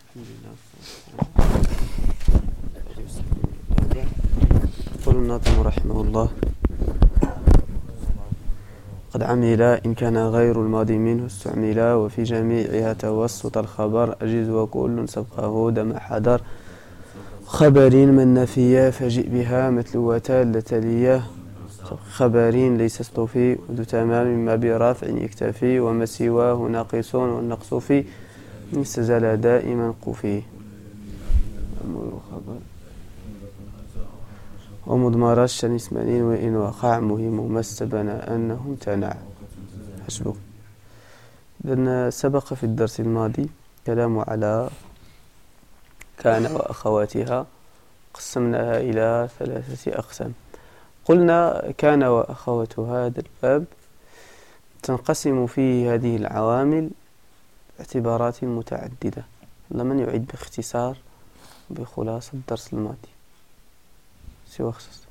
الحمد لله. يقول الناظم رحمه الله: قد عمل إن كان غير الماضي منه استعملا، وفي جميعها توسط الخبر أجز، وكل سبقه دم حضر. خبر من نفي فجئ بها متلوة لتليه، خبر ليس اصطفي وذو تمام ما برافع يكتفي، وما سواه ناقص والنقص في استزال دائما قفي. ومضمر الشن اسمانين وإن وقع مهم ما استبنى أنه امتنع. حسبك. إذن سبق في الدرس الماضي كلام على كان وأخواتها، قسمناها إلى 3 أقسام. قلنا كان وأخواتها هذا الباب تنقسم فيه هذه العوامل اعتبارات متعددة. لمن يعد باختصار بخلاصة الدرس الماضي سوى خصوص.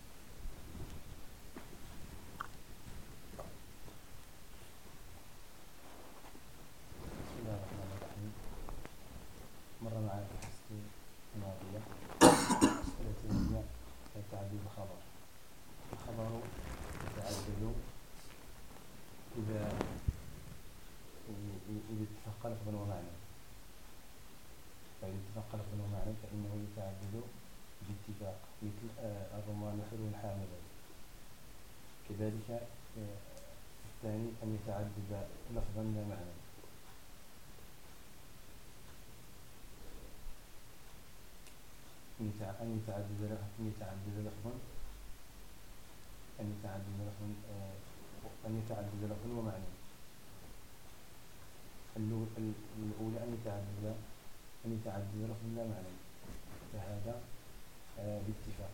مر معنا في الحصة الماضية مسألة هي تعدد الخبر. الخبر يتعدد إذا اتفق لفظا ومعنى، فإذا اتفق لفظا ومعنى فإنه يتعدد باتفاق، مثل الرمان الحلو الحامل. كذلك الثاني أن يتعدد لفظا لا معنى. أن يتعدد لفظا ومعنى. الأولى أن يتعدد لفظا لا معنى، فهذا باتفاق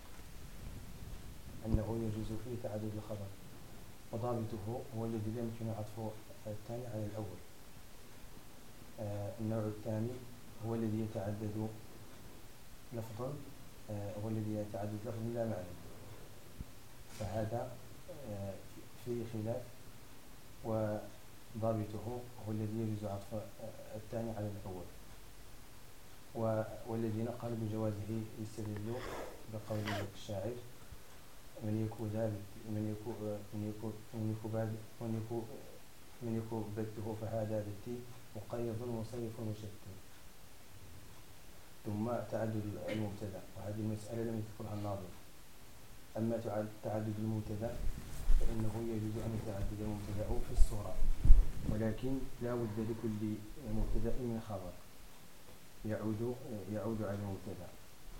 أنه يجوز فيه تعدد الخبر، وضابطه هو الذي لا يمكن عطفه الثاني على الأول. النوع الثاني هو الذي يتعدد لفظا لا معنى، فهذا فيه خلاف، وضابطه هو الذي يجوز عطف الثاني على الأول. والذين قالوا بجوازه يستدلوا بقول الشاعر: من يكون بده فهذا بالتي مقيض وصيف وشتى. ثم تعدد المبتدا، وهذه المسألة لم يذكرها الناظم. أما تعدد المبتدا فإنه يجوز أن يتعدد المبتدا في الصورة، ولكن لا بد لكل مبتدا من خبر يعود على المبتدا.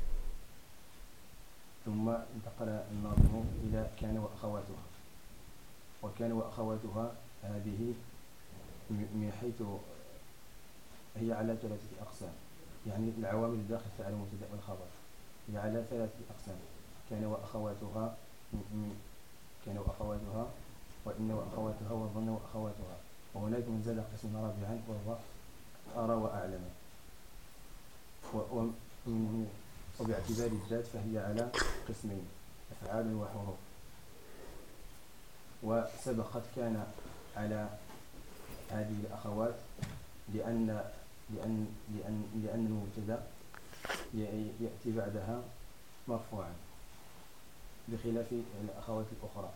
ثم انتقل الناظم إلى كان وأخواتها. وكان وأخواتها هذه من حيث هي على 3 أقسام، يعني العوامل الداخلة على المبتدا والخبر هي على 3 أقسام: كان وأخواتها، وإن وأخواتها، وظن وأخواتها. وهناك من زاد قسما رابعا وهو أرى وأعلم. وباعتبار الذات فهي على قسمين: أفعال وحروف. وسبقت كان على هذه الأخوات لأن المبتدا يأتي بعدها مرفوعا بخلاف الأخوات الأخرى.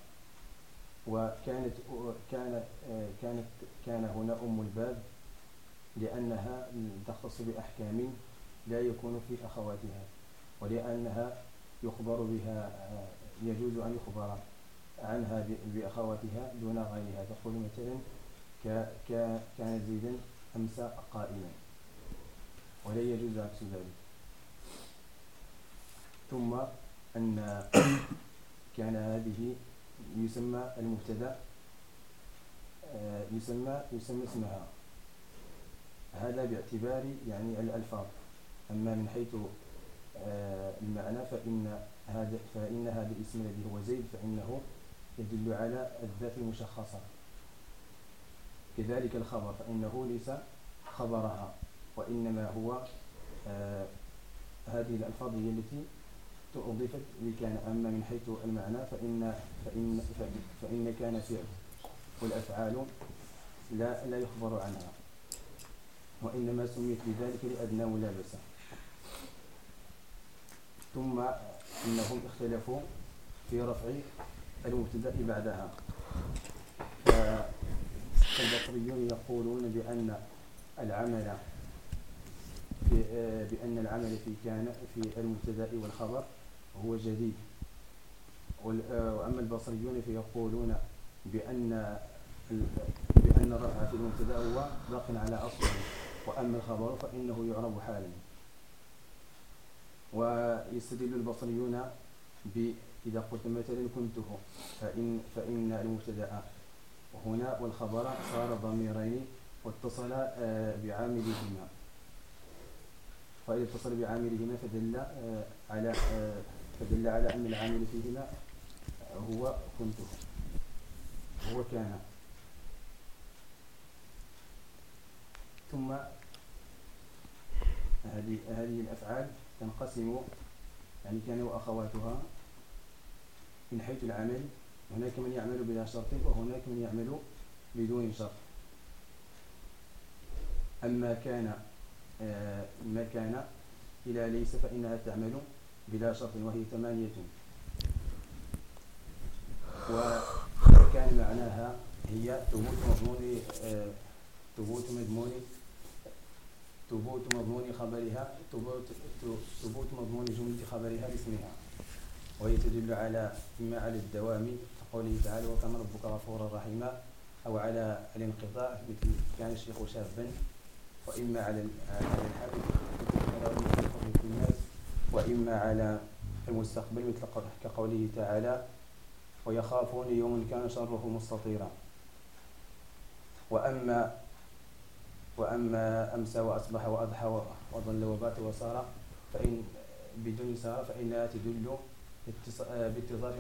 كان هنا أم الباب لأنها تختص بأحكام لا يكون في أخواتها، ولأنها يخبر بها، يجوز أن يخبر عنها بأخواتها دون غيرها. تقول مثلا: كان زيدا أمس قائما، ولا يجوز عكس ذلك. ثم أن كان هذه يسمى المبتدا يسمى اسمها، هذا باعتبار يعني الألفاظ. أما من حيث المعنى فإن هذا الاسم الذي هو زيد فإنه يدل على الذات المشخصة. كذلك الخبر فإنه ليس خبرها، وإنما هو هذه الألفاظ هي التي أضيفت لكان. أما من حيث المعنى فإن كان فعل، والأفعال لا يخبر عنها. وإنما سميت بذلك لأدنى ملابسة. ثم إنهم اختلفوا في رفع المبتدأ بعدها، فالبصريون يقولون بأن العمل في كان في المبتدأ والخبر هو جديد، وأما البصريون فيقولون بأن الرفع في المبتدأ هو باق على أصله، وأما الخبر فإنه يعرب حالا. ويستدل البصريون إذا قلت مثلا كنته، فإن المبتدأ هنا والخبر صار ضميرين واتصل بعاملهما، فإذا اتصل بعاملهما فدل على أن العامل فيهما هو كنته، هو كان. ثم هذه الأفعال تنقسم، يعني كان وأخواتها من حيث العمل، هناك من يعمل بلا شرط وهناك من يعمل بدون شرط. أما كان إلى ليس فإنها تعمل بلا شرط وهي 8، وكان معناها هي ثبوت مضمون خبرها، ثبوت مضمون جملة خبرها باسمها، وهي تدل إما على الدوام كقوله تعالى وكان ربك غفورا رحيما، أو على الانقطاع مثل كان الشيخ شابا، وإما على الحال مثل الناس، وإما على المستقبل مثل كقوله تعالى ويخافون يوما كان شره مستطيرا. وأما أمسى وأصبح وأضحى وظل وبات وصار بدون سار فإنها تدل باتصاف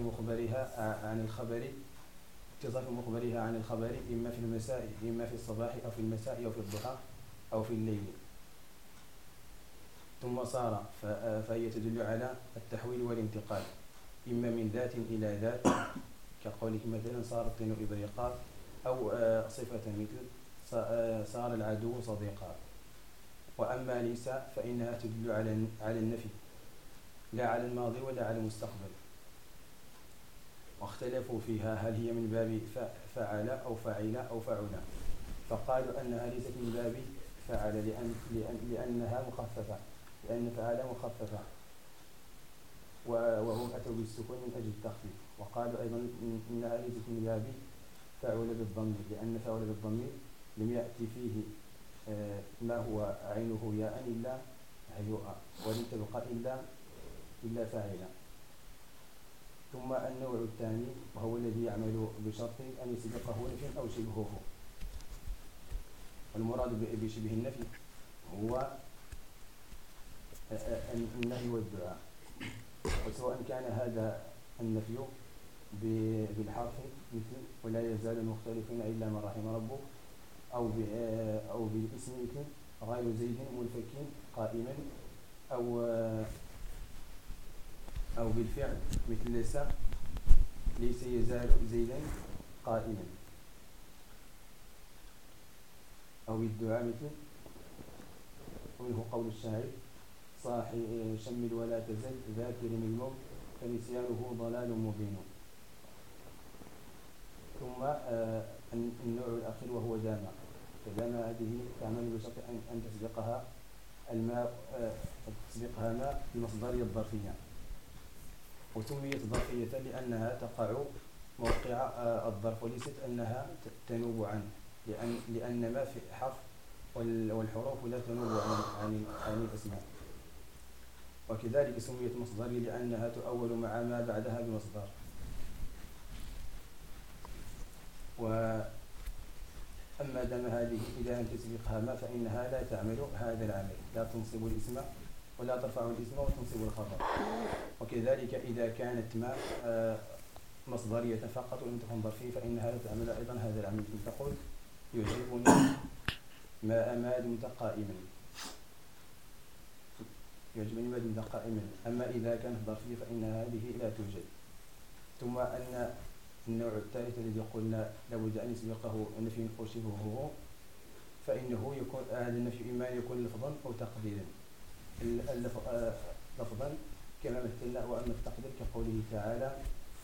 مخبرها عن الخبر إما في المساء إما في الصباح أو في المساء أو في الضحى أو في الليل. ثم صار فهي تدل على التحويل والانتقال إما من ذات إلى ذات كقولك مثلا صار الطين إبريقا، أو صفة مثل صار العدو صديقا. وأما ليس فإنها تدل على النفي لا على الماضي ولا على المستقبل. واختلفوا فيها هل هي من باب فعل أو فعل أو فعل، فقالوا أنها ليست من باب فعل لأنها مخففة، لأن فعل مخففة، وهم أتوا بالسكون من أجل التخفيف. وقالوا أيضا إنها ليست من باب فعل بالضم، لأن فعل بالضم لم يأتي فيه ما هو عينه ياء إلا هيوء، ولم تبقى إلا فاعلا. ثم النوع الثاني وهو الذي يعمل بشرط أن يسبقه نفي أو شبهه. والمراد بشبه النفي هو النهي والدعاء، وسواء كان هذا النفي بالحرف مثل ولا يزال مختلفين إلا من رحم ربك، أو بالاسم مثل غير زيد منفك قائما، أو بالفعل مثل ليس يزال زيدا قائما، أو بالدعاء مثل ومنه قول الشاعر صاحي شمل ولا تزل ذاكر من الموت فنسيانه ضلال مبين. ثم النوع الأخير وهو دام. فدام هذه تعمل بشرط أن تسبقها ماء بمصدرية الظرفية، وسميت ظرفية لأنها تقع موقع الظرف وليست أنها تنوب عنه، لأن ما في حرف والحروف لا تنوب عن الأسماء. وكذلك سميت مصدرية لأنها تؤول مع ما بعدها بمصدر. أما دام هذه إذا لم تسبقها ما فإنها لا تعمل هذا العمل، لا تنصب الاسم ولا ترفع الاسم وتنصب الخبر. وكذلك إذا كانت ما مصدرية فقط ولم تكن ظرفية فإنها لا تعمل أيضا هذا العمل. تقول يعجبني ما دمت قائما، يعجبني ما دمت قائما. أما إذا كانت ظرفية فإن هذه لا توجد. ثم أن النوع الثالث الذي قلنا لابد أن يسبقه نفي أو شبهه فإنه يكون هذا النفي إما أن يكون لفظا أو تقديرا. لفظا كما مثلنا، وأما التقدير كقوله تعالى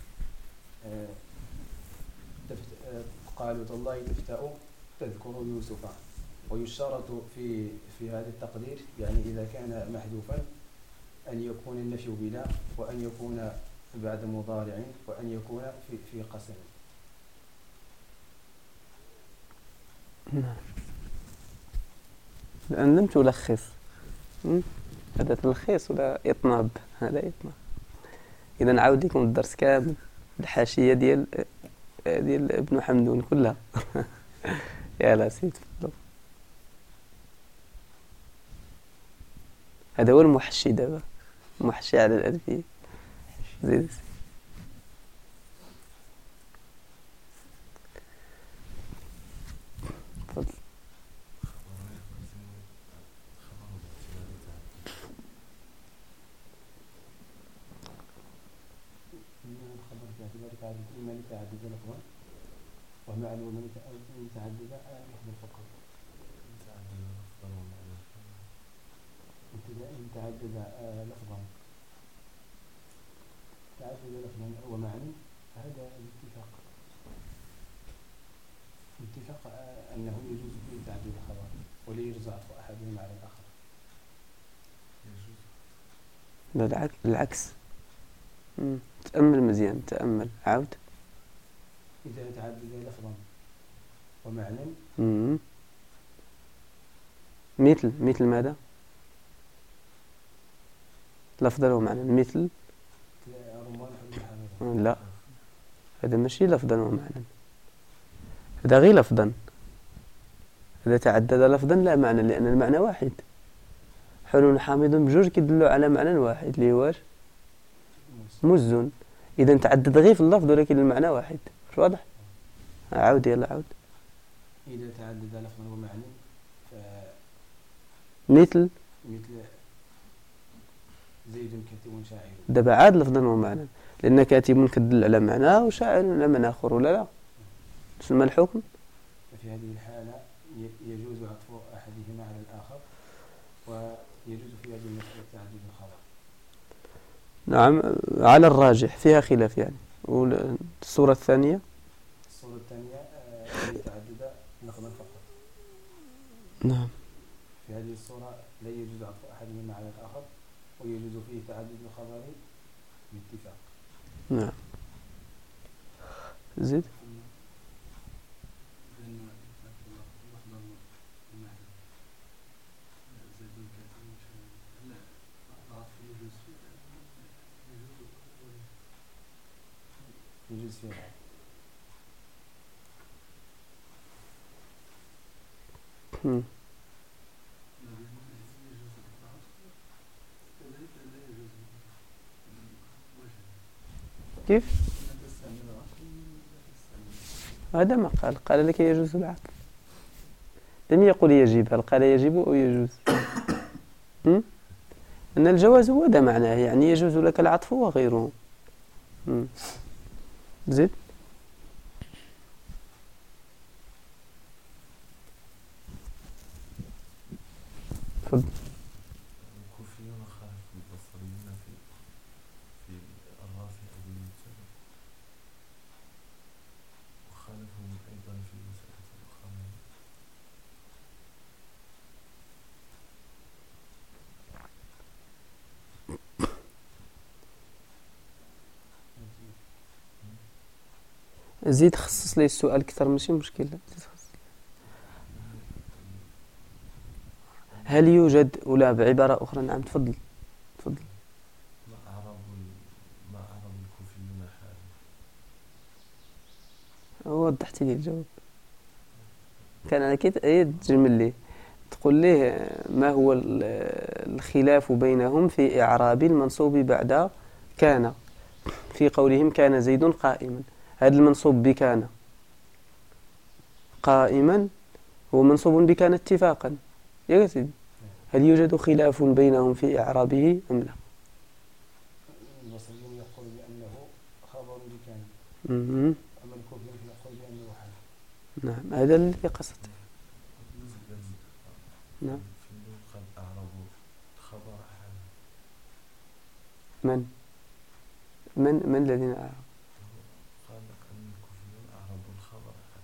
قالوا تالله تفتأ تذكر يوسف. ويشترط في هذا التقدير يعني إذا كان محذوفا أن يكون النفي بلا، وأن يكون بعد مضارع، وأن يكون في قسم. الآن لم تلخص، هذا تلخيص ولا إطناب؟ هذا إطناب. إذا نعاود لكم الدرس كامل، الحاشية ديال ابن حمدون كلها. يا لا سيد فضل. هذا هو المحشي دابا، المحشي على الألفية. زيد تفضل. متعددة لفظا ومعلومة متعددة يحمل فقط. متعددة لفظا ومعنى، هذا الاتفاق أنه يجوز فيه تعديد الخبر ولا يجوز عطف أحدهما على الآخر. لا العكس. تأمل مزيان، تأمل عاود. إذا تعدد لفظا ومعنى مثل ماذا؟ لفظا ومعنى مثل لا، هذا ماشي لفظا ومعنى، هذا غير لفظا. إذا تعدد لفظا لا معنى، لأن المعنى واحد. حلو حامض بجوج كيدلوا على معنى واحد اللي هو مزن. إذا تعدد غير في اللفظ ولكن المعنى واحد. مش واضح؟ عاود يلا عاود. إذا تعدد لفظا ومعنى مثل زيد كاتب شاعر. دابا عاد لفظا ومعنى، لأن كاتب كدل على معنى وشاعر على معنى آخر، ولا لا؟ شنو الحكم؟ في هذه الحالة يجوز عطف أحدهما على الآخر، ويجوز في هذه المسألة تعدد الخبر. نعم، على الراجح، فيها خلاف يعني. والصورة الثانية يتعدد لفظا فقط. نعم. في هذه الصورة لا يجوز عطف أحدهما على الآخر، ويجوز فيه تعدد الخبر باتفاق. نعم. زيد. يجوز فيها. كيف؟ هذا ما قال لك يجوز العطف، لم يقل يجب، هل قال يجب أو يجوز؟ أن الجواز هو ده معناه، يعني يجوز لك العطف وغيره. زيد. تفضل. الكوفيون خالفوا البصريين في الرافع والمبتدأ، وخالفهم أيضا في مسألة الأخرى. زيد خصص لي السؤال أكثر، ماشي مشكلة. هل يوجد ولا بعبارة أخرى؟ نعم تفضل. ما أعرب الكوفيون حالا. وضحت لي الجواب. كان أنا كي تجمل لي تقول ليه ما هو الخلاف بينهم في إعراب المنصوب بعد كان، في قولهم كان زيد قائما. هذا المنصوب بكان قائما هو منصوب بكان اتفاقا يا سيدي. هل يوجد خلاف بينهم في إعرابه أم لا؟ البصريون يقول بأنه خبر بكان، أما الكوفيون يقول بأنه حال. نعم، هذا الذي قصدته. نعم. قد أعربوا خبر أحد. من الذين أعربوا؟ قال أن الكوفيون أعربوا الخبر أحد.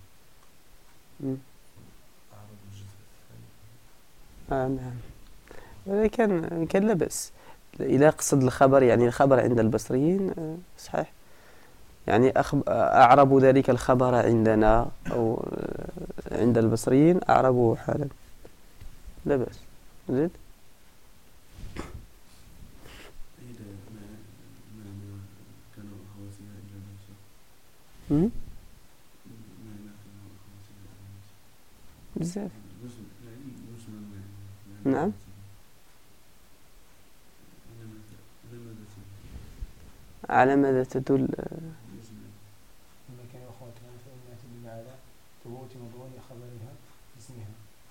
أعربوا الجزء الثاني. نعم. كان لا بأس إذا قصد الخبر، يعني الخبر عند البصريين صحيح، يعني أعربوا ذلك الخبر عندنا أو عند البصريين أعربوه حالا، لا بأس. زيد. بزاف. نعم. على ماذا تدل؟ لما كان أخواتها فإنها تدل على ثبوت مضمون خبرها اسمها.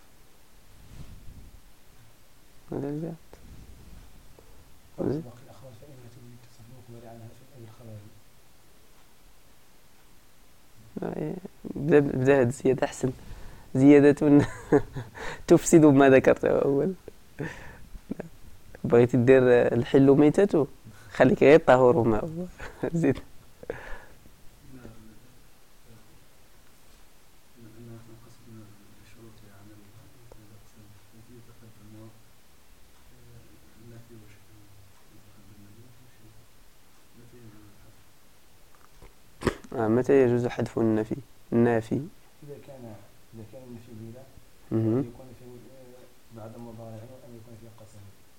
هذا باقي الأخبار فإنها تدل تصف المخبر عنها في الخبر. بدأ هذه الزيادة أحسن، زيادة تفسد ما ذكرته أول. بغيتي دير الحل ميتته، خليك غير طهور وماء. زيد. متى يجوز حذف النافي؟ إذا كان النفي بلا يكون في بعد مضارع أم يكون في قسم.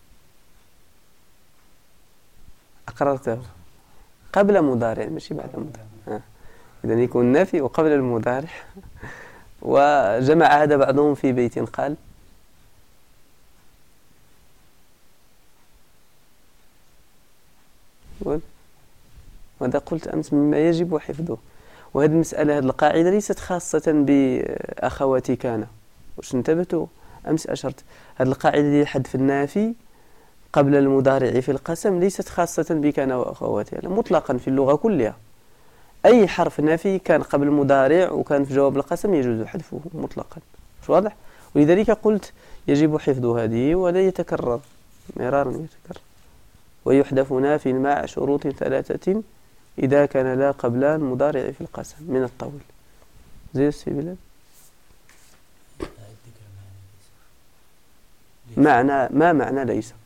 أقررته قبل مضارع ماشي بعد مضارع. إذن يكون نافي وقبل المضارع. وجمع هذا بعضهم في بيت قال: وهذا قلت أمس مما يجب حفظه. وهذه المسألة، هذه القاعدة ليست خاصة بأخواتي كان، وش انتبهتوا أمس أشرت، هذه القاعدة دي حذف النافي قبل المضارع في القسم ليست خاصة بكان وأخواتها، مطلقا في اللغة كلها أي حرف نافي كان قبل المضارع وكان في جواب القسم يجوز حذفه مطلقا. مش واضح؟ ولذلك قلت يجب حفظ هذه ولا يتكرر مرارا يتكرر. ويحذف ناف مع شروط 3 إذا كان لا قبل المضارع في القسم من الطول. زي في بلاد معنى ما معنى ليس؟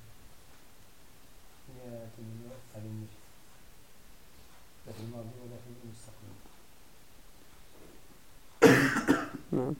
نعم.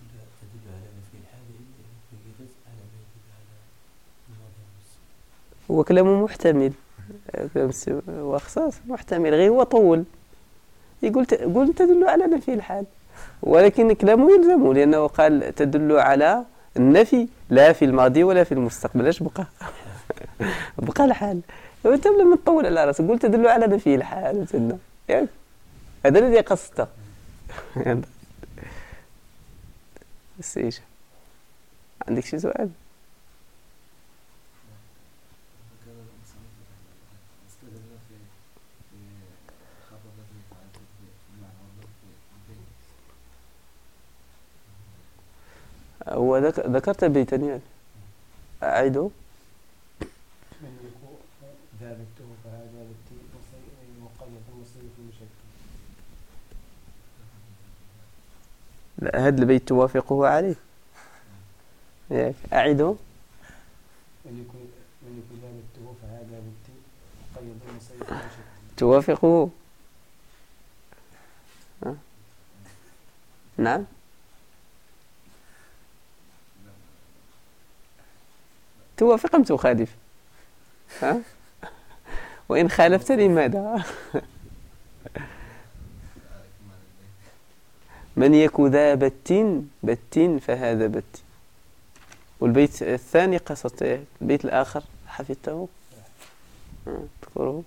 هو كلامه محتمل وخصاص محتمل، غير هو طول يقول تدل على نفي الحال، ولكن كلامه يلزمه لأنه قال تدل على النفي لا في الماضي ولا في المستقبل. ايش بقى؟ بقى الحال. وانت لما تطول على راسك قلت تدل على نفي الحال يعني هذا الذي قصده. بس ايش عندك شي سؤال؟ هو ذكرت بيتا يعني أعيده. من يكون ذابته فهذا بالتي مقيد المصير في المشكل. لا، هذا البيت توافقه عليه. أعيده. من يكون ذابته فهذا بالتي مقيد المصير في المشكل. توافقه. نعم. توافق أم تخالف؟ وإن خالفت لماذا؟ من يك ذا بت فهذا بت. والبيت الثاني قصته، البيت الآخر حفظته تذكره؟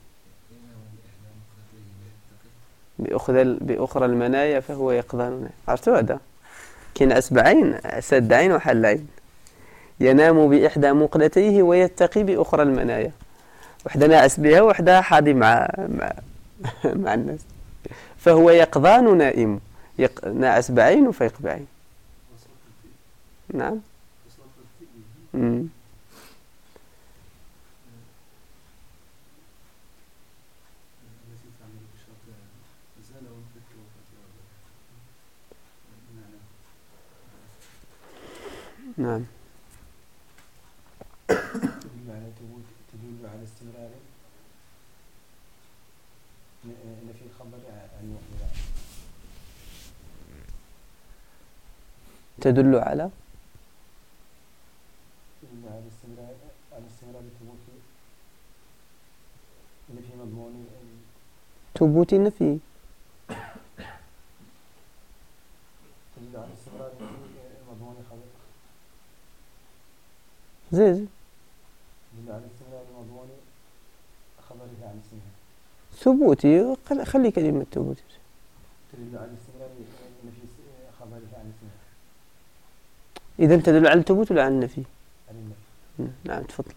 بأخرى المنايا فهو يقظان. عرفتوا هذا؟ كاين أسبعين سد عين وحل عين. ينام بإحدى مقلتيه ويتقي بأخرى المنايا. وحدة ناعس بها وحدة حاضي مع الناس، فهو يقظان نائم، ناعس بعين وفيق بعين. نعم. نعم. تدل على استمرار نفي الخبر عن يحمل. تدل على استمرار ثبوت نفي مضمون ثبوت النفي. تدل على استمرار مضمون خبر. زين. تدل على استمرار مضمون خبره عن اسمها. ثبوتي خلي كلمة ثبوتي. تدل على استمرار نفي خبره عن اسمها. إذا تدل على الثبوت ولا على النفي؟ على النفي. نعم تفضل.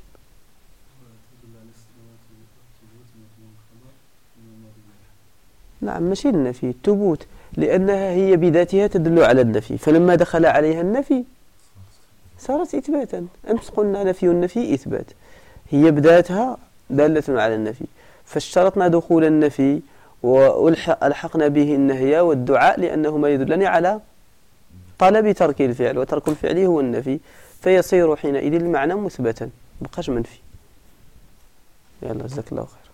نعم ماشي النفي، الثبوت، لأنها هي بذاتها تدل على النفي، فلما دخل عليها النفي صارت إثباتا. أمس قلنا نفي النفي إثبات، هي بذاتها دالة على النفي، فاشترطنا دخول النفي وألحقنا به النهي والدعاء لأنهما يدلان على طلب ترك الفعل، وترك الفعل هو النفي، فيصير حينئذ المعنى مثبتا بقاش منفي. يلا جزاك الله خير.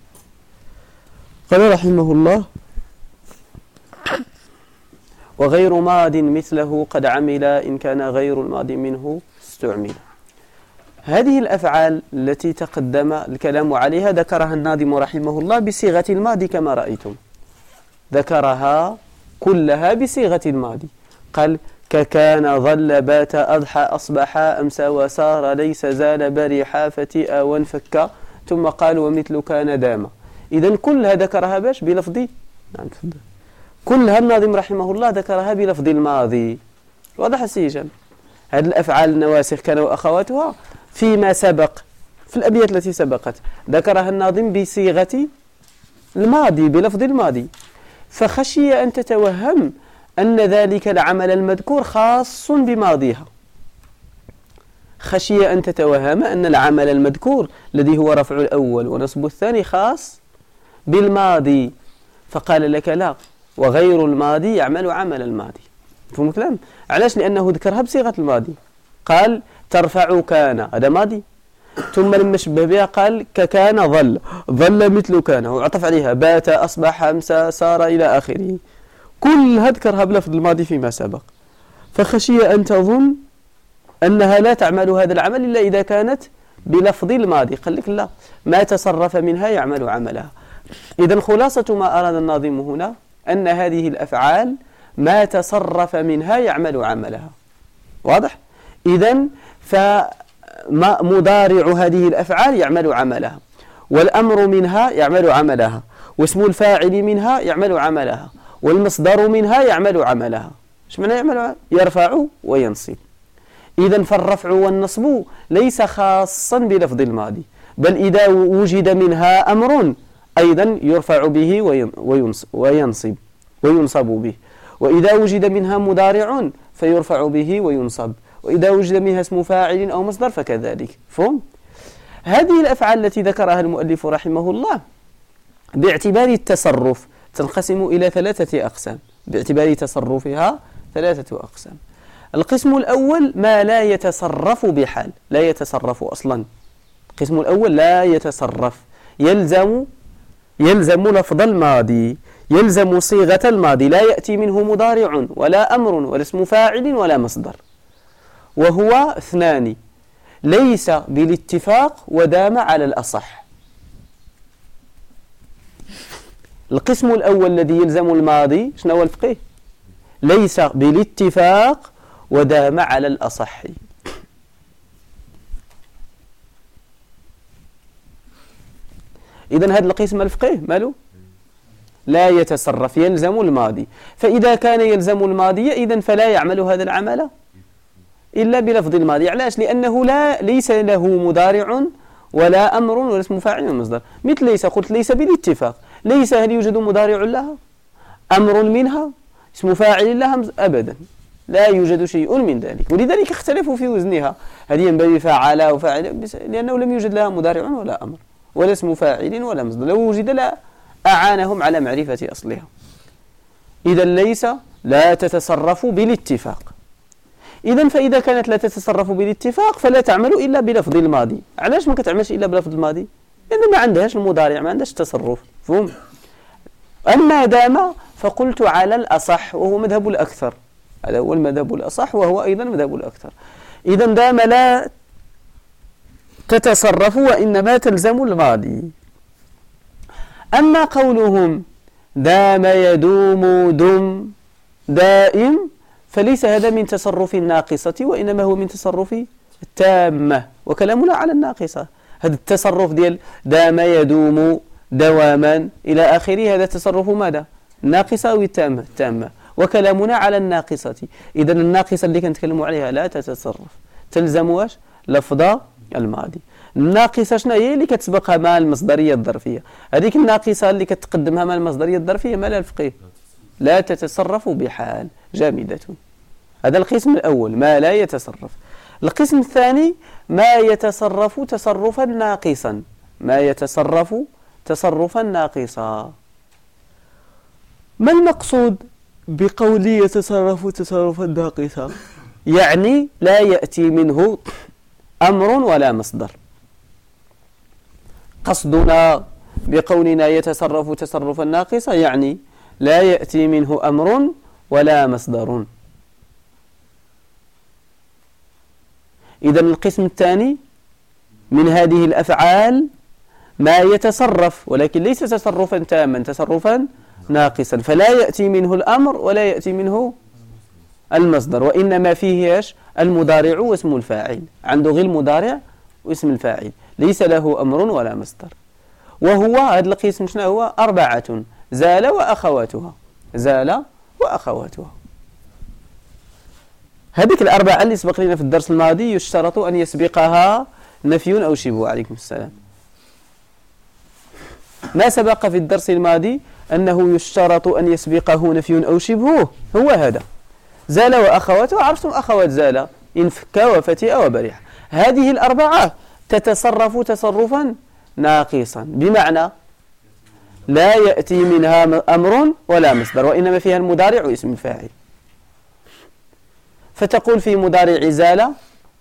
قال رحمه الله: وغير ماض مثله قد عمل إن كان غير الماضي منه استعمل. هذه الأفعال التي تقدم الكلام عليها ذكرها الناظم رحمه الله بصيغة الماضي كما رأيتم، ذكرها كلها بصيغة الماضي. قال: ككان ظل بات أضحى أصبح أمسى وسار ليس زال بريحا فتئ وانفك، ثم قال: ومثل كان دام. إذن كلها ذكرها باش بلفظ، نعم تفضل، كلها الناظم رحمه الله ذكرها بلفظ الماضي. واضح السيجان؟ هذه الأفعال النواسخ كان وأخواتها فيما سبق في الأبيات التي سبقت ذكرها الناظم بصيغة الماضي بلفظ الماضي، فخشي أن تتوهم أن ذلك العمل المذكور خاص بماضيها، خشي أن تتوهم أن العمل المذكور الذي هو رفع الأول ونصب الثاني خاص بالماضي، فقال لك: لا، وغير الماضي يعمل عمل الماضي. فهم الكلام؟ علاش؟ لأنه ذكرها بصيغة الماضي. قال: ترفع كان، هذا ماضي، ثم لما شبه بها قال: ككان ظل، ظل مثل كان، وعطف عليها بات أصبح أمسى سار إلى آخره، كلها ذكرها بلفظ الماضي فيما سبق، فخشي أن تظن أنها لا تعمل هذا العمل إلا إذا كانت بلفظ الماضي. قال لك: لا، ما تصرف منها يعمل عملها. إذن خلاصة ما أراد الناظم هنا أن هذه الأفعال ما تصرف منها يعمل عملها. واضح؟ إذن فمضارع هذه الأفعال يعمل عملها، والأمر منها يعمل عملها، واسم الفاعل منها يعمل عملها، والمصدر منها يعمل عملها. ايش معنى يعمل؟ يرفع وينصب. إذن فالرفع والنصب ليس خاصا بلفظ الماضي، بل إذا وجد منها أمر أيضا يرفع به وينصب به، وإذا وجد منها مضارع فيرفع به وينصب، وإذا وجد منها اسم فاعل أو مصدر فكذلك. فهم؟ هذه الأفعال التي ذكرها المؤلف رحمه الله باعتبار التصرف تنقسم إلى 3 أقسام، باعتبار تصرفها 3 أقسام. القسم الأول ما لا يتصرف بحال، لا يتصرف أصلا. القسم الأول لا يتصرف، يلزم لفظ الماضي، يلزم صيغة الماضي، لا يأتي منه مضارع ولا أمر ولا اسم فاعل ولا مصدر، وهو 2: ليس بالاتفاق ودام على الأصح. القسم الأول الذي يلزم الماضي شنو هو الفقيه؟ ليس بالاتفاق ودام على الأصح. إذن هذا القسم الفقيه ماله؟ لا يتصرف، يلزم الماضي. فإذا كان يلزم الماضي إذن فلا يعمل هذا العمل إلا بلفظ الماضي. علاش؟ لأنه ليس له مضارع ولا أمر ولا اسم فاعل ولا مصدر. مثل ليس، قلت ليس بالاتفاق. ليس هل يوجد مضارع لها؟ أمر منها؟ اسم فاعل لها؟ أبدا. لا يوجد شيء من ذلك، ولذلك اختلفوا في وزنها، هذه ينبغي فعل وفاعل، لأنه لم يوجد لها مضارع ولا أمر ولا اسم فاعل ولا مصدر، لو وجد لا أعانهم على معرفة أصلها. إذا ليس لا تتصرف بالاتفاق. فإذا كانت لا تتصرف بالاتفاق فلا تعمل إلا بلفظ الماضي. علاش ما كتعملش إلا بلفظ الماضي؟ لأن ما عندهاش المضارع، ما عندهاش تصرف. فهم؟ أما دام فقلت على الأصح وهو مذهب الأكثر، هذا هو المذهب الأصح وهو أيضا مذهب الأكثر. إذا دام لا تتصرف وإنما تلزم الماضي. أما قولهم دام يدوم دم دائم فليس هذا من تصرف الناقصة وإنما هو من تصرف التامة، وكلامنا على الناقصة. هذا التصرف ديال دام يدوم دواما إلى آخره هذا تصرف ماذا؟ الناقصة أو التامة، وكلامنا على الناقصة. إذا الناقصة اللي كنتكلموا عليها لا تتصرف، تلزم واش؟ لفظ الماضي. الناقصة شنو هي؟ اللي كتسبقها مع المصدرية الظرفية. هذيك الناقصة اللي كتقدمها مع المصدرية الظرفية ما لها الفقيه، لا تتصرف بحال، جامدة. هذا القسم الأول ما لا يتصرف. القسم الثاني ما يتصرف تصرفا ناقصا، ما يتصرف تصرفا ناقصا. ما المقصود بقول يتصرف تصرفا ناقصا؟ يعني لا يأتي منه أمر ولا مصدر. قصدنا بقولنا يتصرف تصرفا ناقصا يعني لا يأتي منه أمر ولا مصدر. إذا القسم الثاني من هذه الأفعال ما يتصرف ولكن ليس تصرفا تاما، تصرفا ناقصا، فلا يأتي منه الأمر ولا يأتي منه المصدر، وإنما فيه ايش؟ المضارع واسم الفاعل، عنده غير المضارع واسم الفاعل، ليس له أمر ولا مصدر. وهو هذا القسم شنو هو؟ 4: زال وأخواتها، زال وأخواتها. هذيك الأربعة اللي سبق لنا في الدرس الماضي يشترط أن يسبقها نفي أو شبه. عليكم السلام. ما سبق في الدرس الماضي أنه يشترط أن يسبقه نفي أو شبه هو هذا، زال وأخواته. عرفتم أخوات زال؟ إن فك وفتئ وبرح. هذه الأربعة تتصرف تصرفا ناقصا، بمعنى لا يأتي منها أمر ولا مصدر، وإنما فيها المضارع واسم الفاعل. فتقول في مضارع زال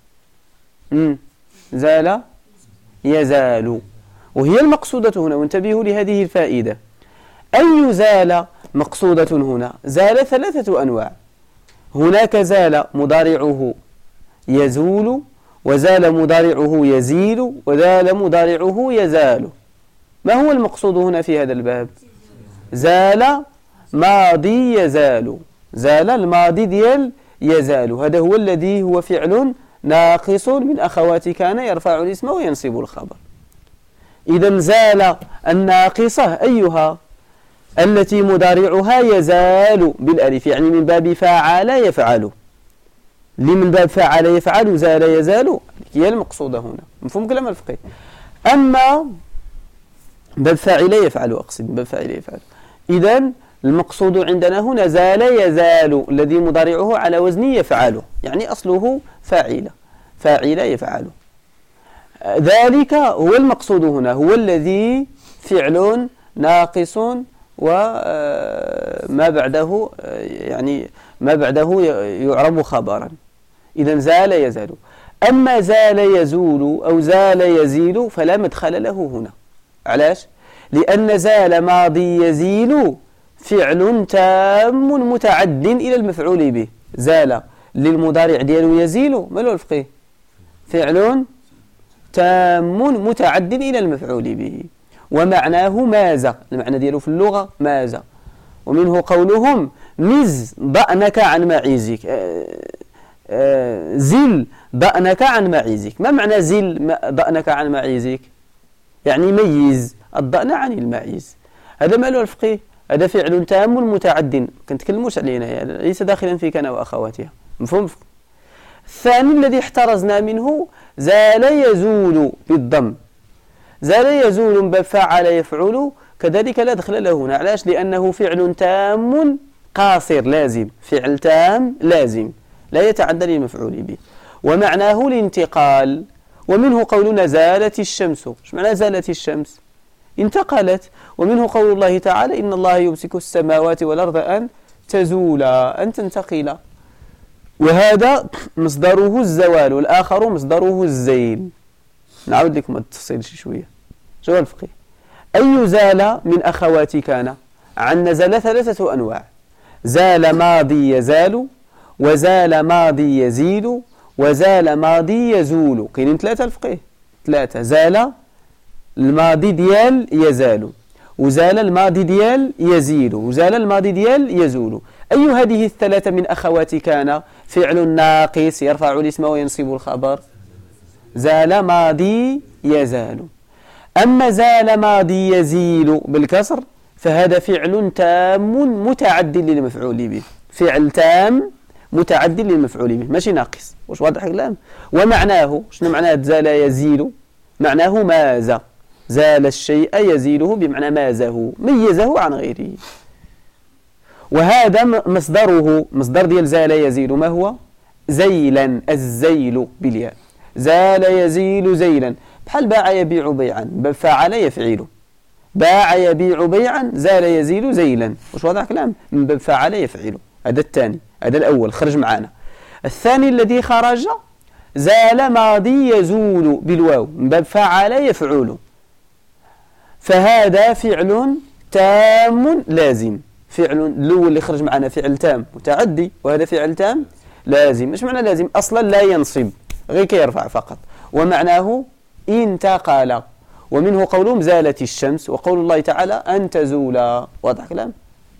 زال يزال، وهي المقصودة هنا. وانتبهوا لهذه الفائدة، أي زال مقصودة هنا؟ زال 3 أنواع. هناك زال مضارعه يزول، وزال مضارعه يزيل، وزال مضارعه يزال. ما هو المقصود هنا في هذا الباب؟ زال ماضي يزال، زال الماضي ديال يزال، هذا هو الذي هو فعل ناقص من أخوات كان يرفع الاسم وينصب الخبر. إذا زال الناقصة أيها؟ التي مضارعها يزال بالألف، يعني من باب فعل يفعل. اللي من باب فعل يفعل زال يزال هي المقصودة هنا. مفهوم كلام الفقيه؟ أما باب فاعل يفعل، أقصد باب فاعل يفعل. إذا المقصود عندنا هنا زال يزال الذي مضارعه على وزن يفعل، يعني أصله فاعل، فاعل يفعل. ذلك هو المقصود هنا، هو الذي فعل ناقص وما بعده يعني ما بعده يعرب خبرا. إذا زال يزال. أما زال يزول أو زال يزيل فلا مدخل له هنا. علاش؟ لأن زال ماضي يزيل فعل تام متعد إلى المفعول به. زال للمضارع ديالو يزيل ما له الفقيه؟ فعل تام متعد إلى المفعول به، ومعناه ماز، المعنى ديالو في اللغة ماز. ومنه قولهم مز ضأنك عن معيزك، زل ضأنك عن معيزك. ما معنى زل ضأنك عن معيزك؟ يعني ميز الضأن عن المعيز. هذا ما له الفقيه، هذا فعل تام متعد، كنتكلموش علينا يعني ليس داخلا في كان وأخواتها. مفهوم؟ الثاني الذي احترزنا منه زال يزول بالضم. زال يزول من باب فعل يفعل، كذلك لا دخل له هنا. علاش؟ لأنه فعل تام قاصر لازم، فعل تام لازم لا يتعدى للمفعول به، ومعناه الانتقال. ومنه قولنا زالت الشمس. ايش معنى زالت الشمس؟ انتقلت. ومنه قول الله تعالى إن الله يمسك السماوات والأرض أن تزولا، أن تنتقلا. وهذا مصدره الزوال، والآخر مصدره الزيل. نعود لكم التفصيل شوية. جواب فقهي. أي زال من أخوات كان؟ عندنا زال ثلاثة أنواع: زال ماضي يزال، وزال ماضي يزيل، وزال ماضي يزول. كاينين ثلاثة الفقه، ثلاثة: زال الماضي ديال يزال، وزال الماضي ديال يزيل، وزال الماضي ديال يزول. أي هذه الثلاثة من أخوات كان فعل ناقص يرفع الاسم وينصب الخبر؟ زال ماضي يزال. أما زال ماضي يزيل بالكسر فهذا فعل تام متعد للمفعول به، فعل تام متعد للمفعول به ماشي ناقص. واش واضح الكلام؟ ومعناه شنو معناه زال يزيل؟ معناه ماز، زال الشيء يزيله بمعنى مازه، ميزه عن غيره. وهذا مصدره، مصدر ديال زال يزيل ما هو؟ زيلا، الزيل بالياء. زال يزيل زيلا، بحال باع يبيع بيعا، فعل يفعل. باع يبيع بيعا، زال يزيل زيلا. واش واضح الكلام؟ من باب فعل يفعل. هذا الثاني، هذا الأول خرج معنا. الثاني الذي خرج زال ماضي يزول بالواو، من باب فعل يفعل. فهذا فعل تام لازم. فعل الأول اللي خرج معنا فعل تام متعدي، وهذا فعل تام لازم. ايش معنى لازم؟ أصلا لا ينصب، غير كيرفع فقط. ومعناه انتقل. ومنه قولهم زالت الشمس، وقول الله تعالى أن تزولا. واضح كلام؟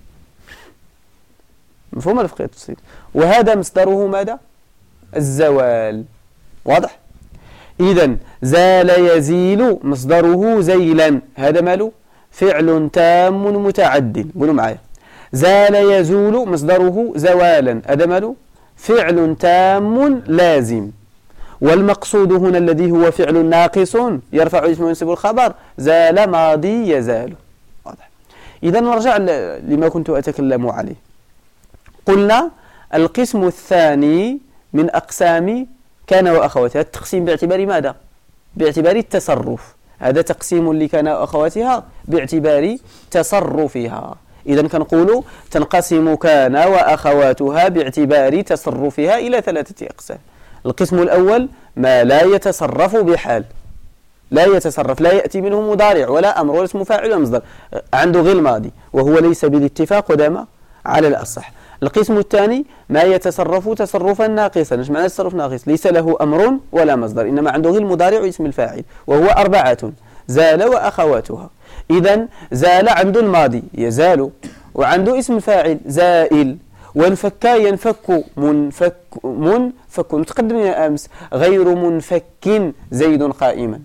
مفهوم الفقه التفصيل. وهذا مصدره ماذا؟ الزوال. واضح؟ إذن زال يزيل مصدره زيلا، هذا ماله؟ فعل تام متعد. قولوا معايا: زال يزول مصدره زوالا، هذا ماله؟ فعل تام لازم. والمقصود هنا الذي هو فعل ناقص يرفع اسمه وينصب الخبر، زال ماضي يزال. واضح؟ إذن نرجع لما كنت أتكلم عليه. قلنا القسم الثاني من أقسام كان وأخواتها، التقسيم باعتبار ماذا؟ باعتبار التصرف. هذا تقسيم لكان وأخواتها باعتبار تصرفها. إذن كنقول تنقسم كان وأخواتها باعتبار تصرفها إلى ثلاثة أقسام. القسم الأول ما لا يتصرف بحال، لا يتصرف، لا يأتي منه مضارع ولا أمر ولا اسم فاعل ولا مصدر، عنده غير الماضي، وهو ليس بالاتفاق ودام على الأصح. القسم الثاني ما يتصرف تصرفا ناقصا. ايش معنى تصرف ناقص؟ ليس له أمر ولا مصدر، إنما عنده غير المضارع واسم الفاعل، وهو أربعة: زال وأخواتها. إذن زال عنده الماضي يزال، وعنده اسم الفاعل زائل، وانفك ينفك، منفك تقدم يا أمس، غير منفك زيد قائما.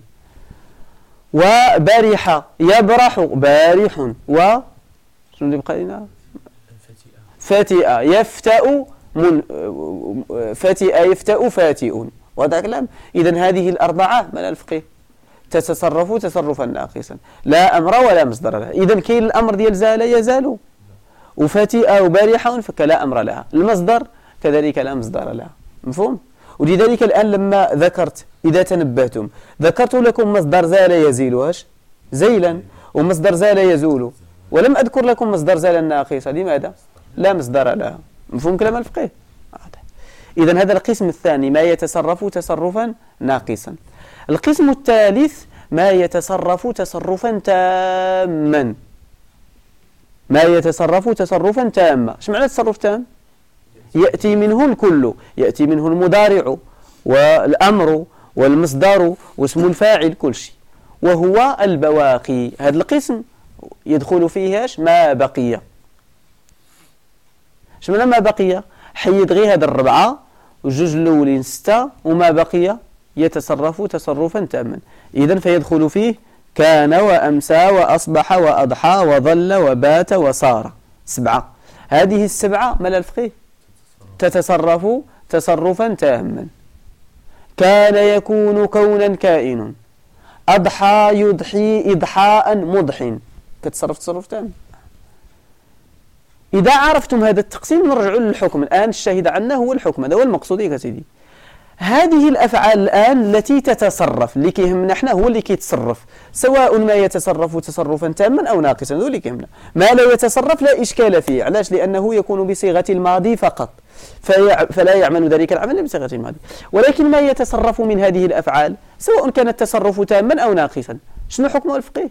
وبارح يبرح بارح، و شنو اللي بقى لنا؟ فتئ يفتأ فتئ يفتأ فاتئ. وهذا كلام. إذن هذه الأربعة من الفقه تتصرف تصرفا ناقصا، لا أمر ولا مصدر لها. إذن كاين الأمر ديال زال يزال، وفتئ وبارحة فك لا أمر لها. المصدر كذلك لا مصدر لها. مفهوم؟ ولذلك الآن لما ذكرت، إذا تنبهتم، ذكرت لكم مصدر زال يزيل زيلا، ومصدر زال يزول، ولم أذكر لكم مصدر زال الناقصة. لماذا؟ لا مصدر لها. مفهوم كلام الفقه؟ إذن هذا القسم الثاني ما يتصرف تصرفا ناقصا. القسم الثالث ما يتصرف تصرفا تاما. ما يتصرف تصرفا تاما. ايش معنى تصرف تام؟ يأتي منه الكل، يأتي منه المضارع والأمر والمصدر واسم الفاعل، كل شيء، وهو البواقي. هذا القسم يدخل فيه ايش؟ ما بقي. ايش معنى ما بقي؟ حيد غير هذا الربعة والجوج الأولين ستة، وما بقي يتصرف تصرفا تاما. إذن فيدخل فيه كان وأمسى وأصبح وأضحى وظل وبات وصار. 7. هذه السبعة ما الفقه تتصرف تصرفا تاما. كان يكون كونا كائن، أضحى يضحي إضحاء مضح، تتصرف تصرف تام. إذا عرفتم هذا التقسيم نرجع للحكم. الآن الشاهد عنا هو الحكم، هذا هو المقصود يا سيدي. هذه الأفعال الآن التي تتصرف، اللي كيهمنا احنا هو اللي كيتصرف، سواء ما يتصرف تصرفا تاما أو ناقصا، هو اللي كيهمنا. ما لا يتصرف لا إشكال فيه، علاش؟ لأنه يكون بصيغة الماضي فقط، فلا يعمل ذلك العمل بصيغة الماضي. ولكن ما يتصرف من هذه الأفعال سواء كان التصرف تاما أو ناقصا، شنو حكمه الفقهي؟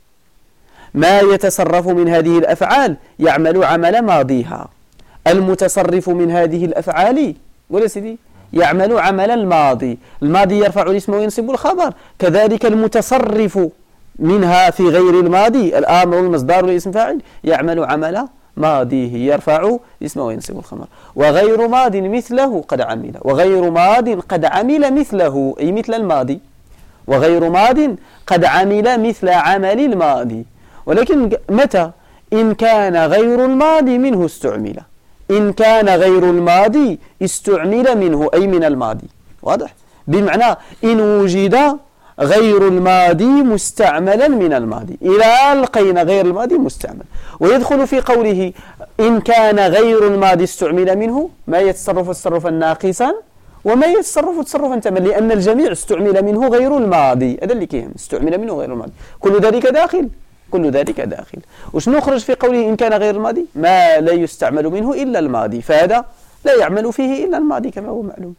ما يتصرف من هذه الأفعال يعمل عمل ماضيها، المتصرف من هذه الأفعال ولا سيدي يعمل عمل الماضي، الماضي يرفع الاسم وينصب الخبر، كذلك المتصرف منها في غير الماضي الآمر والمصدر والاسم فاعل يعمل عمل ماضيه، يرفع الاسم وينصب الخبر. وغير ماض مثله قد عمل، وغير ماض قد عمل مثله أي مثل الماضي، وغير ماض قد عمل مثل عمل الماضي. ولكن متى؟ إن كان غير الماضي منه استعمل، إن كان غير الماضي استعمل منه أي من الماضي، واضح؟ بمعنى إن وجد غير الماضي مستعملا من الماضي، إلى لقينا غير الماضي مستعمل. ويدخل في قوله إن كان غير الماضي استعمل منه ما يتصرف تصرفا ناقصا وما يتصرف تصرفا تاما، لأن الجميع استعمل منه غير الماضي، هذا اللي كيهم، استعمل منه غير الماضي، كل ذلك داخل، كل ذلك داخل. وش نخرج في قوله إن كان غير الماضي؟ ما لا يستعمل منه إلا الماضي، فهذا لا يعمل فيه إلا الماضي كما هو معلوم.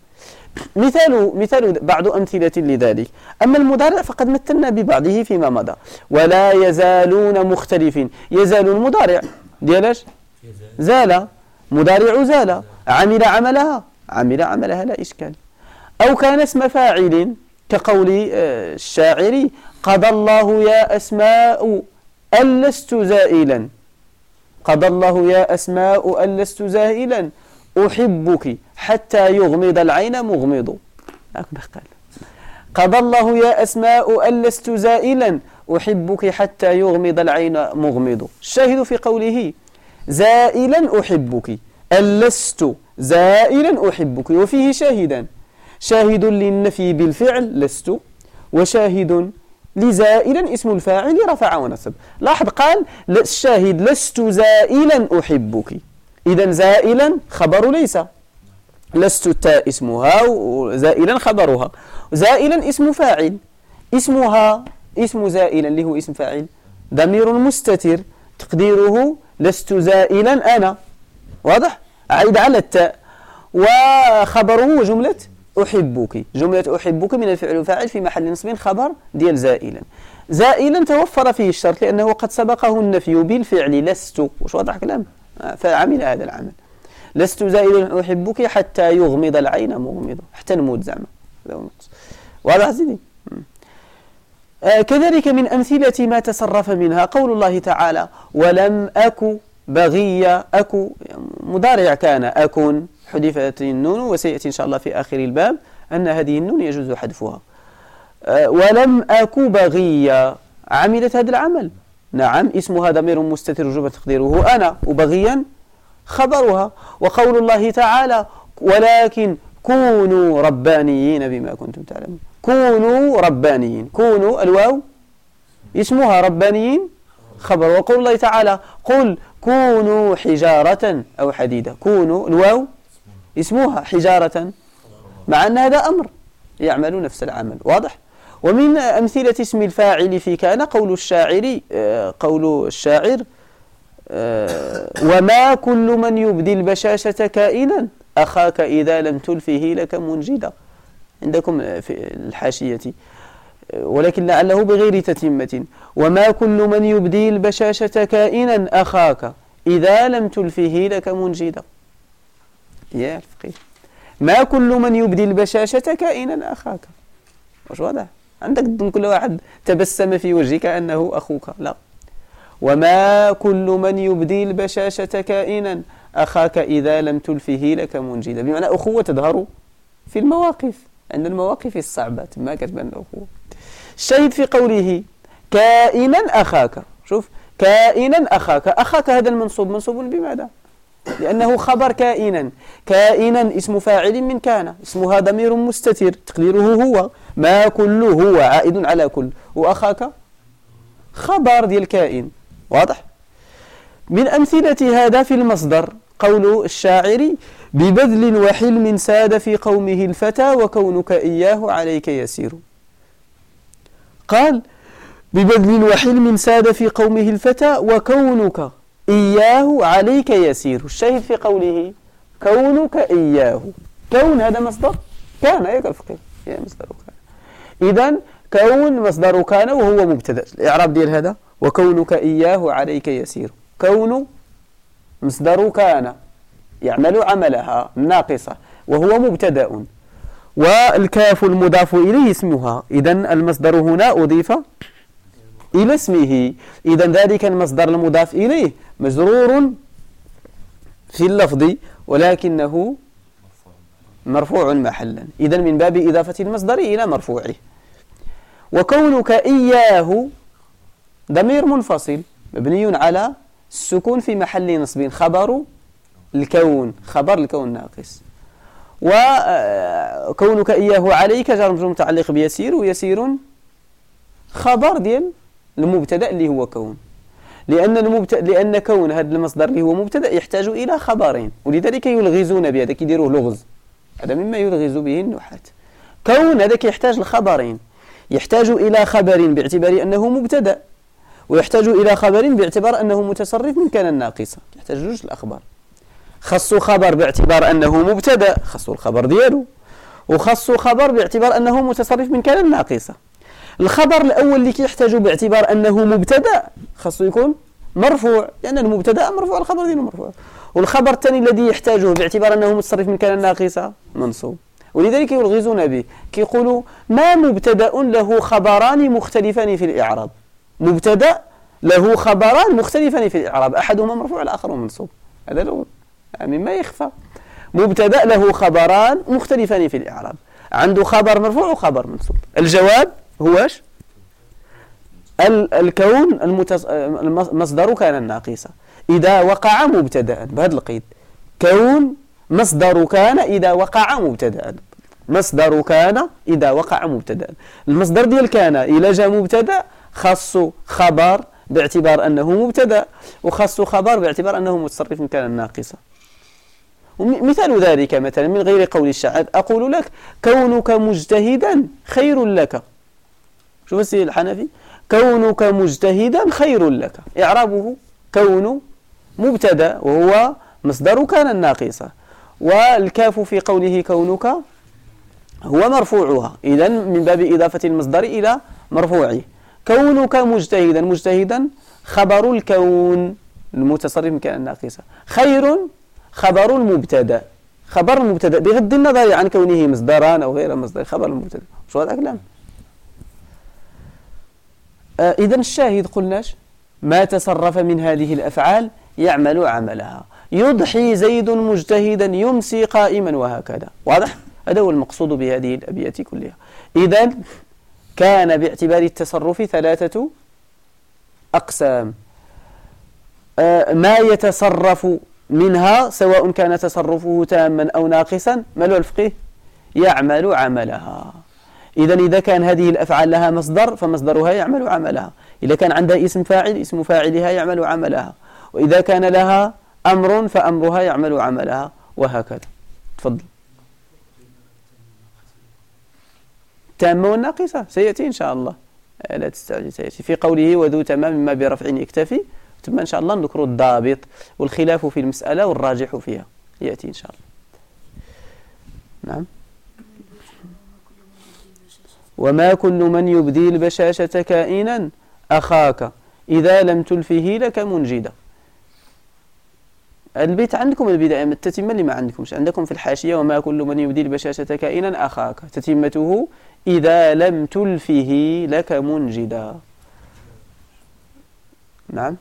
مثال بعض أمثلة لذلك. أما المضارع فقد مثلنا ببعضه فيما مضى. ولا يزالون مختلفين، يزال المضارع ديالاش زال، مضارع زال، عمل عملها، عمل عملها لا إشكال. أو كان اسم فاعل كقول الشاعر قضى الله يا أسماء أن لست زائلا، قضى الله يا أسماء أن لست زائلا أحبك حتى يغمض العين مغمض، هكذا قال. قضى الله يا أسماء أن لست زائلا أحبك حتى يغمض العين مغمض. الشاهد في قوله زائلا أحبك، أن لست زائلا أحبك، وفيه شاهدان، شاهد للنفي بالفعل لست، وشاهد لزائلا اسم الفاعل رفع ونصب. لاحظ قال الشاهد لست زائلا أحبك، إذا زائلا خبر ليس، لست التاء اسمها وزائلا خبرها، زائلا اسم فاعل، اسمها اسم زائلا اللي هو اسم فاعل ضمير مستتر تقديره لست زائلا أنا، واضح؟ عيد على التاء، وخبره جملة أحبك، جملة أحبك من الفعل والفاعل في محل نصب خبر ديال زائلا. زائلا توفر فيه الشرط لأنه قد سبقه النفي بالفعل لست، وش واضح كلام؟ فعمل هذا العمل، لست زائلا أحبك حتى يغمض العين مغمض، حتى نموت زعما، واضح سيدي؟ كذلك من أمثلة ما تصرف منها قول الله تعالى ولم أك بغية، أكو مضارع كان أكن حذفت النون، وسيأتي إن شاء الله في آخر الباب أن هذه النون يجوز حذفها. ولم أك بغية عملت هذا العمل، نعم، اسمها ضمير مستتر وجوب تقديره أنا، وبغيا خبرها. وقول الله تعالى ولكن كونوا ربانيين بما كنتم تعلمون، كونوا ربانيين، كونوا الواو اسمها ربانيين خبر. وقول الله تعالى قل كونوا حجارة أو حديدة، كونوا الواو اسمها حجارة، مع أن هذا أمر يعمل نفس العمل، واضح؟ ومن أمثلة اسم الفاعل في كان قول الشاعر وما كل من يبدي البشاشة كائنا أخاك إذا لم تلفه لك منجدا، عندكم في الحاشية، ولكن لعله بغير تتمة. وما كل من يبدي البشاشة كائنا أخاك إذا لم تلفه لك منجدا، يا الفقيه، ما كل من يبدي البشاشة كائنا أخاك، واش واضح؟ عندك كل واحد تبسم في وجهك أنه أخوك، لا، وما كل من يبدي البشاشة كائنا أخاك إذا لم تلفه لك منجدا، بمعنى أخوة تظهر في المواقف، عند المواقف الصعبة ما كتبان الأخوة. الشاهد في قوله كائنا أخاك، شوف كائنا أخاك، أخاك هذا المنصوب منصوب بماذا؟ لأنه خبر كائنا، كائنا اسم فاعل من كان، اسمها ضمير مستتر تقديره هو، ما كل هو عائد على كل، وأخاك خبر ديال كائن، واضح؟ من أمثلة هذا في المصدر قول الشاعر: ببذل وحلم ساد في قومه الفتى وكونك إياه عليك يسير. قال: ببذل وحلم ساد في قومه الفتى وكونك إياه عليك يسير. الشاهد في قوله كونك إياه، كون هذا مصدر كان، يا الفقيه يا مصدر كان. إذن كون مصدر كان وهو مبتدأ. الإعراب ديال هذا وكونك إياه عليك يسير. كون مصدر كان يعمل عملها الناقصة وهو مبتدأ، والكاف المضاف إليه اسمها. إذن المصدر هنا أضيف إلى اسمه. إذن ذلك المصدر المضاف إليه مجرور في اللفظ ولكنه مرفوع محلا. إذن من باب إضافة المصدر إلى مرفوعه. وكونك إياه ضمير منفصل مبني على السكون في محل نصب، خبر الكون، خبر الكون ناقص. وكونك إياه عليك جار مجرور متعلق بيسير، ويسير خبر ديال المبتدأ اللي هو كون، لأن كون هذا المصدر اللي هو مبتدأ يحتاج إلى خبرين، ولذلك يلغزون بهذا، كيديروه لغز. هذا مما يلغز به النحاة. كون هذا يحتاج لخبرين، يحتاج إلى خبر باعتبار أنه مبتدأ، ويحتاج إلى خبر باعتبار أنه متصرف من كان الناقصة. يحتاج جوج الأخبار، خص خبر باعتبار أنه مبتدأ، خص الخبر دياله، وخص خبر باعتبار أنه متصرف من كان الناقصة. الخبر الأول اللي يحتاج باعتبار أنه مبتدأ خاصه يكون مرفوع، لأن المبتدأ مرفوع، الخبر دياله مرفوع. والخبر الثاني الذي يحتاجه باعتبار أنه متصرف من كان الناقصة منصوب. ولذلك يلغزون به، كيقولوا ما مبتدأ له خبران مختلفان في الإعراب. مبتدأ له خبران مختلفان في الإعراب، أحدهما مرفوع الآخر منصوب. هذا لو مما يخفى. مبتدأ له خبران مختلفان في الإعراب، عنده خبر مرفوع وخبر منصوب. الجواب هو الكون المصدر كان الناقصة إذا وقع مبتدأ، بهذا القيد. كون مصدر كان إذا وقع مبتدأ، مصدر كان إذا وقع مبتدأ. المصدر ديال كان إلى جاء مبتدأ خاص خبر باعتبار أنه مبتدأ، وخاص خبر باعتبار أنه متصرف من كان الناقصة. مثال ذلك مثلا من غير قول الشاعر: أقول لك كونك مجتهدا خير لك. شوف السيد الحنفي: كونك مجتهدا خير لك. إعرابه كون مبتدأ وهو مصدر كان الناقصة، والكاف في قوله كونك هو مرفوعها. إذن من باب إضافة المصدر إلى مرفوعه. كونك مجتهدا، مجتهدا خبر الكون المتصرف من كان الناقصة، خير خبر المبتدأ، خبر المبتدأ بغض النظر عن كونه مصدران أو غير مصدر، خبر المبتدأ. شو هذا الكلام؟ إذن الشاهد قلناش ما تصرف من هذه الأفعال يعمل عملها. يضحي زيد مجتهدا يمسي قائما، وهكذا. واضح؟ هذا هو المقصود بهذه الأبيات كلها. إذن كان باعتبار التصرف ثلاثة أقسام: ما يتصرف منها سواء كان تصرفه تاما أو ناقصا، ماله الفقيه يعمل عملها. إذا كان هذه الأفعال لها مصدر فمصدرها يعمل عملها، إذا كان عندها اسم فاعل اسم فاعلها يعمل عملها، وإذا كان لها أمر فأمرها يعمل عملها، وهكذا. تفضل. تامة والناقصة سيأتي إن شاء الله، لا تستعجل، سيأتي في قوله وذو تمام ما برفع يكتفي، ثم إن شاء الله نذكر الضابط والخلاف في المسألة والراجح فيها، يأتي إن شاء الله. نعم. وما كل من يبدي البشاشة كائنا أخاك إذا لم تلفه لك منجدا. البيت عندكم البداية التتمة اللي ما عندكمش، عندكم في الحاشية وما كل من يبدي البشاشة كائنا أخاك، تتمته إذا لم تلفه لك منجدا. نعم.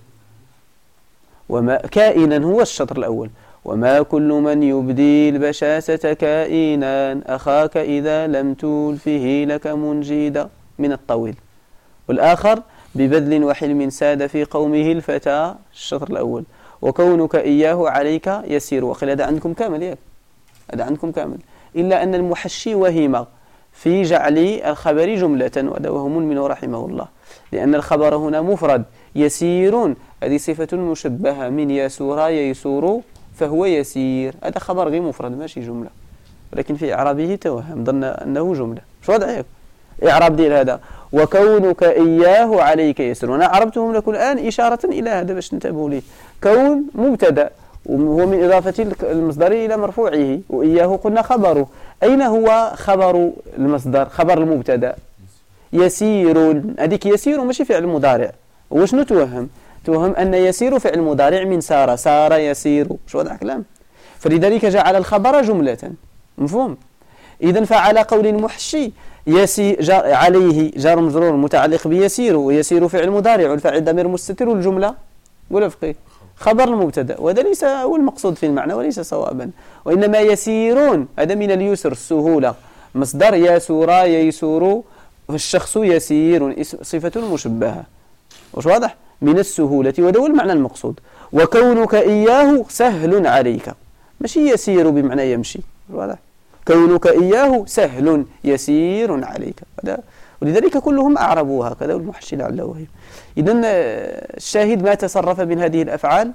وما كائنا هو الشطر الأول، وما كل من يبدي البشاشة كائنا أخاك إذا لم تلفه لك منجدا من الطويل. والآخر ببذل وحلم ساد في قومه الفتى، الشطر الأول، وكونك إياه عليك يسير. وقيل هذا عندكم كامل، ياك هذا عندكم كامل، إلا أن المحشي وهم في جعل الخبر جملة، وهذا وهم منه رحمه الله، لأن الخبر هنا مفرد يسير هذه صفة مشبهة من يسور ييسور فهو يسير. هذا خبر غير مفرد ماشي جملة، ولكن في إعرابه توهم ظن أنه جملة. شو وضعه إعراب ديال هذا؟ وكونك إياه عليك يسر. وأنا عربتهم لكم الآن إشارة إلى هذا باش تنتبهوا ليه. كون مبتدأ وهو من إضافة المصدر إلى مرفوعه، وإياه قلنا خبره. أين هو خبر المصدر؟ خبر المبتدأ يسير. هذيك يسير ماشي فعل مضارع. وشنو توهم؟ توهم أن يسير فعل مضارع من سار، سار يسير. شو هذا الكلام؟ فلذلك جعل الخبر جملة. مفهوم؟ إذن فعلى قول المحشي عليه جار مجرور متعلق بيسير، ويسير فعل مضارع والفاعل ضمير مستتر، والجملة ولا فقيه خبر المبتدا. وهذا ليس هو المقصود في المعنى وليس صوابا، وإنما يسيرون هذا من اليسر السهولة. مصدر يسور ييسور، فالشخص يسير صفة مشبهة. وش واضح؟ من السهولة، وهذا هو المعنى المقصود. وكونك إياه سهل عليك، ماشي يسير بمعنى يمشي. واضح؟ كونك إياه سهل يسير عليك. ولذلك كلهم أعربوا هكذا، والمحشي لعله وهم. إذن الشاهد ما تصرف من هذه الأفعال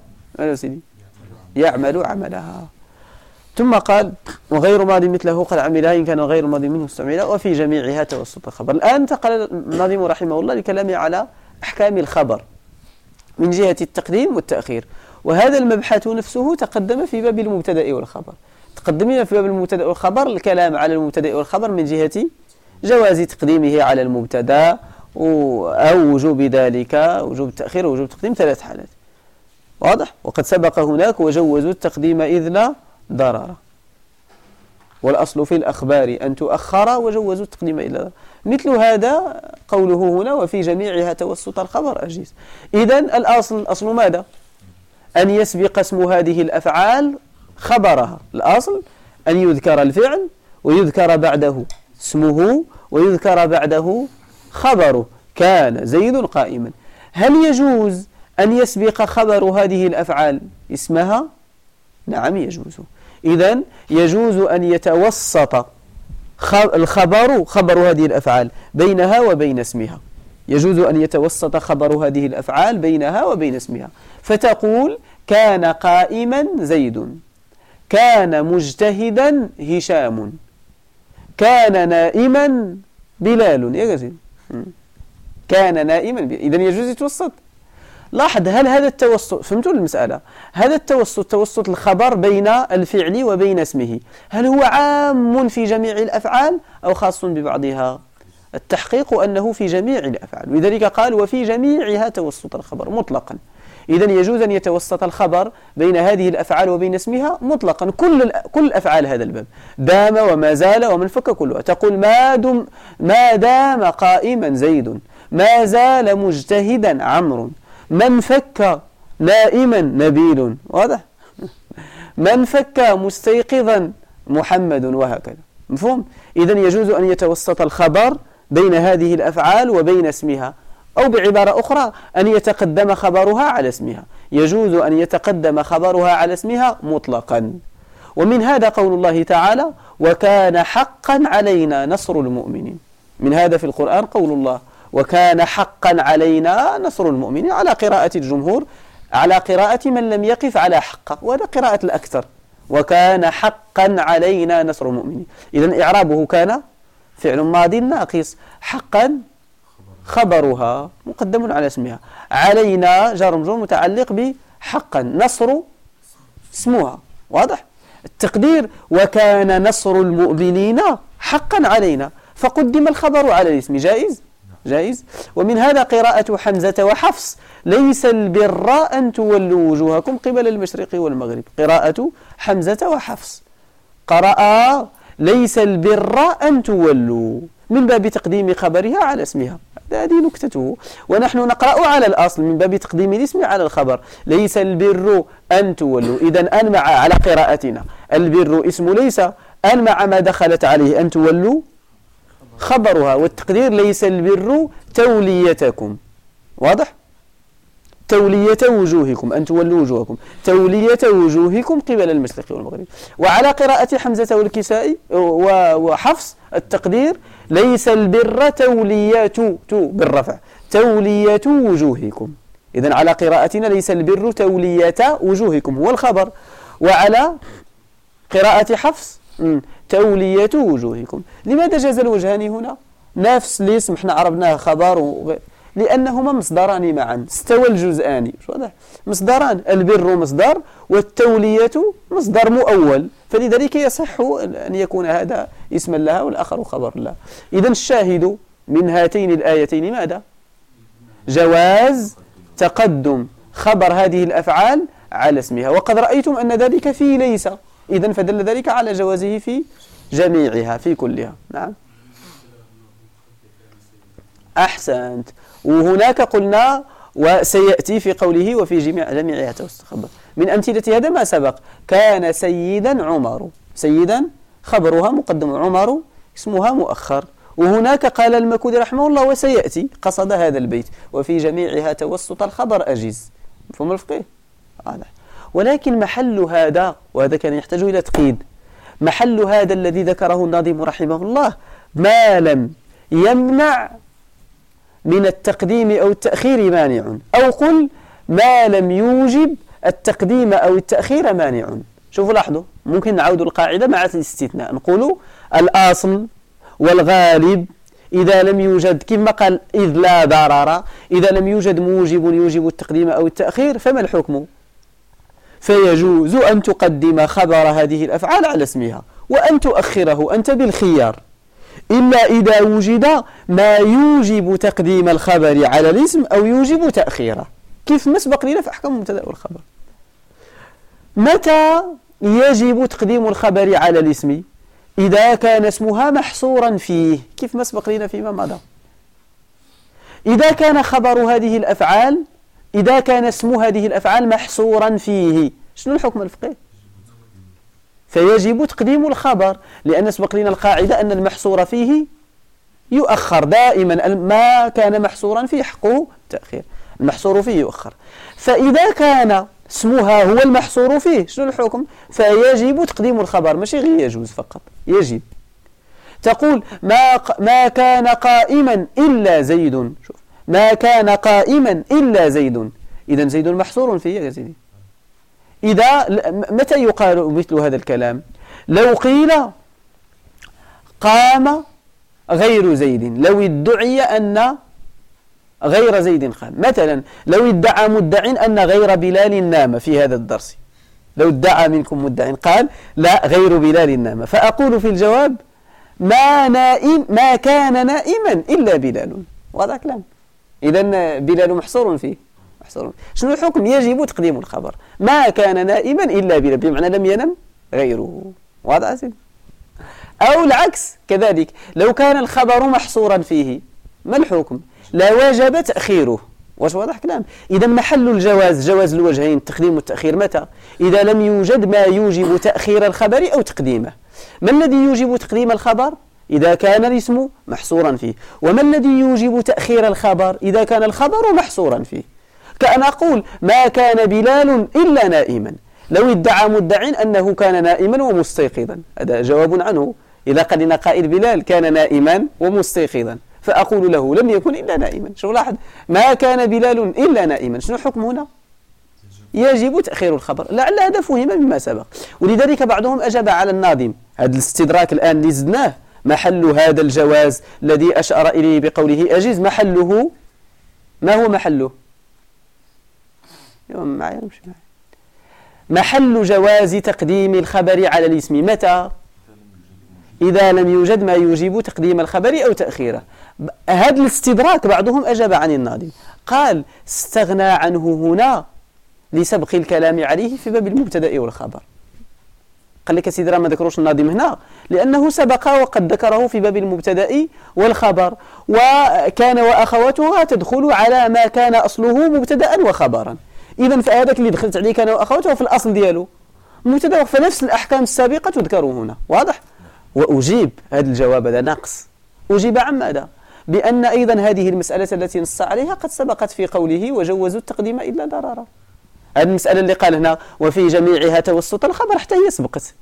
يعمل عملها. ثم قال وغير ماضي مثله قد عملها إن كان غير ماضي منه استعمل وفي جميعها توسط الخبر. الآن انتقل الناظم رحمه الله لكلامه على أحكام الخبر من جهة التقديم والتأخير. وهذا المبحث نفسه تقدم في باب المبتدأ والخبر. تقدمنا في باب المبتدأ والخبر الكلام على المبتدأ والخبر من جهة جواز تقديمه على المبتدأ أو وجوب ذلك، وجوب التأخير ووجوب التقديم، 3 حالات. واضح؟ وقد سبق هناك وجوزوا التقديم إذ لا ضرر، والأصل في الأخبار أن تؤخر، وجوزوا التقديم إذ لا ضرر. مثل هذا قوله هنا وفي جميعها توسط الخبر أجيز. إذن الأصل ماذا؟ أن يسبق اسم هذه الأفعال خبرها. الأصل أن يذكر الفعل ويذكر بعده اسمه ويذكر بعده خبره. كان زيد قائما. هل يجوز أن يسبق خبر هذه الأفعال اسمها؟ نعم يجوز. إذن يجوز أن يتوسط خبر هذه الأفعال بينها وبين اسمها. يجوز أن يتوسط خبر هذه الأفعال بينها وبين اسمها، فتقول كان قائما زيد، كان مجتهدا هشام، كان نائما بلال. يا جزيل كان نائما إذن يجوز يتوسط. لاحظ، هل هذا التوسط، فهمتوا المسألة؟ هذا التوسط توسط الخبر بين الفعل وبين اسمه، هل هو عام في جميع الأفعال أو خاص ببعضها؟ التحقيق أنه في جميع الأفعال، ولذلك قال وفي جميعها توسط الخبر مطلقا. إذن يجوز أن يتوسط الخبر بين هذه الأفعال وبين اسمها مطلقا. كل أفعال هذا الباب، دام وما زال ومن فك كلها. تقول ما دام قائما زيد، ما زال مجتهدا عمرو، من فك نائما نبيل. واضح؟ من فك مستيقظا محمد، وهكذا. مفهوم؟ إذن يجوز أن يتوسط الخبر بين هذه الأفعال وبين اسمها، أو بعبارة أخرى أن يتقدم خبرها على اسمها. يجوز أن يتقدم خبرها على اسمها مطلقا. ومن هذا قول الله تعالى وكان حقا علينا نصر المؤمنين. من هذا في القرآن قول الله وكان حقا علينا نصر المؤمنين، على قراءة الجمهور، على قراءة من لم يقف على حقه، وهذا قراءة الأكثر. وكان حقا علينا نصر المؤمنين. إذن إعرابه كان فعل ماضي ناقص، حقا خبرها مقدم على اسمها، علينا جار مجرور متعلق بحقا، نصر اسمها. واضح؟ التقدير وكان نصر المؤمنين حقا علينا، فقدم الخبر على الاسم. جائز؟ جائز. ومن هذا قراءة حمزة وحفص ليس البر أن تولوا وجوهكم قبل المشرق والمغرب. قراءة حمزة وحفص قرأ ليس البر أن تولوا، من باب تقديم خبرها على اسمها. هذه نكتته. ونحن نقرأ على الأصل من باب تقديم الاسم على الخبر. ليس البر أن تولوا. إذن أن مع على قراءتنا البر اسم ليس، أن مع ما دخلت عليه أن تولوا خبرها، والتقدير ليس البر توليتكم. واضح؟ تولية وجوهكم، أن تولوا وجوهكم، تولية وجوهكم قبل المشرق والمغرب. وعلى قراءة حمزة والكسائي وحفص التقدير ليس البر تولية بالرفع، تولية وجوهكم. إذن على قراءتنا ليس البر تولية وجوهكم هو الخبر، وعلى قراءة حفص تولية وجوهكم. لماذا جاز الوجهان هنا؟ نفس الاسم احنا عرفناه خبر لأنهما مصدران معا، استوى الجزءان، مصدران، البر مصدر والتولية مصدر مؤول، فلذلك يصح أن يكون هذا اسما لها والآخر خبر لها. إذن الشاهد من هاتين الآيتين ماذا؟ جواز تقدم خبر هذه الأفعال على اسمها، وقد رأيتم أن ذلك في ليس، إذن فدل ذلك على جوازه في جميعها في كلها. نعم أحسنت. وهناك قلنا وسيأتي في قوله وفي جميعها تستخبر. من أمثلة هذا ما سبق، كان سيدا عمر، سيدا خبرها مقدم، عمر اسمها مؤخر. وهناك قال المكودي رحمه الله وسيأتي، قصد هذا البيت وفي جميعها توسط الخبر أجيز، مفهوم الفقه؟ ولكن محل هذا، وهذا كان يحتاج إلى تقييد، محل هذا الذي ذكره الناظم رحمه الله ما لم يمنع من التقديم أو التأخير مانع، أو قل ما لم يوجب التقديم أو التأخير مانع. شوفوا لاحظوا، ممكن نعود القاعدة مع الاستثناء، نقول الأصل والغالب إذا لم يوجد كما قال إذ لا ضرر، إذا لم يوجد موجب يوجب التقديم أو التأخير فما الحكم؟ فيجوز أن تقدم خبر هذه الأفعال على اسمها وأن تؤخره، أنت بالخيار، إلا إذا وجد ما يوجب تقديم الخبر على الاسم أو يوجب تأخيره، كيف ما سبق لنا في أحكام المبتدأ والخبر. متى يجب تقديم الخبر على الاسم؟ إذا كان اسمها محصورا فيه، كيف ما سبق لنا فيما مضى. إذا كان خبر هذه الأفعال، إذا كان اسم هذه الأفعال محصورا فيه، شنو الحكم الفقهي؟ فيجب تقديم الخبر، لأن سبق لنا القاعدة أن المحصور فيه يؤخر دائما، ما كان محصورا فيه حقه تأخير، المحصور فيه يؤخر. فإذا كان اسمها هو المحصور فيه شنو الحكم؟ فيجب تقديم الخبر، ماشي غير يجوز فقط، يجب. تقول ما كان قائما إلا زيد، شوف ما كان قائما إلا زيد، إذا زيد محصور فيه يا سيدي. إذا متى يقال مثل هذا الكلام؟ لو قيل قام غير زيد، لو ادعي أن غير زيد قام، مثلا لو ادعى مدع أن غير بلال نام في هذا الدرس، لو ادعى منكم مدع قال لا غير بلال نام، فأقول في الجواب ما كان نائما إلا بلال، وهذا كلام، إذن بلال محصور فيه، محصور. شنو الحكم؟ يجب تقديم الخبر، ما كان نائما إلا بلال، بمعنى لم ينم غيره، وهذا عسل. أو العكس كذلك، لو كان الخبر محصورا فيه ما الحكم؟ لا وجب تأخيره، واش واضح كلام؟ إذا محل الجواز، جواز الوجهين التقديم والتأخير متى؟ إذا لم يوجد ما يوجب تأخير الخبر أو تقديمه. ما الذي يوجب تقديم الخبر؟ إذا كان الاسم محصورا فيه. وما الذي يوجب تأخير الخبر؟ إذا كان الخبر محصورا فيه. كأن أقول ما كان بلال إلا نائما، لو ادعى مدع أنه كان نائما ومستيقظا، هذا جواب عنه. إذا قال لنا قائل بلال كان نائما ومستيقظا، فأقول له لم يكن إلا نائما. شو لاحظ؟ ما كان بلال إلا نائما، شنو الحكم هنا؟ يجب تأخير الخبر. لعل هذا فهم مما سبق، ولذلك بعضهم أجاب على الناظم. هذا الاستدراك الآن اللي زدناه، محل هذا الجواز الذي أشار إليه بقوله أجيز، محله ما هو محله؟ معي مش معي. محل جواز تقديم الخبر على الاسم متى؟ إذا لم يوجد ما يوجب تقديم الخبر أو تأخيره. هذا الاستدراك بعضهم أجاب عن الناظم، قال استغنى عنه هنا لسبق الكلام عليه في باب المبتدأ والخبر. قال لك سيدي ما ذكروش الناظم هنا لأنه سبق وقد ذكره في باب المبتدأ والخبر، وكان وأخواتها تدخل على ما كان أصله مبتدأ وخبرا. إذن فهذاك اللي دخلت عليه كان وأخواتها في الأصل دياله مبتدأ، فنفس الأحكام السابقة تذكر هنا، واضح؟ وأجيب هذا الجواب هذا ناقص. أجيب عن ماذا؟ بأن أيضا هذه المسألة التي نص عليها قد سبقت في قوله وجوزوا التقديم إلا ضرارا. هذه المسألة اللي قال هنا وفي جميعها توسط الخبر حتى هي سبقت.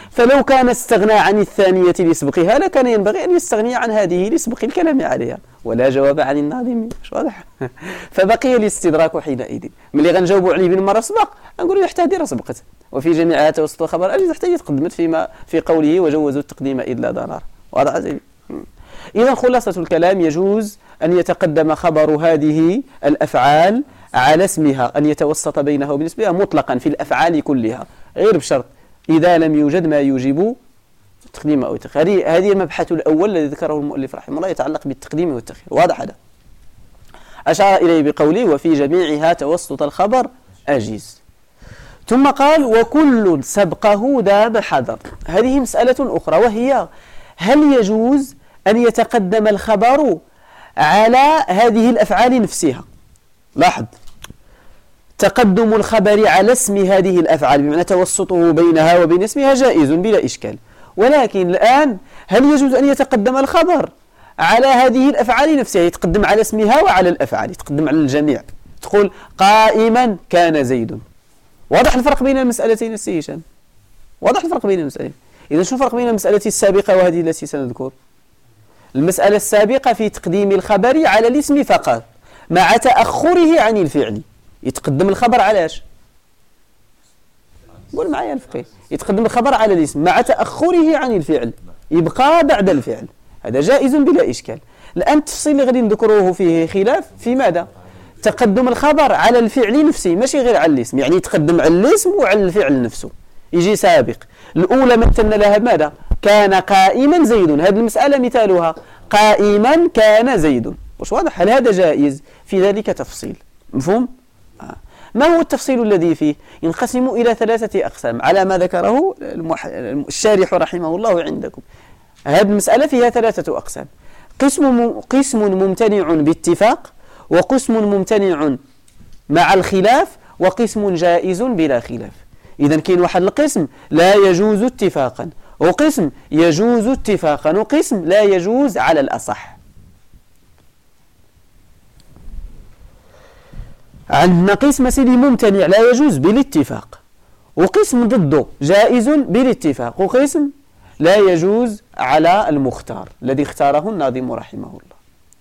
فلو كان استغنى عن الثانية لسبقها لكان ينبغي أن يستغني عن هذه لسبق الكلام عليها، ولا جواب عن الناظم. مش واضح؟ فبقي الاستدراك حينئذ. ملي غنجاوبوا عليه بالمرة سبق نقولوا يحتاج سبقت، وفي جميعها توسط الخبر أجز احتاج تقدمت فيما في قوله وجوزوا التقديم إذ لا ضرر. واضح زي. إذا خلاصة الكلام يجوز أن يتقدم خبر هذه الأفعال على اسمها، أن يتوسط بينها وبين اسمها مطلقا في الأفعال كلها، غير بشرط إذا لم يوجد ما يوجب التقديم أو التأخير. هذه المبحث الأول الذي ذكره المؤلف رحمه الله يتعلق بالتقديم والتأخير. واضح هذا؟ أشار إليه بقوله وفي جميعها توسط الخبر أجيز. ثم قال وكل سبقه داب حذر. هذه مسألة أخرى، وهي هل يجوز أن يتقدم الخبر على هذه الأفعال نفسها؟ لاحظ، تقدم الخبر على اسم هذه الأفعال بمعنى توسطه بينها وبين اسمها جائز بلا إشكال، ولكن الآن هل يجوز أن يتقدم الخبر على هذه الأفعال نفسها؟ يتقدم على اسمها وعلى الأفعال، يتقدم على الجميع. تقول قائما كان زيد. واضح الفرق بين المسألتين السي هشام؟ واضح الفرق بين المسألتين. إذا شو الفرق بين المسألة السابقة وهذه التي سنذكر؟ المسألة السابقة في تقديم الخبر على الاسم فقط مع تأخره عن الفعل. يتقدم الخبر علاش؟ قول معايا الفقيه. يتقدم الخبر على الاسم مع تأخره عن الفعل، يبقى بعد الفعل، هذا جائز بلا إشكال. الآن التفصيل اللي غادي نذكروه فيه خلاف في ماذا؟ تقدم الخبر على الفعل نفسه ماشي غير على الاسم، يعني يتقدم على الاسم وعلى الفعل نفسه، يجي سابق. الأولى مثلنا لها ماذا؟ كان قائما زيد، هذه المسألة مثالها قائما كان زيد. واش واضح؟ هل هذا جائز؟ في ذلك تفصيل، مفهوم؟ ما هو التفصيل الذي فيه؟ ينقسم إلى 3 أقسام على ما ذكره الشارح رحمه الله عندكم. هذه المسألة فيها 3 أقسام: قسم ممتنع باتفاق، وقسم ممتنع مع الخلاف، وقسم جائز بلا خلاف. إذا كاين واحد القسم لا يجوز اتفاقا، وقسم يجوز اتفاقا، وقسم لا يجوز على الأصح. عندنا قسم سيدي ممتنع لا يجوز بالاتفاق، وقسم ضده جائز بالاتفاق، وقسم لا يجوز على المختار الذي اختاره الناظم رحمه الله.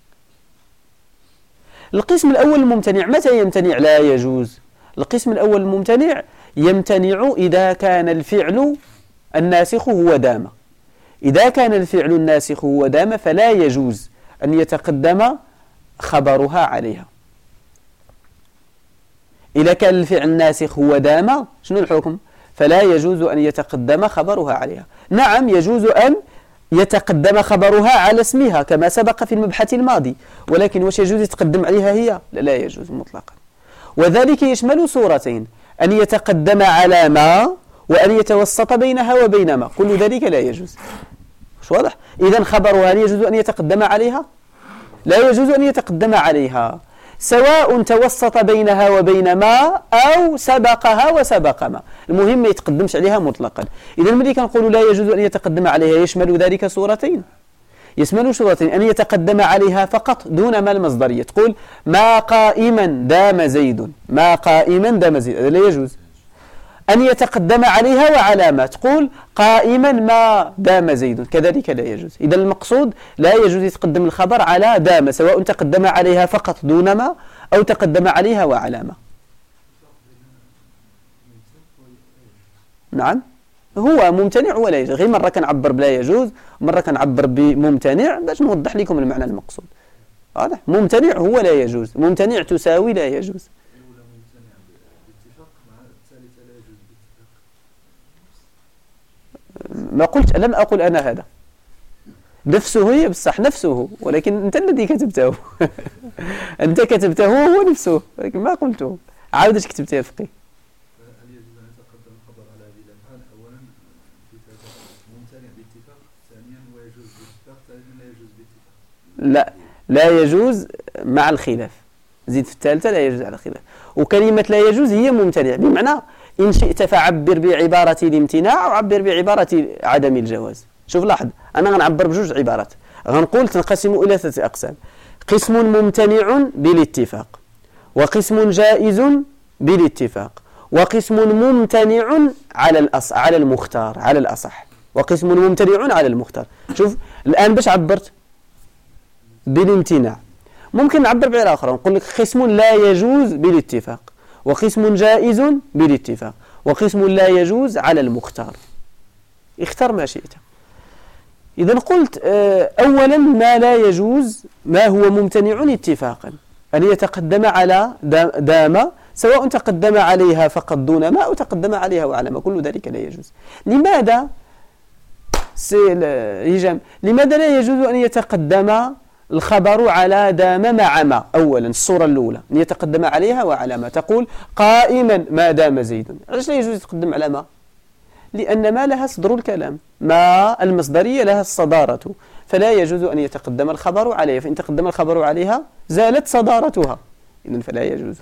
القسم الأول الممتنع متى يمتنع لا يجوز؟ القسم الأول الممتنع يمتنع إذا كان الفعل الناسخ هو دام. إذا كان الفعل الناسخ هو دام فلا يجوز أن يتقدم خبرها عليها. إذا كان الفعل الناسخ هو دام شنو الحكم؟ فلا يجوز أن يتقدم خبرها عليها. نعم يجوز أن يتقدم خبرها على اسمها كما سبق في المبحث الماضي، ولكن واش يجوز يتقدم عليها هي؟ لا يجوز مطلقا. وذلك يشمل صورتين: أن يتقدم على ما، وأن يتوسط بينها وبين ما، كل ذلك لا يجوز. مش واضح؟ إذن خبرها هل يجوز أن يتقدم عليها؟ لا يجوز أن يتقدم عليها، سواء توسط بينها وبين ما أو سبقها وسبق ما، المهم ما يتقدمش عليها مطلقا. إذا ملي كنقولوا لا يجوز أن يتقدم عليها يشمل ذلك صورتين، يشمل صورتين: أن يتقدم عليها فقط دون ما المصدرية، تقول ما قائما دام زيد، ما قائما دام زيد، هذا لا يجوز. أن يتقدم عليها وعلى ما، تقول قائما ما دام زيد، كذلك لا يجوز. إذا المقصود لا يجوز يتقدم الخبر على دام، سواء تقدم عليها فقط دون ما أو تقدم عليها وعلى ما. نعم هو ممتنع ولا يجوز، غير مرة كنعبر بلا يجوز، مرة كنعبر بممتنع باش نوضح لكم المعنى المقصود. واضح؟ ممتنع هو لا يجوز، ممتنع تساوي لا يجوز. ما قلت، لم أقل أنا هذا، نفسه هي بصح نفسه، ولكن أنت الذي كتبته أنت كتبته هو نفسه، ولكن ما قلته. عاود اش كتبت يا فقيه؟ هل يجوز أن يتقدم الخبر على هذه الأفعال؟ أولا ممتنع باتفاق، ثانيا ويجوز باتفاق، ثالثا لا يجوز باتفاق. لا يجوز مع الخلاف، زيد في الثالثة لا يجوز على الخلاف. وكلمة لا يجوز هي ممتنع، بمعنى إن شئت فعبر بعبارة الامتناع أو عبر بعبارة عدم الجواز. شوف لاحظ، أنا غنعبر بجوج عبارات، غنقول تنقسم إلى 3 أقسام: قسم ممتنع بالاتفاق، وقسم جائز بالاتفاق، وقسم ممتنع على المختار على الأصح، وقسم ممتنع على المختار. شوف الآن باش عبرت بالامتناع، ممكن نعبر بعبارة أخرى نقول لك قسم لا يجوز بالاتفاق، وقسم جائز بالاتفاق، وقسم لا يجوز على المختار. اختر ما شئت. إذا قلت أولا ما لا يجوز ما هو ممتنع اتفاقا أن يتقدم على دام، سواء تقدم عليها فقط دون ما أو تقدم عليها وعلى، كل ذلك لا يجوز. لماذا لماذا لا يجوز أن يتقدم الخبر على دام مع ما؟ أولا الصورة الأولى أن يتقدم عليها وعلى ما، تقول قائما ما دام زيد. علاش لا يجوز يتقدم على ما؟ لأن ما لها صدر الكلام، ما المصدرية لها الصدارة، فلا يجوز أن يتقدم الخبر عليها، فإن تقدم الخبر عليها زالت صدارتها، إذن فلا يجوز.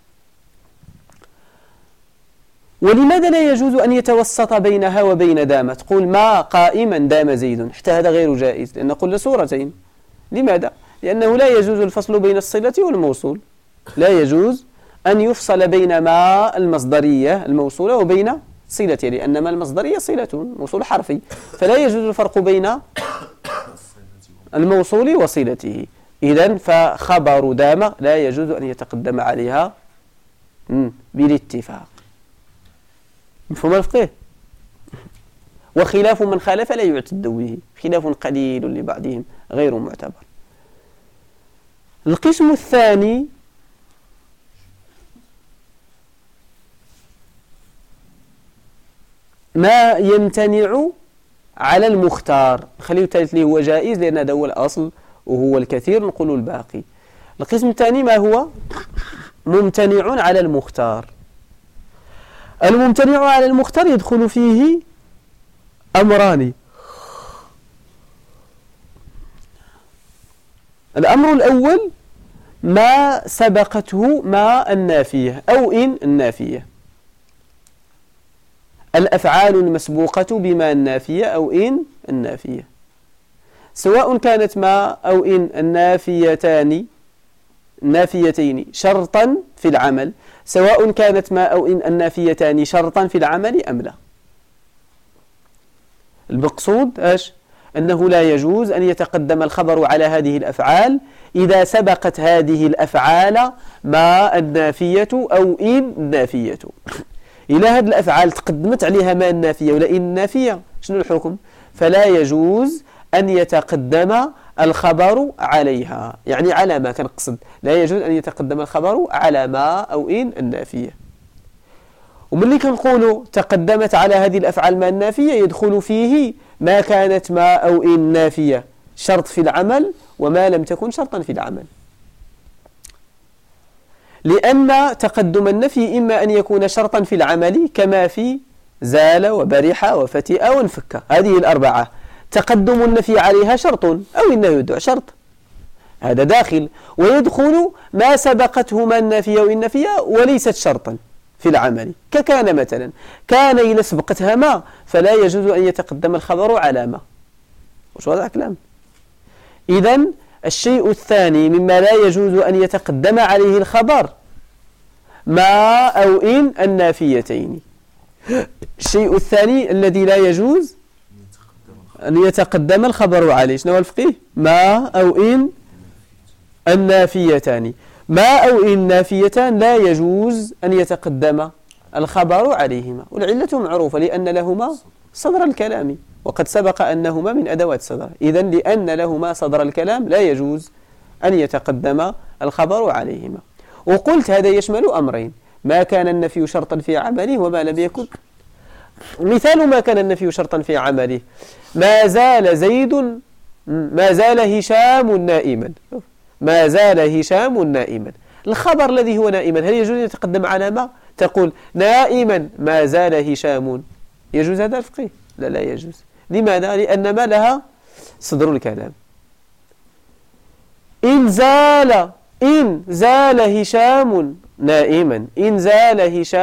ولماذا لا يجوز أن يتوسط بينها وبين دام؟ تقول ما قائما دام زيد، حتى هذا غير جائز، لأن قلنا صورتين. لماذا؟ لأنه لا يجوز الفصل بين الصلة والموصول، لا يجوز أن يفصل بين ما المصدرية الموصولة وبين صلتها، لأن ما المصدرية صلة موصول حرفي، فلا يجوز الفرق بين الموصول وصلته. إذن فخبر دام لا يجوز أن يتقدم عليها بالاتفاق. مفهوم الفقه؟ وخلاف من خالف لا يعتد به، خلاف قليل لبعضهم غير معتبر. القسم الثاني ما يمتنع على المختار، خليه الثالث اللي هو جائز لأن هذا هو الأصل وهو الكثير، نقول الباقي. القسم الثاني ما هو ممتنع على المختار. الممتنع على المختار يدخل فيه أمران. الأمر الأول ما سبقته ما النافية أو إن النافية، الأفعال المسبوقة بما النافية أو إن النافية، سواء كانت ما أو إن النافيتين شرطا في العمل، سواء كانت ما أو إن النافيتان شرطا في العمل أم لا. المقصود إيش؟ أنه لا يجوز أن يتقدم الخبر على هذه الأفعال إذا سبقت هذه الأفعال ما النافية أو إن النافية. إلى هذه الأفعال تقدمت عليها ما النافية ولا إن النافية، شنو الحكم؟ فلا يجوز أن يتقدم الخبر عليها، يعني على ما كنقصد، لا يجوز أن يتقدم الخبر على ما أو إن النافية. وملي كنقولوا تقدمت على هذه الأفعال ما النافية يدخل فيه ما كانت ما أو إن نافية شرط في العمل وما لم تكن شرطا في العمل، لأن تقدم النفي إما أن يكون شرطا في العمل كما في زال وبرح وفتئ وانفك، هذه الأربعة تقدم النفي عليها شرط أو إنه يدع شرط، هذا داخل. ويدخل ما سبقته ما النافية وإن النفية وليست شرطا في العمل، ككان مثلا، كان إذا سبقتها ما فلا يجوز أن يتقدم الخبر على ما. وش وضع كلام؟ إذن الشيء الثاني مما لا يجوز أن يتقدم عليه الخبر ما أو إن النافيتين. الشيء الثاني الذي لا يجوز أن يتقدم الخبر عليه شنو الفقيه؟ ما أو إن النافيتان. ما أو إن النافيتان لا يجوز أن يتقدم الخبر عليهما، والعلة معروفة لأن لهما صدر الكلام، وقد سبق أنهما من أدوات الصدر. إذن لأن لهما صدر الكلام لا يجوز أن يتقدم الخبر عليهما. وقلت هذا يشمل أمرين: ما كان النفي شرطا في عمله وما لم يكن. مثال ما كان النفي شرطا في عمله: ما زال زيد، ما زال هشام نائما، ما زال هشام نائما. الخبر الذي هو نائما هل يجوز أن يتقدم على ما؟ تقول نائما ما زال هشام، يجوز هذا الفقيه؟ لا، لا يجوز. لماذا؟ لأن ما لها صدر الكلام. إن زال هشام نائما، إن زال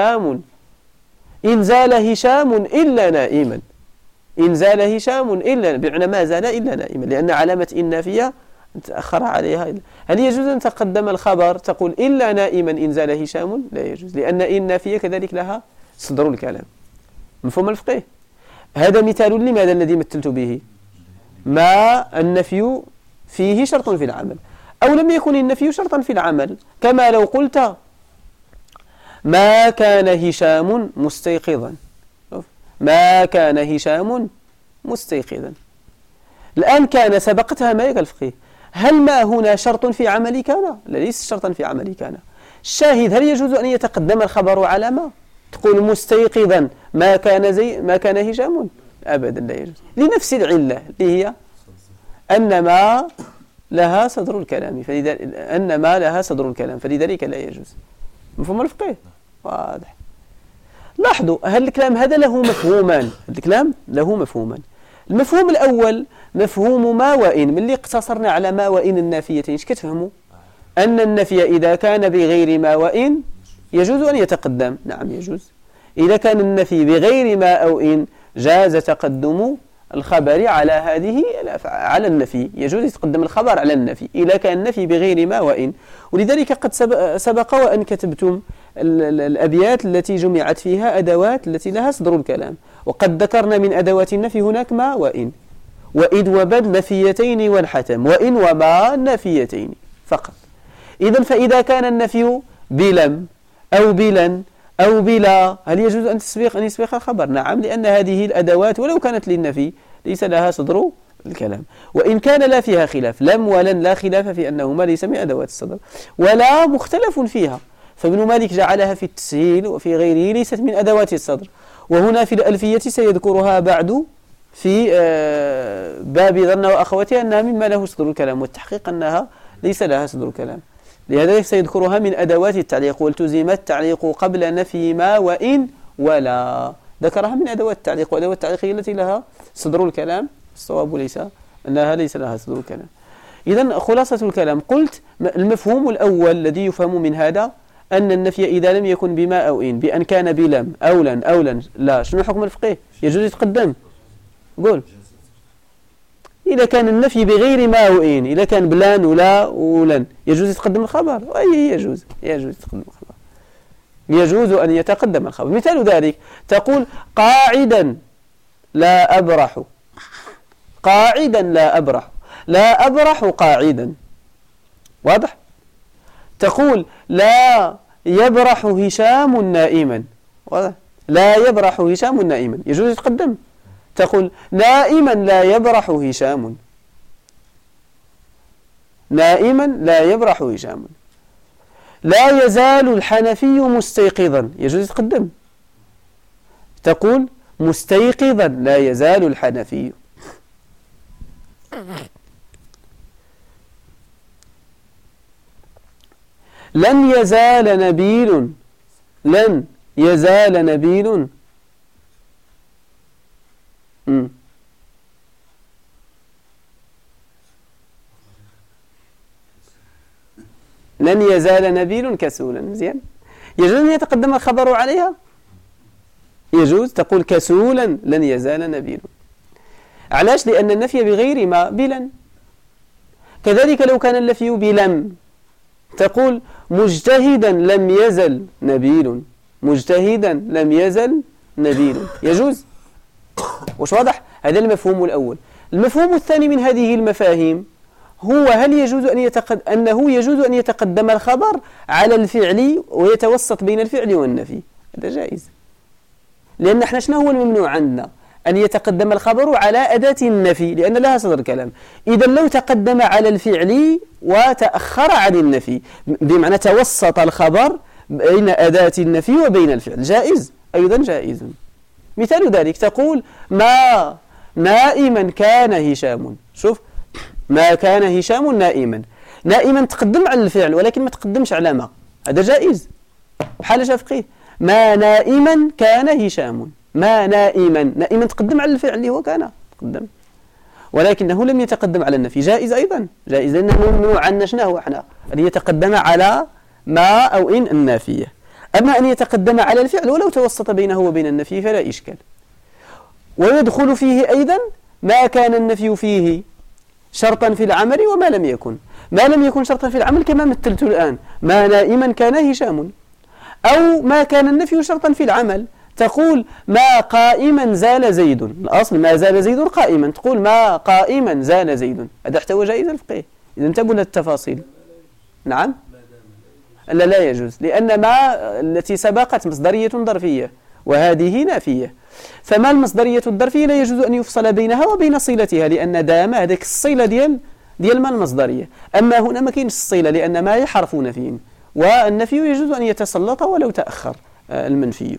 هشام إلا نائما، إن زال هشام إلا، بمعنى ما زال إلا نائما، لأن علامة إن نافية تأخر عليها. هل يجوز أن تقدم الخبر تقول إلا نائما إن زال هشام؟ لا يجوز، لأن إن النافية كذلك لها صدر الكلام. مفهوم الفقه؟ هذا مثال لماذا الذي مثلت به؟ ما النفي فيه شرط في العمل، أو لم يكن النفي شرطا في العمل، كما لو قلت ما كان هشام مستيقظا. ما كان هشام مستيقظا. الآن كان سبقتها ما الفقه. هل ما هنا شرط في عمل كان؟ لا، ليس شرطا في عمل كان. الشاهد، هل يجوز أن يتقدم الخبر على ما؟ تقول مستيقظا ما كان هشام؟ أبدا لا يجوز، لنفس العلة اللي هي أن ما لها صدر الكلام، فلذلك لا يجوز. مفهوم الفقه؟ واضح. لاحظوا، هل الكلام هذا له مفهومان؟ المفهوم الأول مفهوم ما وإن. من اللي اقتصرنا على ما وإن النافيتين، ايش كتفهموا؟ أن النفي إذا كان بغير ما وإن يجوز أن يتقدم. نعم يجوز. إذا كان النفي بغير ما أو إن جاز تقدم الخبر على على النفي، يجوز يتقدم الخبر على النفي إذا كان النفي بغير ما وإن. ولذلك قد سبق وأن كتبتم الأبيات التي جمعت فيها أدوات التي لها صدر الكلام، وقد ذكرنا من أدوات النفي هناك ما وإن، وإذ وبد نفيتين وانحتم، وإن وما نفيتين فقط. إذن فإذا كان النفي بلم أو بلن أو بلا، هل يجوز أن يسبق الخبر؟ نعم، لأن هذه الأدوات ولو كانت للنفي ليس لها صدر الكلام، وإن كان لا فيها خلاف. لم ولن لا خلاف في أنهما ليس من أدوات الصدر، ولا مختلف فيها، فابن مالك جعلها في التسهيل وفي غيره ليست من أدوات الصدر. وهنا في الألفية سيذكرها بعد في باب ظن وأخواتها أنها مما له صدر الكلام، والتحقيق أنها ليس لها صدر الكلام، لهذا سيذكرها من أدوات التعليق. والتزم التعليق قبل نفي ما وإن ولا، ذكرها من أدوات التعليق، وأدوات التعليق هي التي لها صدر الكلام. الصواب ليس أنها ليس لها صدر الكلام. إذن خلاصة الكلام، قلت المفهوم الأول الذي يفهم من هذا أن النفي إذا لم يكن بما أو إن، بأن كان بلم أو لن لا، شنو حكم الفقه؟ يجوز يتقدم. قول. إذا كان النفي بغير ما أو إن، إذا كان بلان ولا ولن، يجوز يتقدم الخبر؟ يجوز يتقدم الخبر، يجوز أن يتقدم الخبر. مثال ذلك تقول قاعدا لا أبرح، قاعدا لا أبرح، لا أبرح قاعدا، واضح؟ تقول لا يبرح هشام نائما، واضح؟ لا يبرح هشام نائما، يجوز يتقدم. تقول نائما لا يبرح هشام، نائما لا يبرح هشام. لا يزال الحنفي مستيقظا، يجوز يتقدم. تقول مستيقظا لا يزال الحنفي. لن يزال نبيل، لن يزال نبيل. لن يزال نبيل كسولا. مزيان. يجوز أن يتقدم الخبر عليها؟ يجوز. تقول كسولا لن يزال نبيل. علاش؟ لأن النفي بغير ما بلن. كذلك لو كان النفي بلم، تقول مجتهدا لم يزل نبيل، مجتهدا لم يزل نبيل، يجوز. وش واضح؟ هذا المفهوم الأول. المفهوم الثاني من هذه المفاهيم هو هل يجوز أنه يجوز أن يتقدم الخبر على الفعل ويتوسط بين الفعل والنفي. هذا جائز، لأن احنا شنو هو الممنوع عندنا؟ أن يتقدم الخبر على أداة النفي لأن لها صدر كلام. إذا لو تقدم على الفعل وتأخر عن النفي، بمعنى توسط الخبر بين أداة النفي وبين الفعل، جائز، أيضا جائز. مثال ذلك تقول ما نائما كان هشام. شوف، ما كان هشام نائما، نائما تقدم على الفعل ولكن ما تقدمش على ما، هذا جائز. بحال شافقيه ما نائما كان هشام، ما نائما تقدم على الفعل اللي هو كان تقدم، ولكنه لم يتقدم على النفي، جائز أيضا، جائز، لأنه ممنوع عنا شنو هو احنا أن يتقدم على ما أو إن النافية. أما أن يتقدم على الفعل ولو توسط بينه وبين النفي فلا إشكال. ويدخل فيه أيضا ما كان النفي فيه شرطا في العمل وما لم يكن. ما لم يكن شرطا في العمل كما مثلت الآن، ما نائما كان هشام، أو ما كان النفي شرطا في العمل، تقول ما قائما زال زيد، الأصل ما زال زيد قائما، تقول ما قائما زال زيد، هذا احتوى جائزة الفقه. إذا انتبهوا للتفاصيل. نعم، لا يجوز، لأن ما التي سبقت مصدرية ظرفية وهذه نافية، فما المصدرية الظرفية لا يجوز أن يفصل بينها وبين صلتها، لأن دام هذيك الصلة ديال ما المصدرية. أما هنا ما كاينش الصلة، لأن ما يحرف نفي، والنفي يجوز أن يتسلط ولو تأخر المنفي.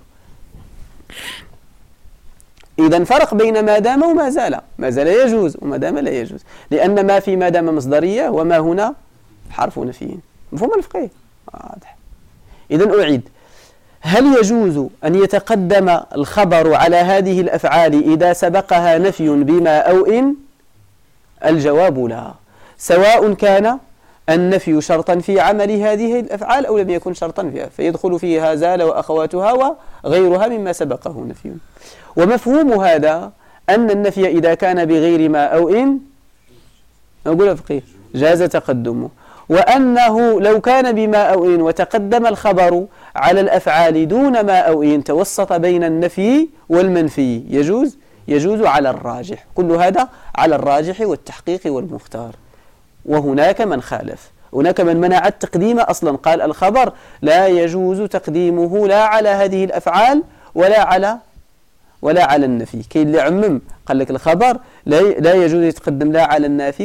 إذا فرق بين ما دام وما زال. ما زال يجوز وما دام لا يجوز، لأن ما في ما دام مصدرية وما هنا حرف نفي. مفهوم الفقه؟ واضح. إذا أعيد، هل يجوز أن يتقدم الخبر على هذه الأفعال إذا سبقها نفي بما أو إن؟ الجواب لا، سواء كان النفي شرطا في عمل هذه الأفعال أو لم يكن شرطا فيها، فيدخل فيها زال وأخواتها وغيرها مما سبقه نفي. ومفهوم هذا أن النفي إذا كان بغير ما أو إن نقول فقيه جاز تقدمه، وأنه لو كان بما أو إن وتقدم الخبر على الأفعال دون ما أو إن توسط بين النفي والمنفي يجوز على الراجح. كل هذا على الراجح والتحقيق والمختار. وهناك من خالف، هناك من منع التقديم أصلا، قال الخبر لا يجوز تقديمه لا على هذه الأفعال ولا على النفي. كاين اللي عمم قال لك الخبر لا يجوز يتقدم لا على النافي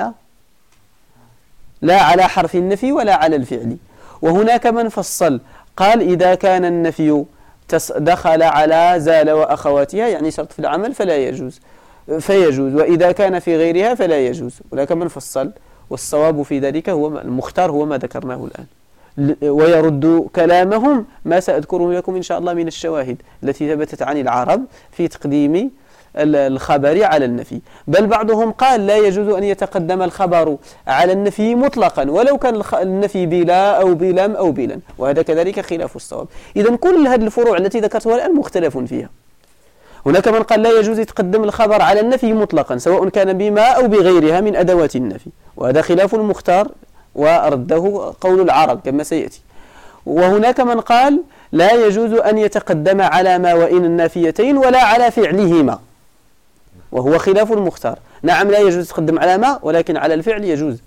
لا على حرف النفي ولا على الفعل. وهناك من فصل قال إذا كان النفي دخل على زال وأخواتها يعني شرط في العمل فيجوز، وإذا كان في غيرها فلا يجوز. هناك من فصل، والصواب في ذلك هو المختار، هو ما ذكرناه الآن. ويرد كلامهم ما سأذكره لكم إن شاء الله من الشواهد التي ثبتت عن العرب في تقديم الخبر على النفي. بل بعضهم قال لا يجوز أن يتقدم الخبر على النفي مطلقا ولو كان النفي بلا أو بلم أو بلا، وهذا كذلك خلاف الصواب. إذن كل هذه الفروع التي ذكرتها الآن مختلف فيها. هناك من قال لا يجوز يتقدم الخبر على النفي مطلقا سواء كان بما أو بغيرها من أدوات النفي، وهذا خلاف المختار ورده قول العرب كما سيأتي. وهناك من قال لا يجوز أن يتقدم على ما وإن النافيتين ولا على فعلهما، وهو خلاف المختار. نعم لا يجوز يتقدم على ما، ولكن على الفعل يجوز.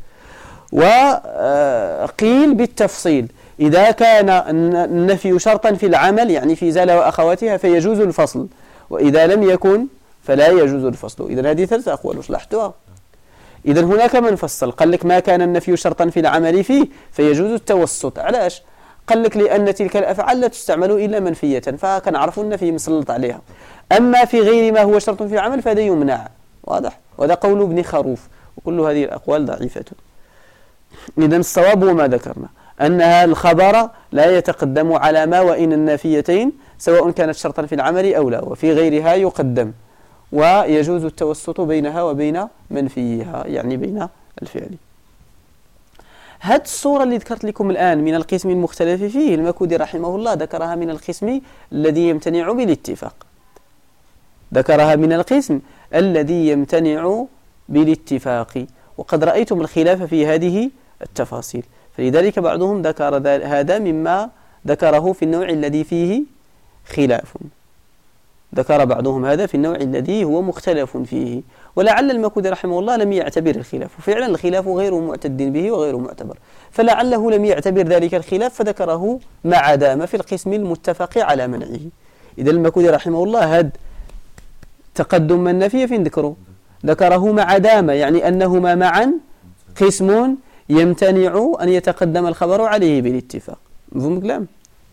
وقيل بالتفصيل إذا كان النفي شرطا في العمل يعني في زال وأخواتها فيجوز الفصل، وإذا لم يكن فلا يجوز الفصل. إذن هذه ثلاثة أقوال وصلحتها. إذن هناك من فصل قال لك ما كان النفي شرطا في العمل فيه فيجوز التوسط. علاش؟ قال لك لأن تلك الأفعال لا تستعمل إلا منفية، فكنعرفوا النفي مسلط عليها. أما في غير ما هو شرط في العمل فهذا يمنع. واضح؟ وهذا قول ابن خروف، وكل هذه الأقوال ضعيفة. إذن الصواب هو ما ذكرنا، أن الخبر لا يتقدم على ما وإن النافيتين سواء كانت شرطا في العمل أو لا، وفي غيرها يقدم، ويجوز التوسط بينها وبين منفيها يعني بين الفعل. هذه الصورة اللي ذكرت لكم الآن من القسم المختلف فيه المكودي رحمه الله ذكرها من القسم الذي يمتنع بالاتفاق، ذكرها من القسم الذي يمتنع بالاتفاق، وقد رأيتم الخلاف في هذه التفاصيل. فلذلك بعضهم ذكر هذا مما ذكره في النوع الذي فيه خلاف، ذكر بعضهم هذا في النوع الذي هو مختلف فيه. ولعل المكودي رحمه الله لم يعتبر الخلاف، وفعلا الخلاف غير معتد به وغير معتبر، فلعله لم يعتبر ذلك الخلاف فذكره مع دام في القسم المتفق على منعه. إذا المكودي رحمه الله هذا تقدم النفي فين ذكره مع دام، يعني أنهما معا قسم يمتنع أن يتقدم الخبر عليه بالاتفاق. مفهوم الكلام؟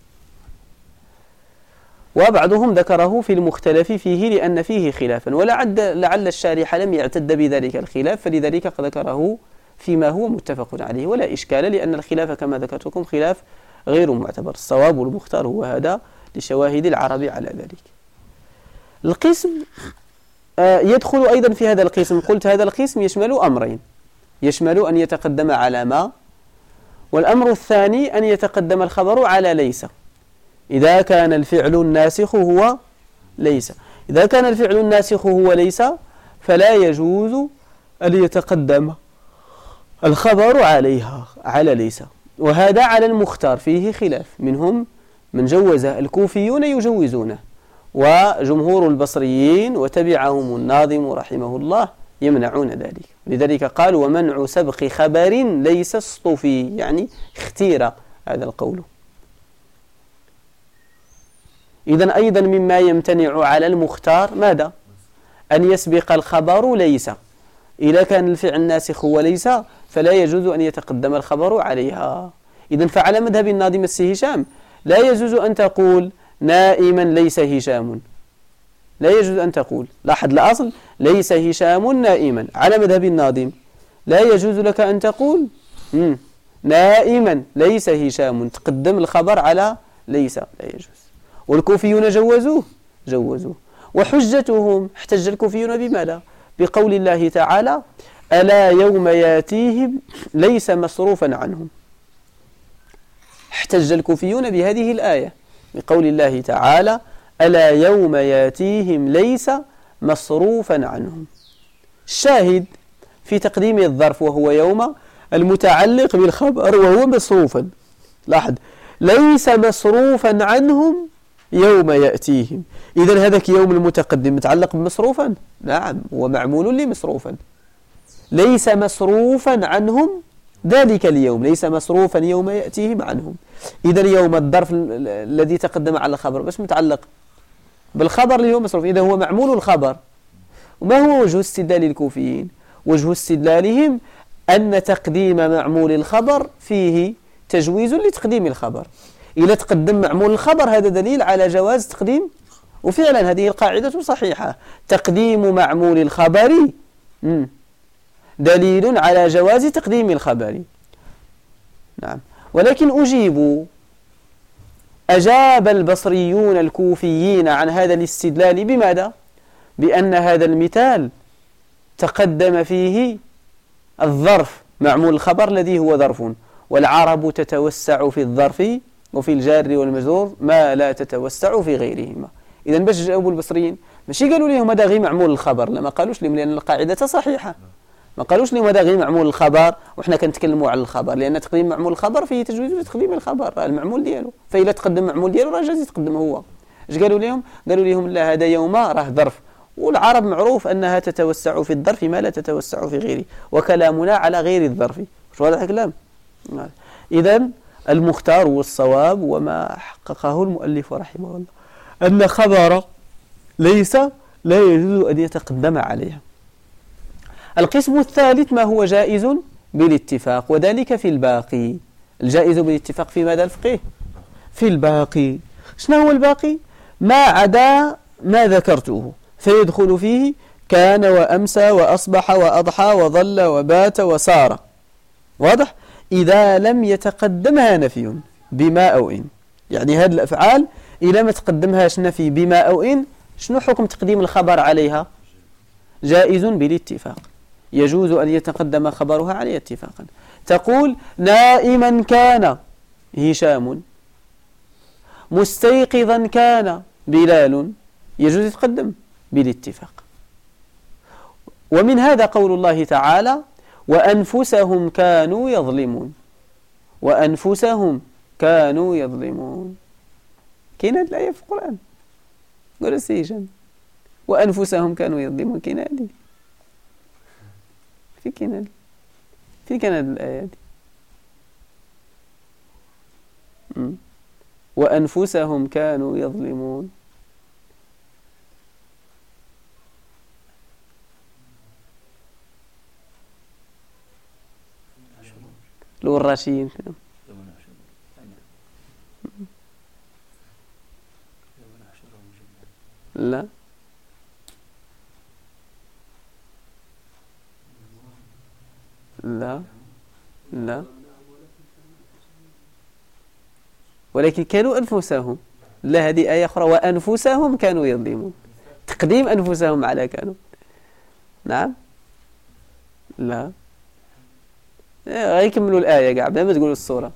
وبعضهم ذكره في المختلف فيه لأن فيه خلافا، ولعل الشارح لم يعتد بذلك الخلاف، فلذلك قد ذكره فيما هو متفق عليه ولا إشكال، لأن الخلاف كما ذكرتكم خلاف غير معتبر. الصواب والمختار هو هذا لشواهد العرب على ذلك. القسم يدخل أيضا في هذا القسم، قلت هذا القسم يشمل أمرين، يشمل أن يتقدم على ما، والأمر الثاني أن يتقدم الخبر على ليس إذا كان الفعل الناسخ هو ليس. إذا كان الفعل الناسخ هو ليس فلا يجوز أن يتقدم الخبر عليها على ليس، وهذا على المختار فيه خلاف، منهم من جوزه، الكوفيون يجوزونه، وجمهور البصريين وتبعهم الناظم رحمه الله يمنعون ذلك. لذلك قال ومنع سبق خبر ليس اصطفي، يعني اختير هذا القول. إذن أيضا مما يمتنع على المختار ماذا؟ أن يسبق الخبر ليس. إذا كان الفعل الناسخ هو ليس فلا يجوز أن يتقدم الخبر عليها. إذن فعلى مذهب الناظم السي هشام لا يجوز أن تقول نائما ليس هشام، لا يجوز أن تقول، لاحظ الأصل ليس هشام نائما، على مذهب الناظم لا يجوز لك أن تقول نائما ليس هشام، تقدم الخبر على ليس، لا يجوز. والكوفيون جوزوه. وحجتهم احتج الكوفيون بماذا؟ بقول الله تعالى ألا يوم ياتيهم ليس مصروفا عنهم. احتج الكوفيون بهذه الآية بقول الله تعالى ألا يوم ياتيهم ليس مصروفا عنهم. الشاهد في تقديم الظرف وهو يوم المتعلق بالخبر وهو مصروفا، لاحظ ليس مصروفا عنهم يوم يأتيهم. إذن هذاك يوم المتقدم متعلق بمصروفا؟ نعم، هو معمول لمصروفا. ليس مصروفا عنهم ذلك اليوم، ليس مصروفا يوم يأتيهم عنهم. إذن يوم الظرف الذي تقدم على الخبر بس متعلق بالخبر اللي هو مصروف، إذا هو معمول الخبر. وما هو وجه استدلال الكوفيين؟ وجه استدلالهم أن تقديم معمول الخبر فيه تجويز لتقديم الخبر. إذا تقدم معمول الخبر هذا دليل على جواز تقديم، وفعلا هذه القاعدة صحيحة، تقديم معمول الخبر دليل على جواز تقديم الخبر. نعم، ولكن أجاب البصريون الكوفيين عن هذا الاستدلال بماذا؟ بأن هذا المثال تقدم فيه الظرف معمول الخبر الذي هو ظرف، والعرب تتوسع في الظرف وفي الجار والمجرور ما لا تتوسع في غيرهما. إذن باش جاوبوا البصريين ماشي قالوا لهم هذا غير معمول الخبر، لا ما قالوش لهم، لأن القاعدة صحيحة. ما قالوش لهم هذا غير معمول الخبر وحنا كنتكلموا على الخبر، لأن تقديم معمول الخبر فيه تجويز لتقديم الخبر المعمول ديالو، فإذا تقدم معمول ديالو راه جاز يتقدم هو. اش قالوا لهم؟ قالوا لهم لا، هذا يوم راه ظرف، والعرب معروف أنها تتوسع في الظرف ما لا تتوسع في غيره، وكلامنا على غير الظرف. شو هذا الكلام؟ إذن المختار والصواب وما حققه المؤلف رحمه الله أن خبر ليس لا يجوز أن يتقدم عليها. القسم الثالث ما هو جائز بالاتفاق، وذلك في الباقي. الجائز بالاتفاق في ماذا الفقيه؟ في الباقي. شنو هو الباقي؟ ما عدا ما ذكرته، فيدخل فيه كان وأمسى وأصبح وأضحى وظل وبات وسار. واضح؟ إذا لم يتقدمها نفي بما أو إن، يعني هذه الأفعال إذا ما تقدمهاش نفي بما أو إن، شنو حكم تقديم الخبر عليها؟ جائز بالاتفاق، يجوز أن يتقدم خبرها عليها اتفاقا. تقول نائما كان هشام، مستيقظا كان بلال، يجوز يتقدم بالاتفاق. ومن هذا قول الله تعالى وأنفسهم كانوا يظلمون، وأنفسهم كانوا يظلمون. كاين هذه الآية في القرآن؟ قول السي هشام وأنفسهم كانوا يظلمون، كاين هذه؟ في كاين هذه؟ في كان هذه الآية هذه؟ وأنفسهم كانوا يظلمون. لو الراشيين لا لا لا، ولكن كانوا أنفسهم، لا هذه آية أخرى وأنفسهم كانوا يظلمون، تقديم أنفسهم على كانوا. نعم لا، غيكملوا الآية قاعد ما تقولوا الصورة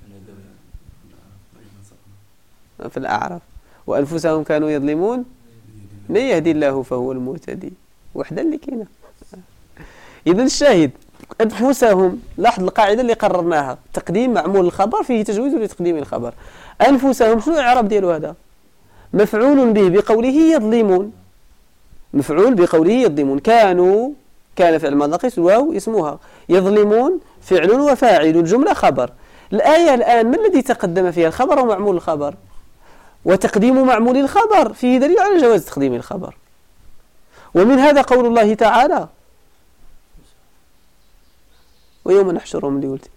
في الأعراف وأنفسهم كانوا يظلمون من يهدي الله فهو المهتدي، وحده اللي كاينه. إذن الشاهد أنفسهم، لاحظ القاعدة اللي قررناها، تقديم معمول الخبر فيه تجويز لتقديم الخبر. أنفسهم شنو الإعراب ديالو هذا؟ مفعول به بقوله يظلمون، مفعول بقوله يظلمون. كانوا، كان فعل ماضي ناقص، واو اسمها، يظلمون فعل وفاعل، الجملة خبر. الآية الآن ما الذي تقدم فيها؟ الخبر ومعمول الخبر، وتقديم معمول الخبر فيه دليل على جواز تقديم الخبر. ومن هذا قول الله تعالى ويوم نحشرهم اللي قلت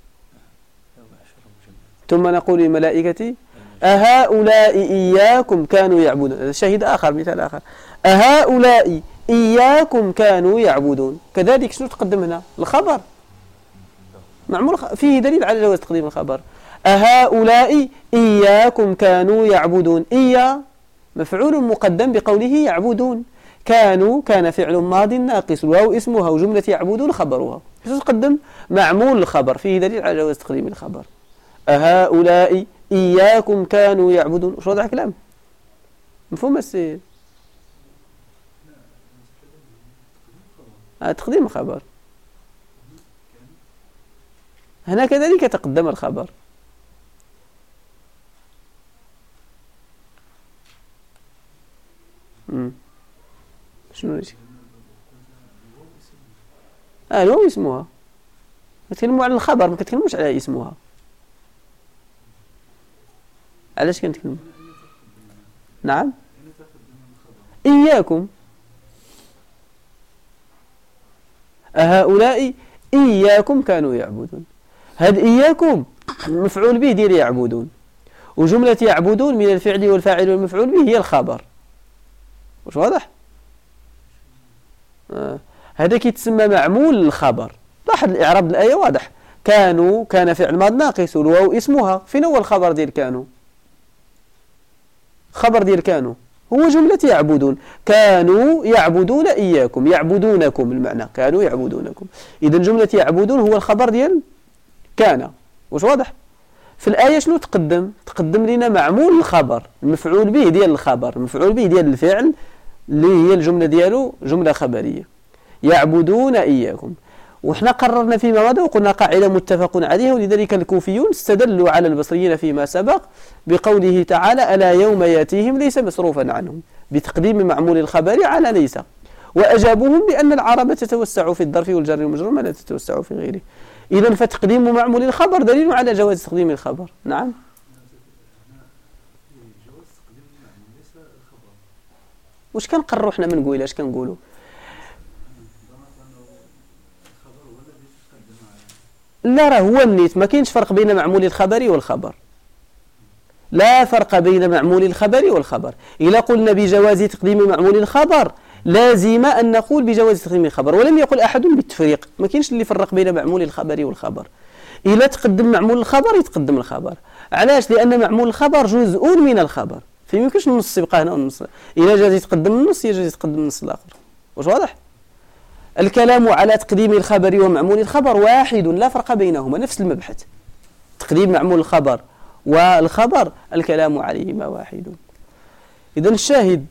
ثم نقول للملائكة أهؤلاء إياكم كانوا يعبدون. شاهد آخر، مثال آخر، أهؤلاء إياكم كانوا يعبدون. كذلك شنو تقدم هنا؟ الخبر معمول فيه دليل على جواز تقديم الخبر. أهؤلاء إياكم كانوا يعبدون، إيا مفعول مقدم بقوله يعبدون، كانوا كان فعل ماض ناقص، واو اسمها، وجملة يعبدون خبرها. شو تقدم؟ معمول الخبر فيه دليل على جواز تقديم الخبر. أهؤلاء إياكم كانوا يعبدون. وش وضع كلام؟ مفهوم السيد؟ تقديم الخبر هنا كذلك تقدم الخبر. شنو نجي؟ الواو اسمها، نتكلموا على الخبر، ما كنتكلموش على اسمها. علاش كنتكلم؟ نعم، إياكم، أهؤلاء إياكم كانوا يعبدون. هذا إياكم مفعول به ديال يعبدون، وجملة يعبدون من الفعل والفاعل والمفعول به هي الخبر. واش واضح؟ هذا كيتسمى معمول الخبر. لاحظ الإعراب الآية واضح، كانوا كان فعل ماض ناقص، والواو اسمها. فين هو الخبر ديال كانوا؟ خبر ديال كانوا هو جملة يعبدون، كانوا يعبدون إياكم، يعبدونكم المعنى، كانوا يعبدونكم. إذا جملة يعبدون هو الخبر ديال كان. واش واضح؟ في الآية شنو تقدم؟ تقدم لنا معمول الخبر، المفعول به ديال الخبر، المفعول به ديال الفعل اللي هي الجملة ديالو جملة خبرية، يعبدون إياكم. وإحنا قررنا فيما مضى وقلنا قاعدة متفق عليها، ولذلك الكوفيون استدلوا على البصريين فيما سبق بقوله تعالى ألا يوم ياتيهم ليس مصروفا عنهم، بتقديم معمول الخبر على ليس، وأجابوهم بأن العرب تتوسع في الظرف والجر والمجرور ما لا تتوسع في غيره. إذن فتقديم معمول الخبر دليل على جواز تقديم الخبر. نعم، واش كنقرروا حنا من نقول اش كنقولوا؟ لا، راه هو النيت، ما كاينش فرق بين معمول الخبر والخبر، لا فرق بين معمول الخبر والخبر. إذا قلنا بجواز تقديم معمول الخبر لازم أن نقول بجواز تقديم الخبر، ولم يقل أحد بالتفريق، ما كاينش اللي فرق بين معمول الخبر والخبر. إذا تقدم معمول الخبر يتقدم الخبر. علاش؟ لأن معمول الخبر جزء من الخبر، فما يمكنش النص يبقى هنا والنص، إذا جاز يتقدم النص يجوز يتقدم النص الآخر. واش واضح؟ الكلام على تقديم الخبر ومعمول الخبر واحد، لا فرق بينهما، نفس المبحث، تقديم معمول الخبر والخبر الكلام عليهما واحد. إذن الشاهد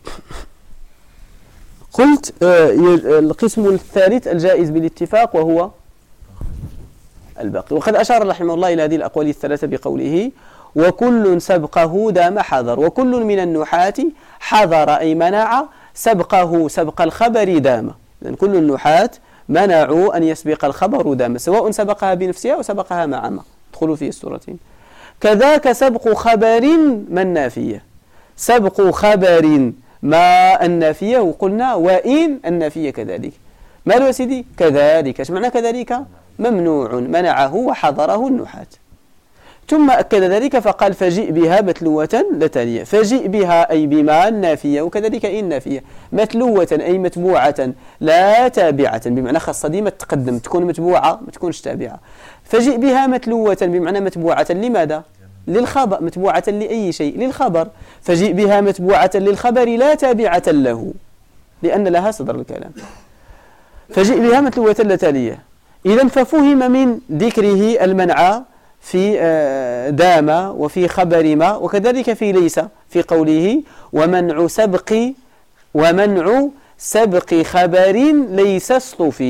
قلت القسم الثالث الجائز بالاتفاق وهو الباقي. وقد أشار رحمه الله إلى هذه الأقوال الثلاثة بقوله وكل سبقه دام حذر، وكل من النحاة حذر أي منع سبقه سبق الخبر دام. إذن كل النحاة منعوا أن يسبق الخبر دام، سواء سبقها بنفسها أو سبقها مع ما تدخل فيه السورتين. كذاك سبق خبر ما النافية، سبق خبر ما النافية، وقلنا وإن النافية كذلك. ماذا يا سيدي؟ كذلك. ايش معنى كذلك؟ ممنوع، منعه وحضره النحاة. ثم أكد ذلك فقال فجئ بها متلوة لتالية. فجئ بها أي بما النافية، وكذلك إن نافية، متلوة أي متبوعة لا تابعة، بمعنى خاصة ديما تقدم، تكون متبوعة ما تكونش تابعة. فجئ بها متلوة بمعنى متبوعة لماذا؟ للخبر، متبوعة لأي شيء، للخبر. فجئ بها متبوعة للخبر لا تابعة له لأن لها صدر الكلام. فجئ بها متلوة لتالية. إذن ففهم من ذكره المنع في دام وفي خبر ما، وكذلك في ليس في قوله ومنع سبق خبر ليس اصطفي،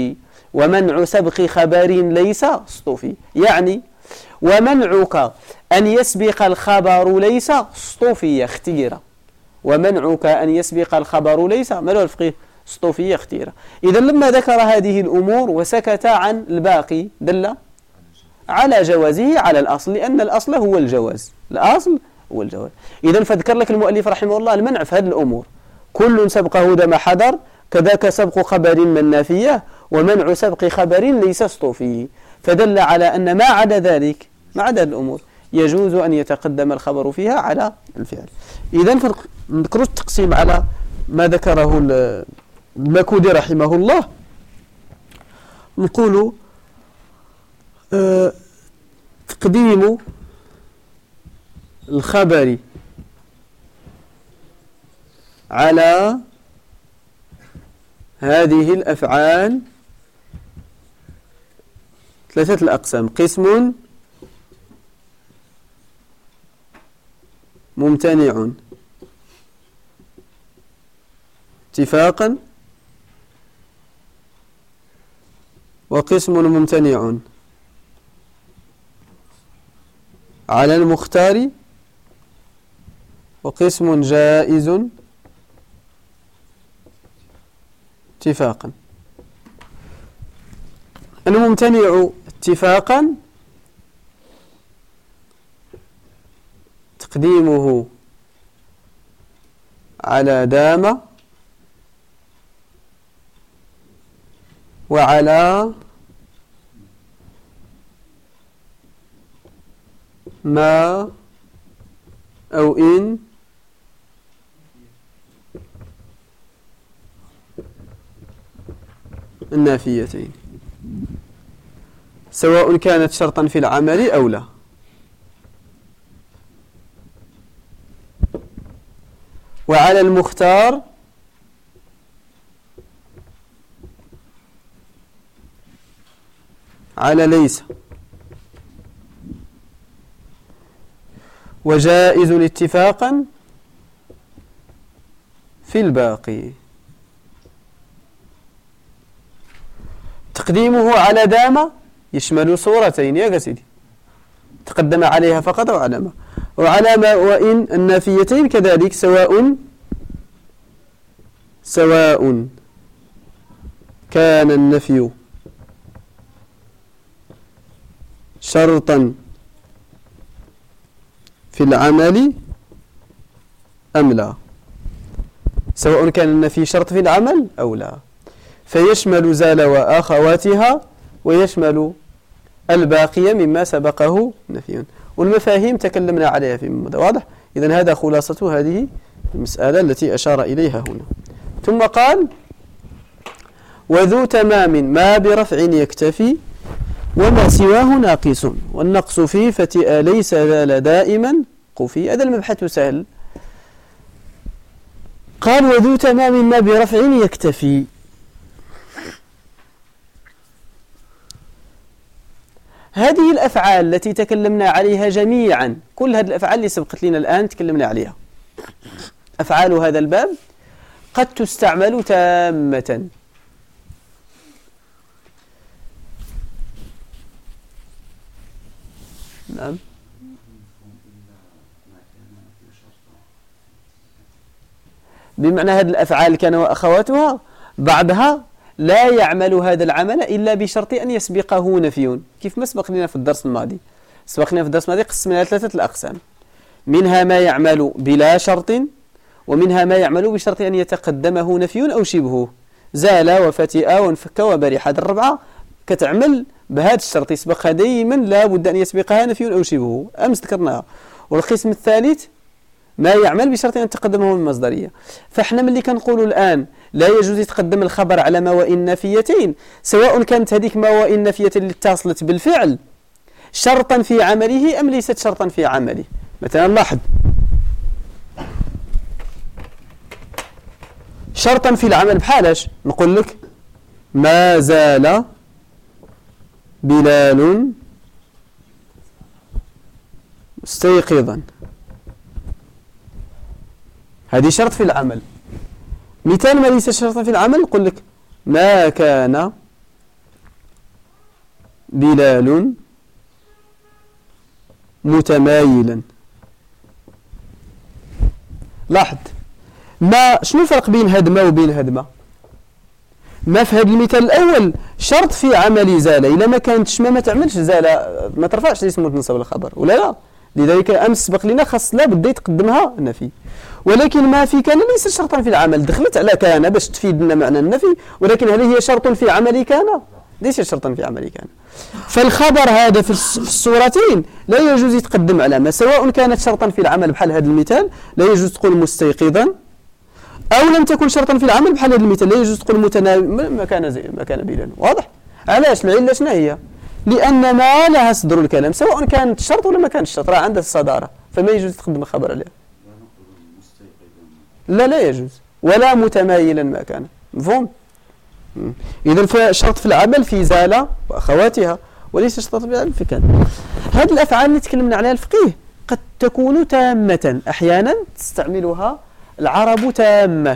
ومنع سبق خبر ليس اصطفي، يعني ومنعك أن يسبق الخبر ليس اصطفي اختير، ومنعك أن يسبق الخبر ليس ماله الفقيه اصطفي اختير. إذا لما ذكر هذه الأمور وسكت عن الباقي دل على جوازه على الأصل، لأن الأصل هو الجواز، الأصل هو الجواز. إذا فذكر لك المؤلف رحمه الله المنع في هذه الأمور، كل سبقه دم حضر، كذاك سبق خبر من نافية، ومنع سبق خبر ليس اصطفي، فدل على أن ما عدا ذلك، ما عدا الأمور يجوز أن يتقدم الخبر فيها على الفعل. إذا نذكر التقسيم على ما ذكره المكودي رحمه الله. نقول تقديم الخبر على هذه الأفعال ثلاثة الأقسام: قسم ممتنع اتفاقا، وقسم ممتنع على المختار، وقسم جائز اتفاقا. الممتنع اتفاقا تقديمه على دام وعلى ما أو إن النافيتين، سواء كانت شرطا في العمل أو لا. وعلى المختار على ليس، وجائز اتفاقا في الباقي. تقديمه على دام يشمل صورتين يا سيدي، تقدم عليها فقط وعلى ما، وعلى ما وإن النافيتين كذلك، سواء كان النفي شرطا في العمل أم لا، سواء كان النفي شرط في العمل أو لا، فيشمل زال وآخواتها، ويشمل الباقي مما سبقه نفي. والمفاهيم تكلمنا عليها في مدى واضح. إذن هذا خلاصة هذه المسألة التي أشار إليها هنا. ثم قال: وذو تمام ما برفع يكتفي، وما سواه ناقص، والنقص فيه فتئ ليس ذال دائما قفي. هذا المبحث سهل. قال: وذو تمام ما برفع يكتفي. هذه الأفعال التي تكلمنا عليها جميعا، كل هذه الأفعال اللي سبقت لنا الآن تكلمنا عليها، أفعال هذا الباب قد تستعمل تامة. نعم، بمعنى هذه الأفعال كان وأخواتها بعضها لا يعمل هذا العمل إلا بشرط أن يسبقه نفي، كيف ما سبق لنا في الدرس الماضي. سبقنا في الدرس الماضي قسمنا ثلاثة الأقسام: منها ما يعمل بلا شرط، ومنها ما يعمل بشرط أن يتقدمه نفي أو شبهه، زال وفتئ وانفك وبرح. هذه الربعة كتعمل بهذا الشرط، يسبقها دائما لا بد أن يسبقها نفي أو شبهه، أمس ذكرناها. والقسم الثالث ما يعمل بشرط أن تقدمه من المصدرية. فاحنا ملي كنقولوا الآن لا يجوز يتقدم الخبر على ما وإن نافيتين، سواء كانت هذيك ما وإن نافية اللي اتصلت بالفعل شرطا في عمله أم ليست شرطا في عمله. مثلا لاحظ، شرطا في العمل بحالاش نقول لك: ما زال بلال مستيقظا، هذه شرط في العمل. مثال ما ليس شرطا في العمل نقول لك: ما كان بلال متمايلا. لاحظ شنو الفرق بين هدمة وبين هدمة؟ ما في هذا المثال الأول شرط في عمل زالة، إلا ما كانتش ما تعملش زالة ما ترفعش الاسم وتنصب الخبر ولا لا. لذلك أمس سبق لنا خاص لا بدا يتقدمها النفي، ولكن ما في كان ليس شرطا في العمل. دخلت على كان باش تفيدنا معنى النفي، ولكن هل هي شرط في عمل كان؟ ليس شرطا في عمل كان. فالخبر هذا في الصورتين لا يجوز يتقدم على ما، سواء كانت شرطا في العمل بحال هذا المثال لا يجوز تقول مستيقظا، أو لم تكن شرطا في العمل بحال هذا المثال لا يجوز تقول متناول ما كان بلال. واضح؟ علاش؟ العلة شنو هي؟ لأن ما لها صدر الكلام، سواء كانت شرط ولا ما كانتش شرط، راه عندها الصدارة، فما يجوز تقدم الخبر عليها. لا يجوز، ولا متمايلا ما كان. مفهوم؟ إذن فشرط في العمل في زالة وأخواتها، وليس شرط في العمل في كان. هذه الأفعال اللي تكلمنا عليها الفقيه قد تكون تامة، أحيانا تستعملها العرب تامة.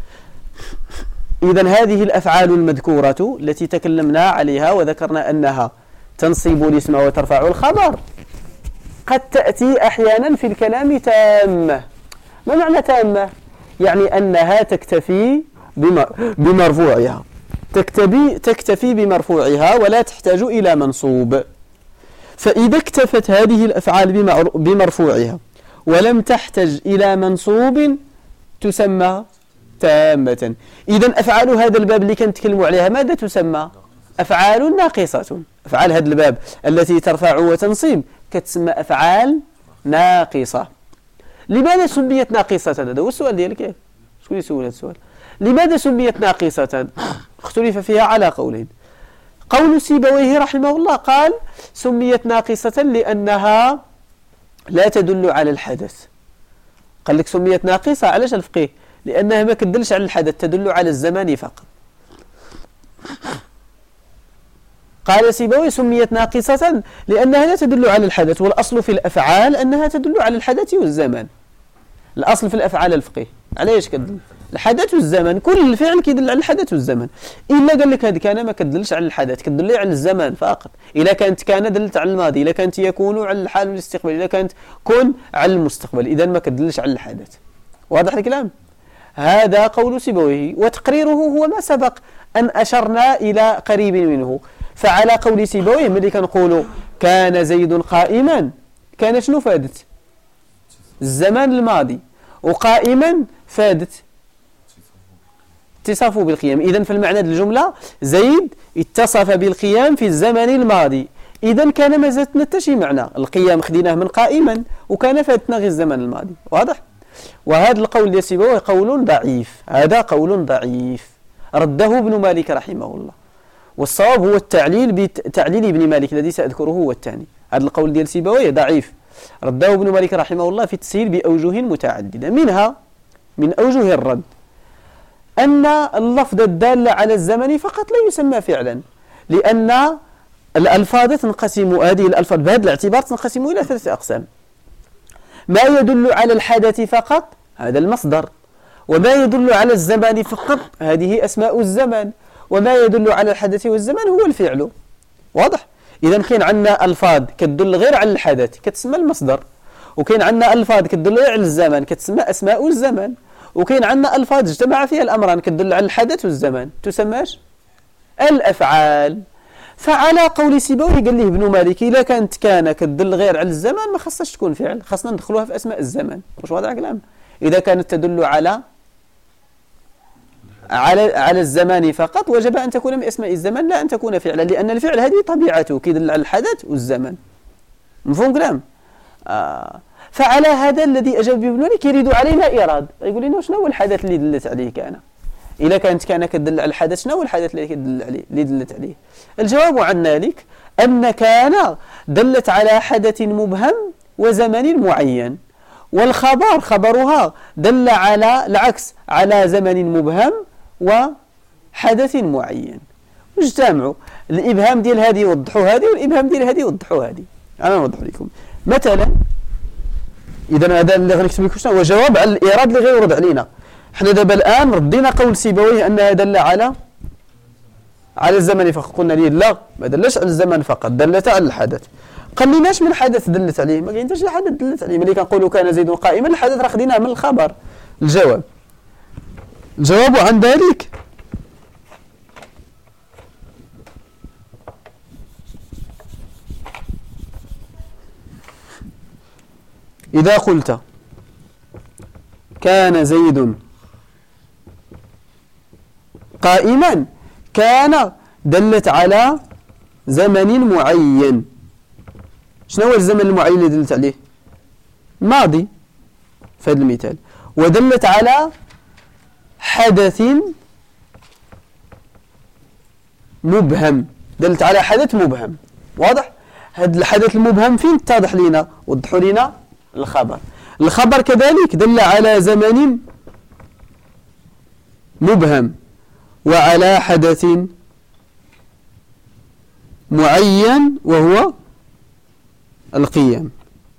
إذن هذه الأفعال المذكورة التي تكلمنا عليها وذكرنا أنها تنصب الاسم وترفع الخبر قد تأتي أحيانا في الكلام تامة. ما معنى تامة؟ يعني أنها تكتفي بمرفوعها، تكتفي بمرفوعها ولا تحتاج إلى منصوب. فإذا اكتفت هذه الأفعال بمرفوعها ولم تحتج إلى منصوب تسمى تامة. إذن أفعال هذا الباب اللي كنتكلموا عليها ماذا تسمى؟ أفعال ناقصة. أفعال هذا الباب التي ترفع وتنصب كتسمى أفعال ناقصة. لماذا سميت ناقصة؟ هذا هو السؤال ديالك. شكون يسول هذا السؤال؟ لماذا سميت ناقصة؟ اختلف فيها على قولين. قول سيبويه رحمه الله قال سميت ناقصة لأنها لا تدل على الحدث. قال لك سميت ناقصة علاش الفقيه؟ لأنها ما تدلش على الحدث، تدل على الزمان فقط. قال سيبويه سميت ناقصة لأنها لا تدل على الحدث، والأصل في الأفعال أنها تدل على الحدث والزمان. الأصل في الأفعال الفقيه علاش كتدل؟ الحدث والزمن، كل الفعل كيدل على الحدث والزمن. إلا قال لك هذه كان ما كتدلش على الحدث، كتدل على الزمان فقط. إلا كانت كان دلت على الماضي، إلا كانت يكون على الحال والاستقبال، إلا كانت كن على المستقبل، إذا ما كتدلش على الحدث. واضح الكلام؟ هذا قول سيبويه، وتقريره هو ما سبق أن أشرنا إلى قريب منه. فعلى قول سيبويه ملي كنقولوا كان زيد قائما، كان شنو فادت؟ الزمان الماضي، وقائما فادت اتصافه بالقيام. إذن في المعنى الجملة زيد اتصف بالقيام في الزمن الماضي، إذن كان ما زالت نتشي معنى القيام خديناه من قائما، وكان فاتنا غير الزمن الماضي. واضح؟ وهذا القول ديال سيبويه قول ضعيف، هذا قول ضعيف رده ابن مالك رحمه الله، والصواب هو التعليل بتعليل ابن مالك الذي سأذكره هو الثاني. هذا القول ديال سيبويه ضعيف رده ابن مالك رحمه الله في التسهيل بأوجه متعددة، منها من أوجه الرد أن اللفظ الدال على الزمن فقط لا يسمى فعلا، لأن الألفاظ تنقسم، هذه الألفاظ بهذا الاعتبار تنقسم إلى 3 أقسام. ما يدل على الحدث فقط هذا المصدر، وما يدل على الزمان فقط هذه أسماء الزمان، وما يدل على الحدث والزمان هو الفعل. واضح؟ إذا كاين عندنا ألفاظ كتدل غير على الحدث كتسمى المصدر، وكاين عندنا ألفاظ كتدل غير على الزمان كتسمى أسماء الزمان، وكاين عندنا ألفاظ اجتمع فيها الأمران كتدل على الحدث والزمان تسماش الأفعال. فعلى قول سيبويه قال له ابن مالك إذا كانت كان كتدل غير على الزمان ما خصهاش تكون فعل، خصنا ندخلوها في أسماء الزمان. واش واضح الكلام؟ إذا كانت تدل على الزمان فقط وجب أن تكون من أسماء الزمان لا أن تكون فعلا، لأن الفعل هذه طبيعته كيدل على الحدث والزمن. مفهوم كلام؟ فعلى هذا الذي أجاب ابن مالك يريد علينا إيراد، يقول لنا شنو هو الحدث اللي دلت عليه كان؟ إذا كانت كان كتدل على الحدث شنو هو الحدث اللي دلت عليه؟ الجواب عن ذلك أن كان دلت على حدث مبهم وزمن معين، والخبر خبرها دل على العكس على زمن مبهم وحدث معين، واجتمعوا الإبهام ديال هذه يوضحوا هذه، والإبهام ديال هذه يوضحوا هذه. أنا نوضح لكم مثلا. إذا هذا اللي غنكتب لكم شنو هو جواب على الإيراد اللي غيورد علينا. حنا دابا الآن ردينا قول سيبويه أنها دل على على الزمن فقط؟ قلنا ليه لا، ما دلش على الزمن فقط، دلت على الحدث. قلناش من حدث دلت عليه، ما كاينش شي حدث دلت عليه. ملي كنقولوا كان زيد قائما الحدث راه خديناه من الخبر. الجواب عن ذلك إذا قلت كان زيد قائما، كان دلت على زمن معين. شنو هو الزمن المعين اللي دلت عليه؟ ماضي في هذا المثال. ودلت على حدث مبهم، دلت على حدث مبهم. واضح؟ هذا الحدث المبهم فين اتضح لنا؟ وضحوا لنا الخبر كذلك دل على زمن مبهم وعلى حدث معين وهو القيام.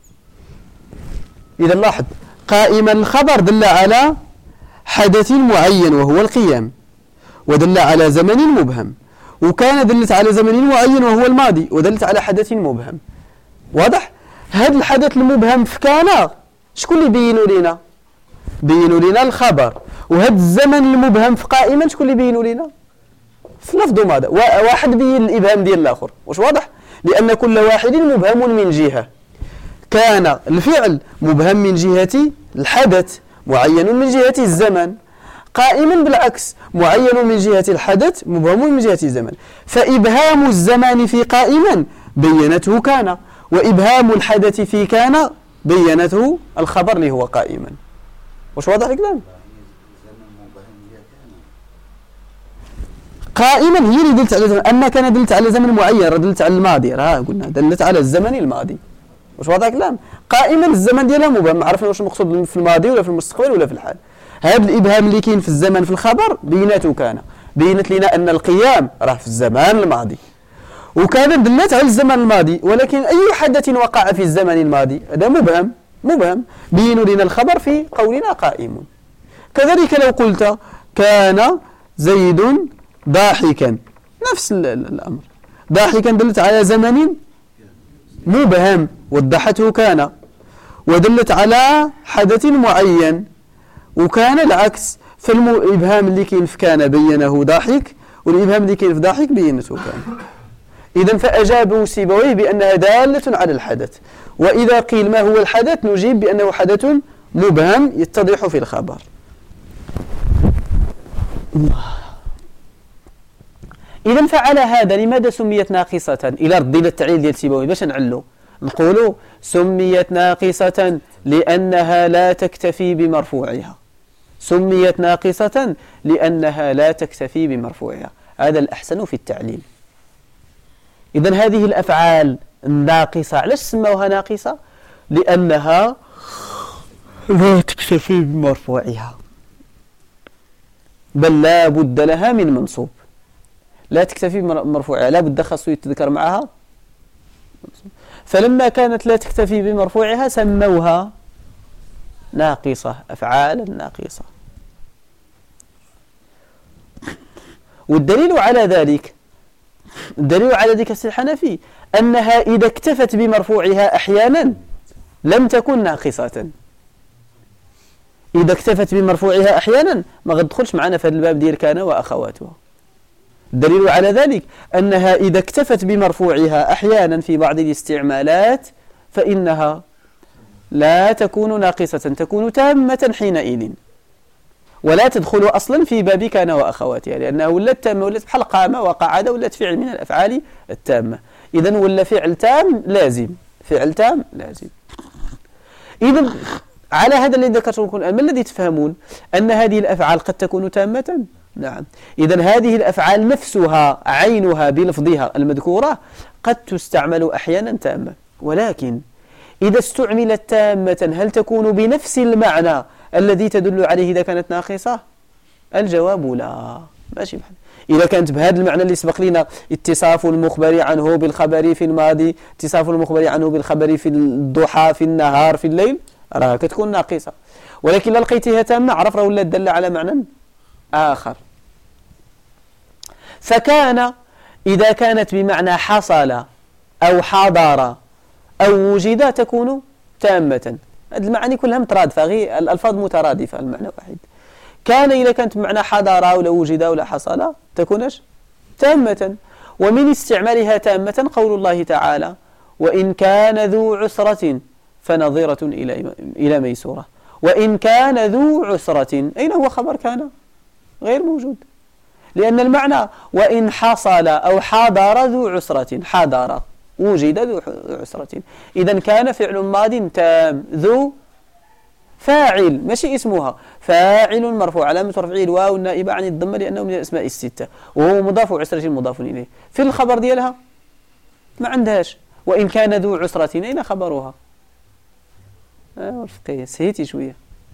إذا لاحظ، قائما الخبر دل على حدث معين وهو القيام، ودل على زمن مبهم. وكان دلت على زمن معين وهو الماضي، ودلت على حدث مبهم. واضح؟ هذا الحدث المبهم في كان شكون اللي بينوا لنا الخبر. وهذا الزمن المبهم في قائما شكون اللي بينوا لنا؟ في لفظ ماذا؟ واحد بين الإبهام ديال الآخر. واش واضح؟ لأن كل واحد مبهم من جهة. كان الفعل مبهم من جهة الحدث، معين من جهة الزمن. قائما بالعكس، معين من جهة الحدث، مبهم من جهة الزمن. فإبهام الزمان في قائما بينته كان، وإبهام الحدث في كان بينته الخبر اللي هو قائما. واش واضح الكلام؟ قائما هي اللي دلت على زمن. أما كان دلت على زمن معين، دلت على الماضي، قلنا دلت على الزمن الماضي. واش واضح الكلام؟ قائما الزمن ديالها مبهم، ما عرفنا واش المقصود في الماضي ولا في المستقبل ولا في الحال. هذا الإبهام اللي كاين في الزمن في الخبر بينته كان، بينت لنا أن القيام راه في الزمان الماضي. وكان دلت على الزمن الماضي، ولكن أي حدث وقع في الزمن الماضي هذا مبهم بينوا لنا الخبر في قولنا قائم. كذلك لو قلت كان زيد ضاحكا، نفس الأمر. ضاحكا دلت على زمن مبهم وضحته كان، ودلت على حدث معين. وكان العكس، فالإبهام اللي كاين في كان بينه ضاحك، والإبهام اللي كاين في ضاحك بينته كان. إذن فأجابوا سيبويه بأنها دالة على الحدث. وإذا قيل ما هو الحدث نجيب بأنه حدث مبهم يتضح في الخبر. إذن فعلى هذا لماذا سميت ناقصة؟ إلى رد إلى التعليل ديال سيبويه باش نعلو نقولوا سميت ناقصة لأنها لا تكتفي بمرفوعها. سميت ناقصة لأنها لا تكتفي بمرفوعها. هذا الأحسن في التعليل. إذن هذه الأفعال الناقصة علاش سموها ناقصة؟ لأنها لا تكتفي بمرفوعها، بل لا بد لها من منصوب. لا تكتفي بمرفوعها، لا بد خاصو يتذكر معها. فلما كانت لا تكتفي بمرفوعها سموها ناقصة، أفعالا ناقصة. والدليل على ذلك الحنفي أنها إذا اكتفت بمرفوعها أحيانا لم تكن ناقصة. إذا اكتفت بمرفوعها أحيانا ما غتدخلش معنا في هذا الباب ديال كان وأخواتها. الدليل على ذلك أنها إذا اكتفت بمرفوعها أحيانا في بعض الاستعمالات فإنها لا تكون ناقصة، تكون تامة حينئذ، ولا تدخل أصلا في باب كان وأخواتها، لأنها ولت تامة، ولت بحال قام وقعد، ولت فعل من الأفعال التامة. إذن ولا فعل تام لازم، إذن على هذا الذي ذكرته لكم الآن، ما الذي تفهمون؟ أن هذه الأفعال قد تكون تامة؟ نعم. إذن هذه الأفعال نفسها عينها بلفظها المذكورة قد تستعمل أحيانا تامة، ولكن إذا استعملت تامة هل تكون بنفس المعنى الذي تدل عليه إذا كانت ناقصة؟ الجواب لا، ماشي بحال. إذا كانت بهذا المعنى اللي سبق لنا، اتصاف المخبر عنه بالخبر في الماضي، اتصاف المخبر عنه بالخبر في الضحى، في النهار، في الليل، راه كتكون ناقصة. ولكن لا لقيتها تامة عرف راه ولا دل على معنى آخر. فكان إذا كانت بمعنى حصل أو حضر أو وجد تكون تامة. هذه المعاني كلها مترادفة، غير الألفاظ مترادفة، المعنى واحد. كان إذا كانت بمعنى حضر ولا وجد ولا حصل تكونش تامة. ومن استعمالها تامة قول الله تعالى: وإن كان ذو عسرة فنظيرة إلى ميسورة. وإن كان ذو عسرة، أين هو خبر كان؟ غير موجود، لأن المعنى وإن حصل أو حضر ذو عسرة، حضر وجد ذو عسرة. إذن كان فعل ماض تام، ذو فاعل ماشي اسمها، فاعل مرفوع علامة رفعه الواو النائبة عن الضمة لأنه من الأسماء الستة، وهو مضاف وعسرة مضاف إليه. في الخبر ديالها ما عندهاش. وإن كان ذو عسرة أين خبرها؟ الفقيه سهيتي شوية.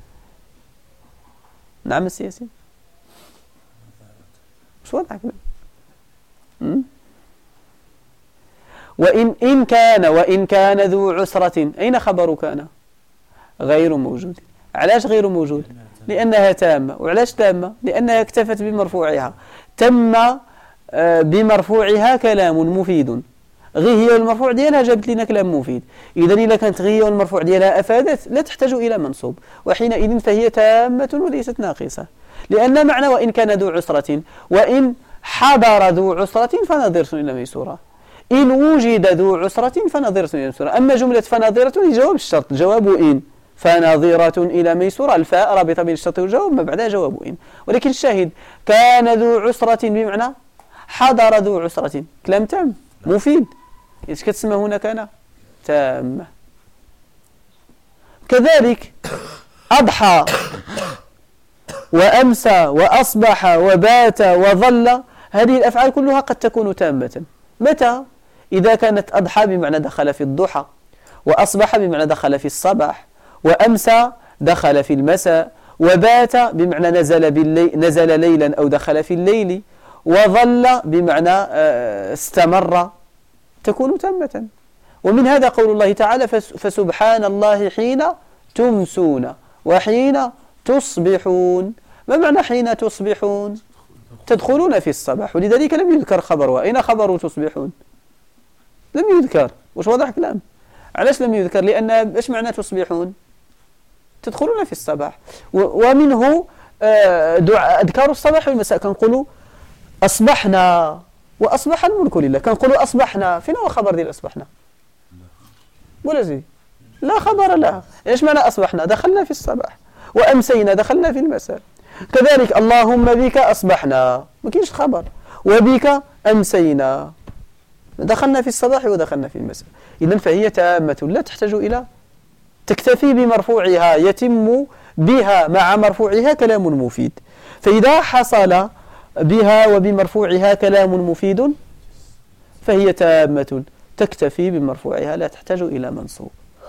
نعم السياسي مش وضعك. وإن كان ذو عسرة أين خبر كان؟ غير موجود. علاش غير موجود؟ لأنها تامة. وعلاش تامة؟ لأنها اكتفت بمرفوعها. تم بمرفوعها كلام مفيد، غير هي المرفوع ديالها جابت لنا كلام مفيد. إذن إذا كانت غير المرفوع ديالها أفادت لا تحتاج إلى منصوب، وحينئذ فهي تامة وليست ناقصة. لأن معنى وإن كان ذو عسرة، وإن حضر ذو عسرة فنظيرة إلى ميسورة، إن وجد ذو عسرة فنظيرة إلى ميسورة. أما جملة فنظيرة هي جواب الشرط، جواب إن، فنظيرة إلى ميسورة، الفاء رابطة بين الشرط والجواب، ما بعدها جواب إن. ولكن الشاهد كان ذو عسرة بمعنى حضر ذو عسرة، كلام تام مفيد. إيش كتسمى هنا كان؟ تامة. كذلك أضحى وأمسى وأصبح وبات وظل، هذه الأفعال كلها قد تكون تامة. متى؟ إذا كانت أضحى بمعنى دخل في الضحى، وأصبح بمعنى دخل في الصباح، وأمسى دخل في المساء، وبات بمعنى نزل ليلا أو دخل في الليل، وظل بمعنى استمر، تكون تامة. ومن هذا قول الله تعالى: فسبحان الله حين تمسون وحين تصبحون. ما معنى حين تصبحون؟ تدخلون في الصباح، ولذلك لم يذكر خبرها. أين خبر تصبحون؟ لم يذكر. وش واضح كلام؟ علاش لم يذكر؟ لأن إيش معنى تصبحون؟ تدخلون في الصباح. ومنه أذكار الصباح والمساء، كنقولوا أصبحنا وأصبح الملك لله، كنقولوا أصبحنا، فين هو خبر ديال أصبحنا؟ ولا زي لا خبر لها. إيش معنى أصبحنا؟ دخلنا في الصباح. وأمسينا دخلنا في المساء. كذلك اللهم بك أصبحنا، ما كاينش خبر، وبك أمسينا، دخلنا في الصباح ودخلنا في المساء. إذن فهي تامة لا تحتاج إلى، تكتفي بمرفوعها، يتم بها مع مرفوعها كلام مفيد. فإذا حصل بها وبمرفوعها كلام مفيد فهي تامة تكتفي بمرفوعها لا تحتاج إلى منصوب.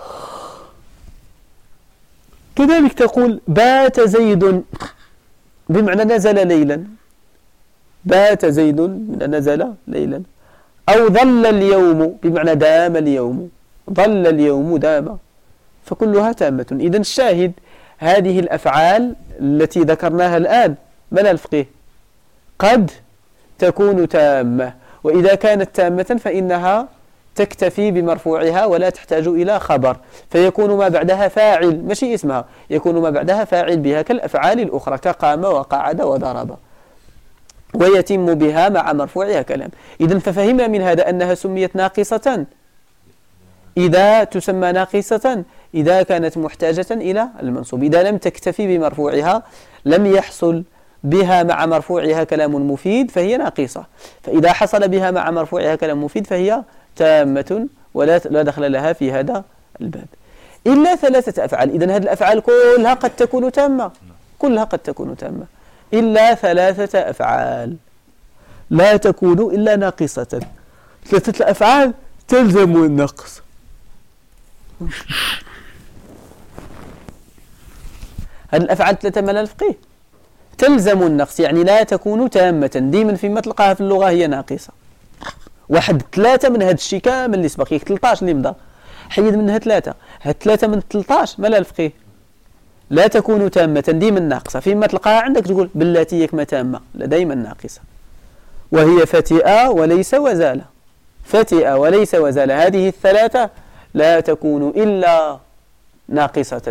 كذلك تقول بات زيد بمعنى نزل ليلا، بات زيد بمعنى نزل ليلا. أو ظل اليوم بمعنى دام اليوم، ظل اليوم دام، فكلها تامة. إذن الشاهد هذه الأفعال التي ذكرناها الآن من الفقه قد تكون تامة، وإذا كانت تامة فإنها تكتفي بمرفوعها ولا تحتاج إلى خبر، فيكون ما بعدها فاعل ماشي اسمها، يكون ما بعدها فاعل بها كالأفعال الأخرى كقام وقعد وضرب، ويتم بها مع مرفوعها كلام. إذن ففهمنا من هذا أنها سميت ناقصة إذا تسمى ناقصة إذا كانت محتاجة إلى المنصوب. إذا لم تكتفي بمرفوعها لم يحصل بها مع مرفوعها كلام مفيد فهي ناقصة. فإذا حصل بها مع مرفوعها كلام مفيد فهي تامة ولا دخل لها في هذا الباب إلا ثلاثة أفعال. إذن هذه الأفعال كلها قد تكون تامة، كلها قد تكون تامة إلا ثلاثة أفعال لا تكون إلا ناقصة. ثلاثة الأفعال تلزم النقص. هذه الأفعال ثلاثة من الفقه تلزم النقص، يعني لا تكون تامة، ديما فيما تلقاها في اللغة هي ناقصة. واحد ثلاثة من هذا الشيء كامل اللي سبق 13 اللي مضى حيد منها ثلاثة، هاد ثلاثة من 13 مال الفقه لا تكون تامة، ديما ناقصة. فيما تلقاها عندك تقول بالتي يكما تامة، لا دايما ناقصة. وهي فتئ وليس وزال. فتئ وليس وزال، هذه الثلاثة لا تكون إلا ناقصة.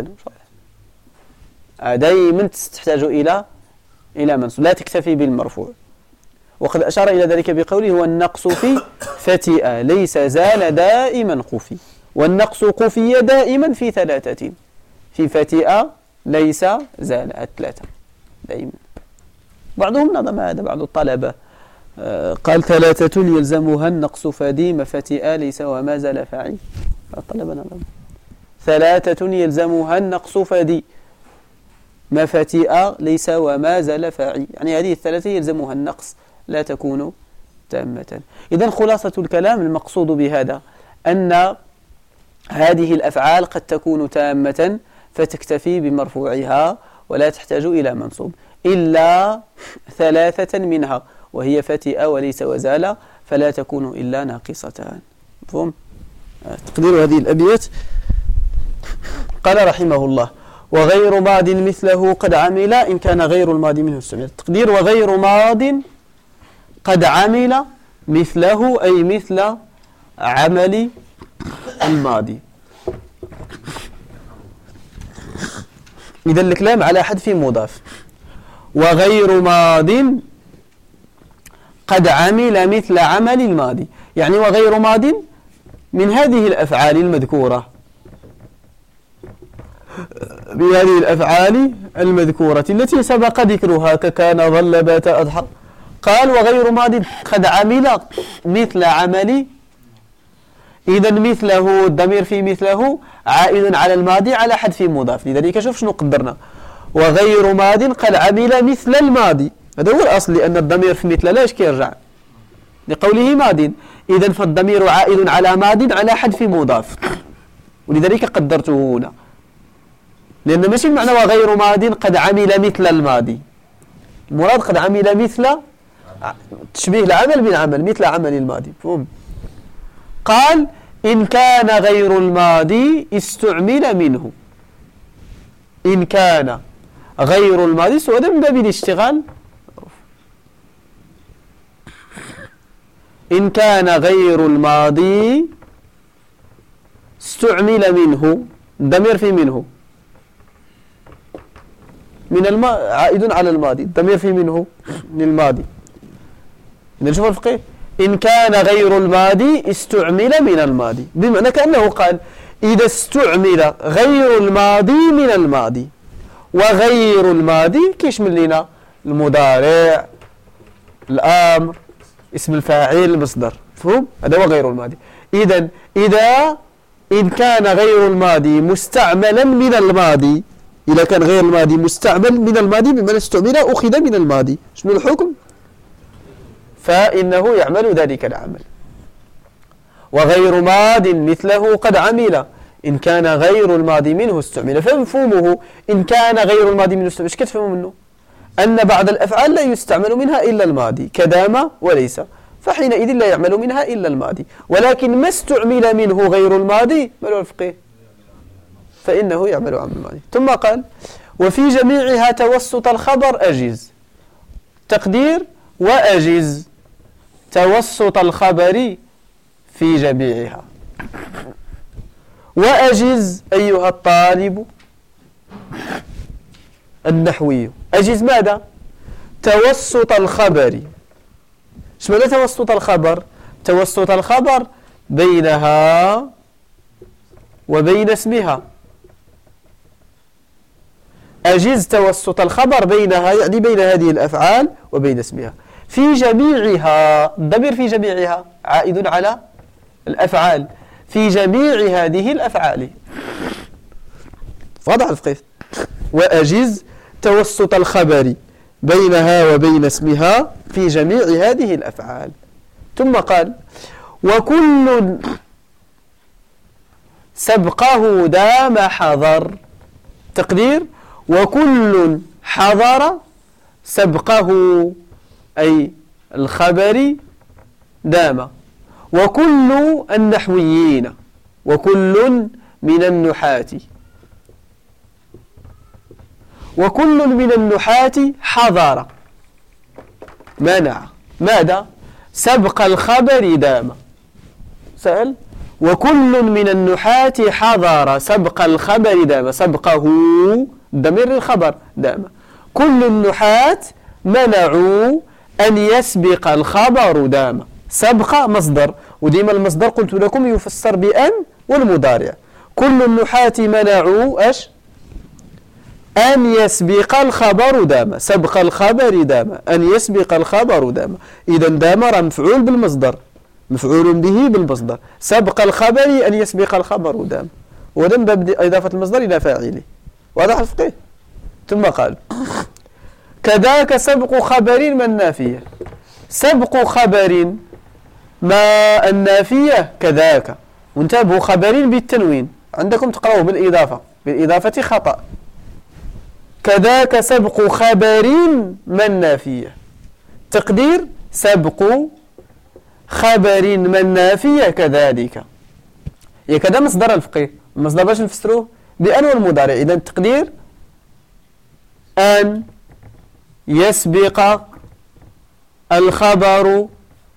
دائما تحتاج إلى منصوب، لا تكتفي بالمرفوع. وقد أشار إلى ذلك بقوله والنقص في فتئ ليس زال دائما قفي، والنقص قفي دائما في ثلاثة، في فتئ ليس زال الثلاثة دائما. بعضهم نظم هذا، بعض الطلبة قال ثلاثة يلزمها النقص فديم فتئ ليس وما زال فعي. الطلبة نظم ثلاثة يلزمها النقص فدي ما فتئ ليس وما زال فاعي، يعني هذه الثلاثة يلزمها النقص لا تكون تامة. إذن خلاصة الكلام المقصود بهذا أن هذه الأفعال قد تكون تامة فتكتفي بمرفوعها ولا تحتاج إلى منصوب إلا ثلاثة منها، وهي فتئ وليس وزال، فلا تكون إلا ناقصتان. مفهوم؟ تقدير هذه الأبيات قال رحمه الله وغير ماض مثله قد عمل إن كان غير الماضي منه استعمل. تقدير وغير ماض قد عمل مثله أي مثل عمل الماضي. إذا الكلام على حذف مضاف. وغير ماض قد عمل مثل عمل الماضي، يعني وغير ماض من هذه الأفعال المذكورة، بهذه الأفعال المذكورة التي سبق ذكرها ككان ظل بات أضحى. قال وغير ماض قد عمل مثل عمل. إذا مثله الضمير في مثله عائد على الماضي على حذف مضاف، لذلك شوف شنو قدرنا وغير ماض قد عمل مثل الماضي، هذا هو الأصل، لأن الضمير في مثل لا يرجع لقوله ماض. إذا فالضمير عائد على ماض على حذف مضاف، ولذلك قدرته هنا، لأن ماشي المعنى وغير ماض قد عمل مثل الماضي، المراد قد عمل مثل تشبيه العمل بالعمل مثل عمل الماضي. فهم؟ قال إن كان غير الماضي استعمل منه. إن كان غير الماضي سؤال من باب الاشتغال. إن كان غير الماضي استعمل منه، الضمير في منه من عائد على الماضي، الضمير في منه من الماضي. نشوف الفقيه إن كان غير الماضي استعمل من الماضي، بمعنى كأنه قال إذا استعمل غير الماضي من الماضي، وغير الماضي كيشمل لنا المضارع، الأمر، اسم الفاعل، المصدر. فهم؟ هذا هو غير الماضي. إذا إن كان غير الماضي مستعملا من الماضي، إذا كان غير الماضي مستعمل من الماضي بمعنى استعمل أخذ من الماضي، شنو الحكم؟ فإنه يعمل ذلك العمل. وغير ماض مثله قد عمل إن كان غير الماضي منه استعمل. فمفهومه إن كان غير الماضي منه استعمل، ايش كتفهموا منه؟ أن بعض الأفعال لا يستعمل منها إلا الماضي كدام وليس، فحينئذ لا يعمل منها إلا الماضي. ولكن ما استعمل منه غير الماضي ماله الفقيه؟ فإنه يعمل عمل الماضي. ثم قال وفي جميعها توسط الخبر أجز. تقدير وأجز توسط الخبر في جميعها. وأجز أيها الطالب النحوي، أجز ماذا؟ توسط الخبر. ايش معنى توسط الخبر؟ توسط الخبر بينها وبين اسمها. أجز توسط الخبر بينها، يعني بين هذه الأفعال وبين اسمها. في جميعها، الضمير في جميعها عائد على الأفعال، في جميع هذه الأفعال. واضح الفقه؟ وأجز توسط الخبر بينها وبين اسمها في جميع هذه الأفعال. ثم قال وكل سبقه دام حضر. تقدير وكل حضر سبقه أي الخبر دام. وكل النحويين، وكل من النحاة، وكل من النحاة حضر منع ماذا؟ سبق الخبر دام. سأل وكل من النحاة حضر سبق الخبر دام. سبقه ضمير الخبر دام. كل النحاة منعوا أن يسبق الخبر دام. سبق مصدر، وديما المصدر قلت لكم يفسر بأن والمضارع. كل النحاة منعوا أش أن يسبق الخبر دام. سبق الخبر دام، أن يسبق الخبر دام. إذا دام راه مفعول بالمصدر، مفعول به بالمصدر. سبق الخبر أن يسبق الخبر دام، ولم باب إضافة المصدر إلى فاعله. واضح الفقه؟ ثم قال كذاك سبق خبر ما النافية. سبق خبر ما النافية كذاك. وانتبهوا خبر بالتنوين، عندكم تقرأوه بالإضافة، بالإضافة خطأ. كذاك سبق خبر ما النافية. تقدير سبق خبر ما النافية كذلك. هي كذا مصدر الفقه. المصدر باش نفسروه بأن والمضارع. إذا التقدير أن يسبق الخبر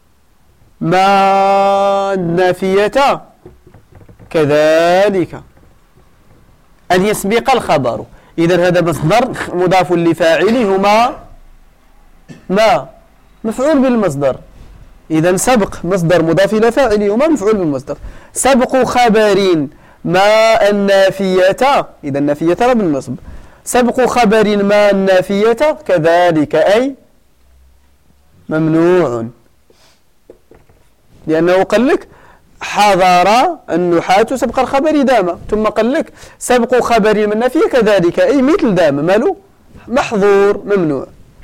ما النافية كذلك. أن يسبق الخبر. إذا هذا مصدر مضاف لفاعله ما مفعول بالمصدر. إذا سبق مصدر مضاف إلى فاعله ما مفعول بالمصدر. سبق خبر ما النافية. إذا النافية بالنصب. سبق خبر ما النافية كذلك أي ممنوع، لأنه قال لك حضر النحاة سبق الخبر دام، ثم قال لك سبق خبر من النافية كذلك أي مثل دام ماله محظور ممنوع.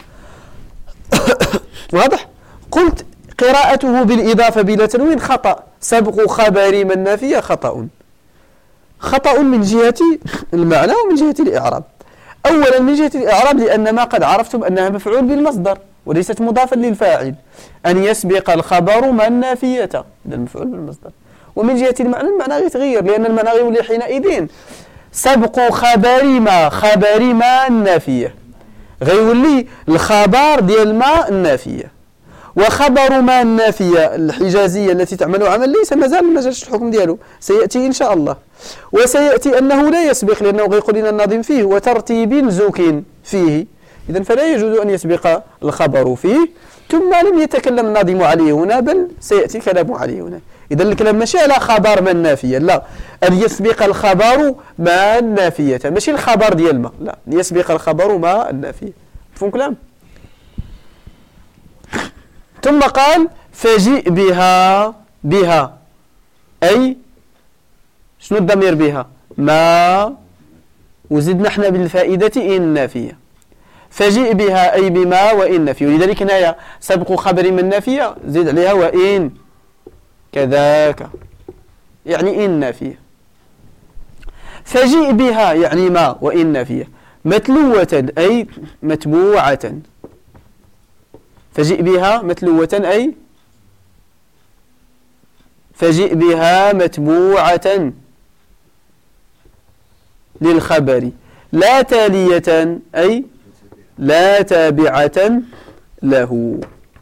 واضح؟ قلت قراءته بالإضافة بلا تنوين خطأ. سبق خبر من النافية خطأ من جهة المعنى ومن جهة الإعراب. أولا من جهة الإعراب لأن ما قد عرفتم أنها مفعول بالمصدر وليست مضافا للفاعل. أن يسبق الخبر ما النافية، هذا المفعول بالمصدر. ومن جهة المعنى المعنى يتغير، لأن المعنى يولي حينئذ سبق خبر ما النافية، غيولي الخبر ديال ما النافية. وخبر ما النافية الحجازية التي تعمل عمل ليس مازال ما جاش الحكم ديالو، سيأتي إن شاء الله. وسيأتي أنه لا يسبق، لأنه غيقول لنا الناظم فيه وترتيب زوك فيه. إذن فلا يجوز أن يسبق الخبر فيه، ثم لم يتكلم الناظم عليه هنا، بل سيأتي كلامه عليه هنا. إذن الكلام ماشي على خبر ما النافية، لا، أن يسبق الخبر ما النافية، ماشي الخبر ديال ما، لا، يسبق الخبر ما النافية. مفهوم كلام؟ ثم قال فجئ بها أي شنو الضمير بها؟ ما، وزدنا احنا بالفائدة إن نافية. فجئ بها أي بما وإن نافية، ولذلك هنايا سبق خبر من نافية زد عليها وإن كذاك، يعني إن نافية. فجئ بها يعني ما وإن نافية. متلوة أي متبوعة. فجئ بها متلوة أي فجئ بها متبوعة للخبر. لا تالية أي لا تابعة له.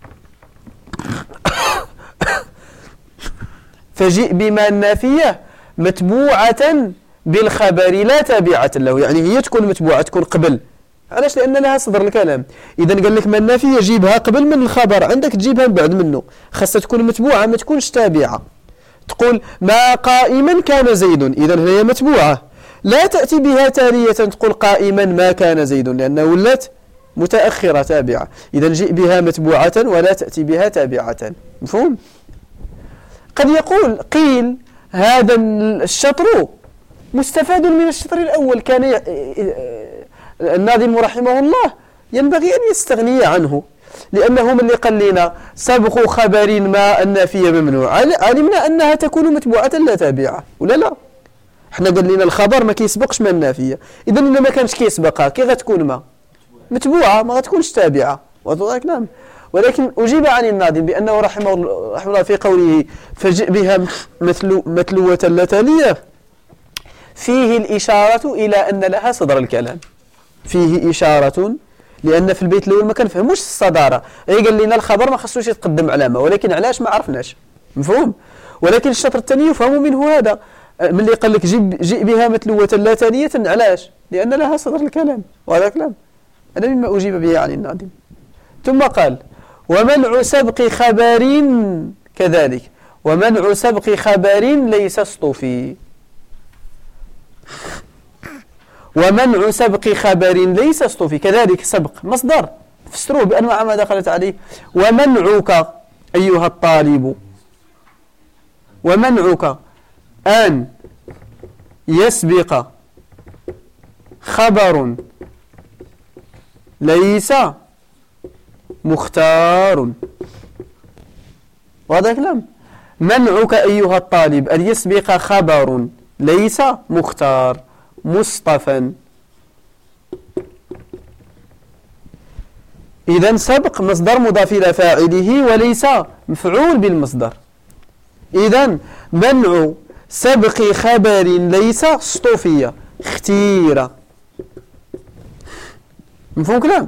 فجئ بما النافية متبوعة بالخبر لا تابعة له، يعني هي تكون متبوعة، تكون قبل. علاش؟ لأن لها صدر الكلام. إذا قال لك ما النافية جيبها قبل من الخبر، عندك تجيبها من بعد منه، خاصة تكون متبوعة ما تكونش تابعة. تقول ما قائما كان زيد، إذا هي متبوعة. لا تأتي بها تالية تقول قائما ما كان زيد، لأنها ولت متأخرة تابعة. إذا جئ بها متبوعة ولا تأتي بها تابعة. مفهوم؟ قد يقول قيل هذا الشطر مستفاد من الشطر الأول، كان الناظم رحمه الله ينبغي أن يستغني عنه، لأنه من اللي قال لنا سبق خبر ما النافية ممنوع، علمنا أنها تكون متبوعة لا تابعة ولا لا؟ احنا قال لنا الخبر ما كيسبقش ما النافية، إذا إذا ما كانش كيسبقها كي غتكون ما متبوعة، ما غتكونش تابعة. وذلك نعم. ولكن أجيب عن الناظم بأنه رحمه الله في قوله فجئ بها متلوة لا تالية فيه الإشارة إلى أن لها صدر الكلام، فيه إشارة لأن في البيت الأول ما كنفهموش الصدارة، غير قال لنا الخبر ما خصوش يتقدم علامة، ولكن علاش ما عرفناش، مفهوم؟ ولكن الشطر الثاني يفهم منه هذا، ملي قال لك جئ بها متلوة لا ثانية، علاش؟ لأن لها صدر الكلام، وهذا كلام هذا مما أجيب به عن الناظم. ثم قال ومنع سبق خبر كذلك، ومنع سبق خبر ليس اصطفي، ومنع سبق خبر ليس اصطفي كذلك سبق مصدر فسروه بأنواع ما دخلت عليه. ومنعك أيها الطالب، ومنعك أن يسبق خبر ليس مختار، وهذا كلام. منعك أيها الطالب أن يسبق خبر ليس مختار مصطفى. إذن سبق مصدر مضاف إلى فاعله وليس مفعول بالمصدر. إذن منع سبق خبر ليس اصطفي اختير، مفهوم كلام؟